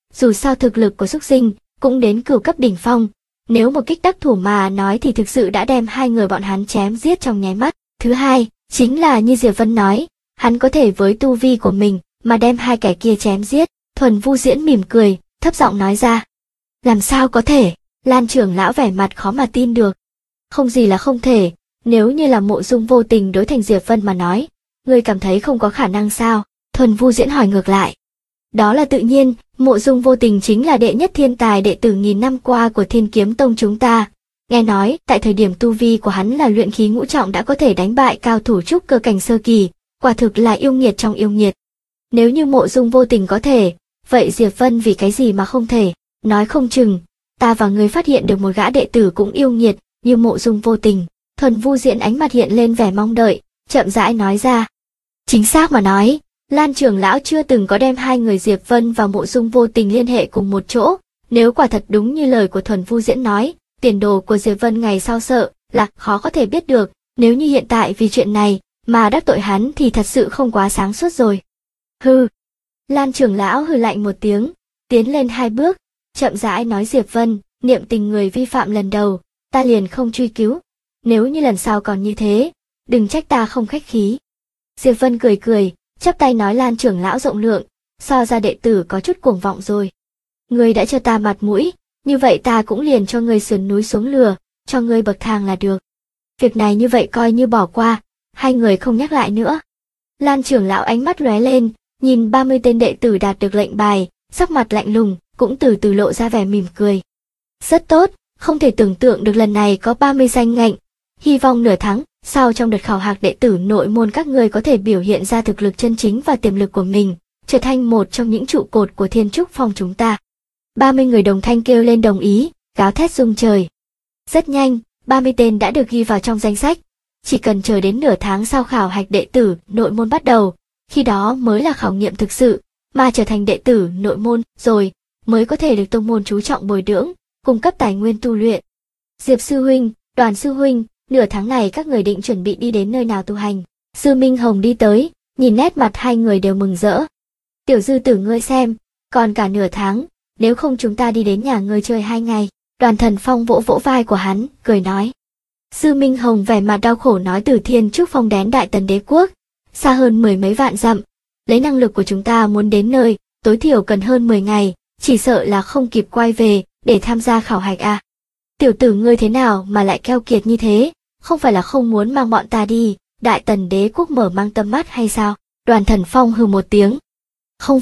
dù sao thực lực của Súc Sinh cũng đến cửu cấp đỉnh phong. Nếu một kích đắc thủ mà nói thì thực sự đã đem hai người bọn hắn chém giết trong nháy mắt. Thứ hai, chính là như Diệp Vân nói, hắn có thể với tu vi của mình mà đem hai kẻ kia chém giết. Thuần Vu Diễn mỉm cười, thấp giọng nói ra. Làm sao có thể? Lan trưởng lão vẻ mặt khó mà tin được. Không gì là không thể, nếu như là Mộ Dung vô tình đối thành Diệp Vân mà nói, ngươi cảm thấy không có khả năng sao? Thuần Vu Diễn hỏi ngược lại. Đó là tự nhiên, Mộ Dung vô tình chính là đệ nhất thiên tài đệ tử nghìn năm qua của Thiên Kiếm Tông chúng ta. Nghe nói, tại thời điểm tu vi của hắn là luyện khí ngũ trọng đã có thể đánh bại cao thủ trúc cơ cảnh sơ kỳ, quả thực là yêu nghiệt trong yêu nghiệt. Nếu như Mộ Dung vô tình có thể, vậy Diệp Vân vì cái gì mà không thể? Nói không chừng, ta và ngươi phát hiện được một gã đệ tử cũng yêu nghiệt như Mộ Dung vô tình. Thuần Vu Diễn ánh mặt hiện lên vẻ mong đợi, chậm rãi nói ra. Chính xác mà nói, Lan trưởng lão chưa từng có đem hai người Diệp Vân và Mộ Dung vô tình liên hệ cùng một chỗ. Nếu quả thật đúng như lời của Thuần Vu Diễn nói, tiền đồ của Diệp Vân ngày sau sợ là khó có thể biết được. Nếu như hiện tại vì chuyện này mà đắc tội hắn thì thật sự không quá sáng suốt rồi. Hừ. Lan trưởng lão hừ lạnh một tiếng, tiến lên hai bước, chậm rãi nói Diệp Vân, niệm tình người vi phạm lần đầu, ta liền không truy cứu. Nếu như lần sau còn như thế, đừng trách ta không khách khí. Diệp Vân cười cười, chắp tay nói Lan trưởng lão rộng lượng, so ra đệ tử có chút cuồng vọng rồi. Ngươi đã cho ta mặt mũi, như vậy ta cũng liền cho ngươi sườn núi xuống lừa, cho ngươi bậc thang là được. Việc này như vậy coi như bỏ qua, hai người không nhắc lại nữa. Lan trưởng lão ánh mắt lóe lên, nhìn 30 tên đệ tử đạt được lệnh bài, sắc mặt lạnh lùng, cũng từ từ lộ ra vẻ mỉm cười. Rất tốt, không thể tưởng tượng được lần này có 30 danh ngạch, hy vọng nửa tháng sau trong đợt khảo hạch đệ tử nội môn các ngươi có thể biểu hiện ra thực lực chân chính và tiềm lực của mình, trở thành một trong những trụ cột của Thiên Trúc Phong chúng ta. 30 người đồng thanh kêu lên đồng ý, gào thét rung trời. Rất nhanh, 30 tên đã được ghi vào trong danh sách, chỉ cần chờ đến nửa tháng sau khảo hạch đệ tử nội môn bắt đầu, khi đó mới là khảo nghiệm thực sự, mà trở thành đệ tử nội môn rồi mới có thể được tông môn chú trọng bồi dưỡng, cung cấp tài nguyên tu luyện. Diệp sư huynh, Đoàn sư huynh, nửa tháng này các người định chuẩn bị đi đến nơi nào tu hành? Sư Minh Hồng đi tới, nhìn nét mặt hai người đều mừng rỡ. Tiểu dư tử ngươi xem, còn cả nửa tháng, nếu không chúng ta đi đến nhà ngươi chơi 2 ngày. Đoàn Thần Phong vỗ vỗ vai của hắn, cười nói. Sư Minh Hồng vẻ mặt đau khổ nói từ Thiên Trúc Phong đến Đại Tần Đế Quốc, xa hơn 10 mấy vạn dặm. Lấy năng lực của chúng ta muốn đến nơi, tối thiểu cần hơn 10 ngày, chỉ sợ là không kịp quay về để tham gia khảo hạch à. Tiểu tử ngươi thế nào mà lại keo kiệt như thế, không phải là không muốn mang bọn ta đi, Đại Tần Đế Quốc mở mang tầm mắt hay sao? Đoàn Thần Phong hừ một tiếng. Không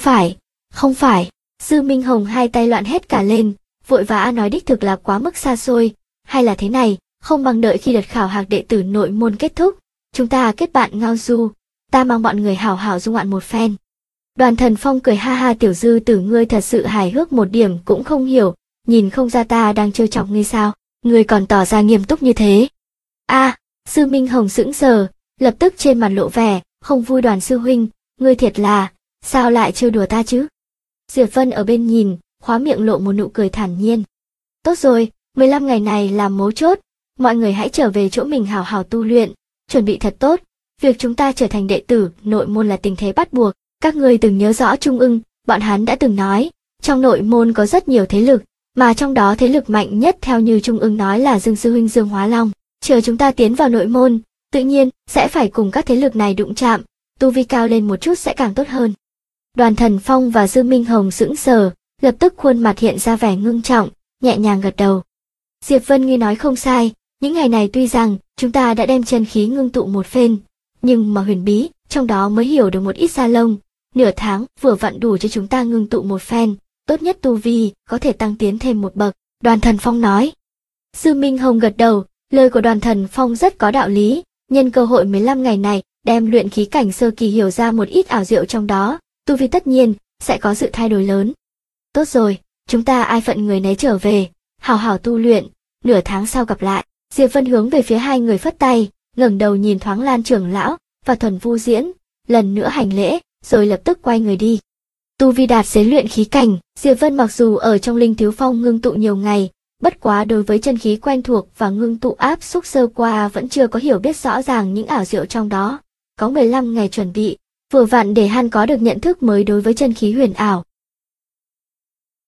phải, Sư Minh Hồng hai tay loạn hết cả lên, vội vã nói đích thực là quá mức xa xôi, hay là thế này, không bằng đợi khi đợt khảo hạch đệ tử nội môn kết thúc, chúng ta kết bạn ngao du, ta mang bọn người hảo hảo dung ngoạn một phen. Đoàn Thần Phong cười ha ha, tiểu dư tử ngươi thật sự hài hước một điểm cũng không hiểu, nhìn không ra ta đang trêu chọc ngươi sao, ngươi còn tỏ ra nghiêm túc như thế. Sư Minh Hồng sững sờ, lập tức trên mặt lộ vẻ, không vui. Đoàn sư huynh, ngươi thiệt là, sao lại trêu đùa ta chứ? Diệp Vân ở bên nhìn, khóa miệng lộ một nụ cười thản nhiên. Tốt rồi, 15 ngày này là mấu chốt, mọi người hãy trở về chỗ mình hảo hảo tu luyện, chuẩn bị thật tốt, việc chúng ta trở thành đệ tử nội môn là tình thế bắt buộc, các ngươi từng nhớ rõ Trung Ưng, bọn hắn đã từng nói, trong nội môn có rất nhiều thế lực, mà trong đó thế lực mạnh nhất theo như Trung Ưng nói là Dương sư huynh Dương Hóa Long, chờ chúng ta tiến vào nội môn, tự nhiên sẽ phải cùng các thế lực này đụng chạm, tu vi cao lên một chút sẽ càng tốt hơn. Đoàn Thần Phong và Dương Minh Hồng sững sờ, lập tức khuôn mặt hiện ra vẻ ngưng trọng, nhẹ nhàng gật đầu. Diệp Vân nghi nói không sai, những ngày này tuy rằng chúng ta đã đem chân khí ngưng tụ một phen, nhưng mà huyền bí, trong đó mới hiểu được một ít da lông, nửa tháng vừa vặn đủ cho chúng ta ngưng tụ một phen, tốt nhất tu vi có thể tăng tiến thêm một bậc, Đoàn Thần Phong nói. Sư Minh Hồng gật đầu, lời của Đoàn Thần Phong rất có đạo lý, nhân cơ hội 15 ngày này, đem luyện khí cảnh sơ kỳ hiểu ra một ít ảo diệu trong đó, tu vi tất nhiên sẽ có sự thay đổi lớn. Tốt rồi, chúng ta ai phận người nấy trở về, hào hào tu luyện, nửa tháng sau gặp lại. Diệp Vân hướng về phía hai người phất tay, ngẩng đầu nhìn thoáng Lan trưởng lão và Thuần Vu Diễn, lần nữa hành lễ, rồi lập tức quay người đi. Tu vi đạt đến luyện khí cảnh, Diệp Vân mặc dù ở trong Linh Thiếu Phong ngưng tụ nhiều ngày, bất quá đối với chân khí quen thuộc và ngưng tụ áp xúc sơ qua vẫn chưa có hiểu biết rõ ràng những ảo diệu trong đó. Có 15 ngày chuẩn bị, vừa vặn để hắn có được nhận thức mới đối với chân khí huyền ảo.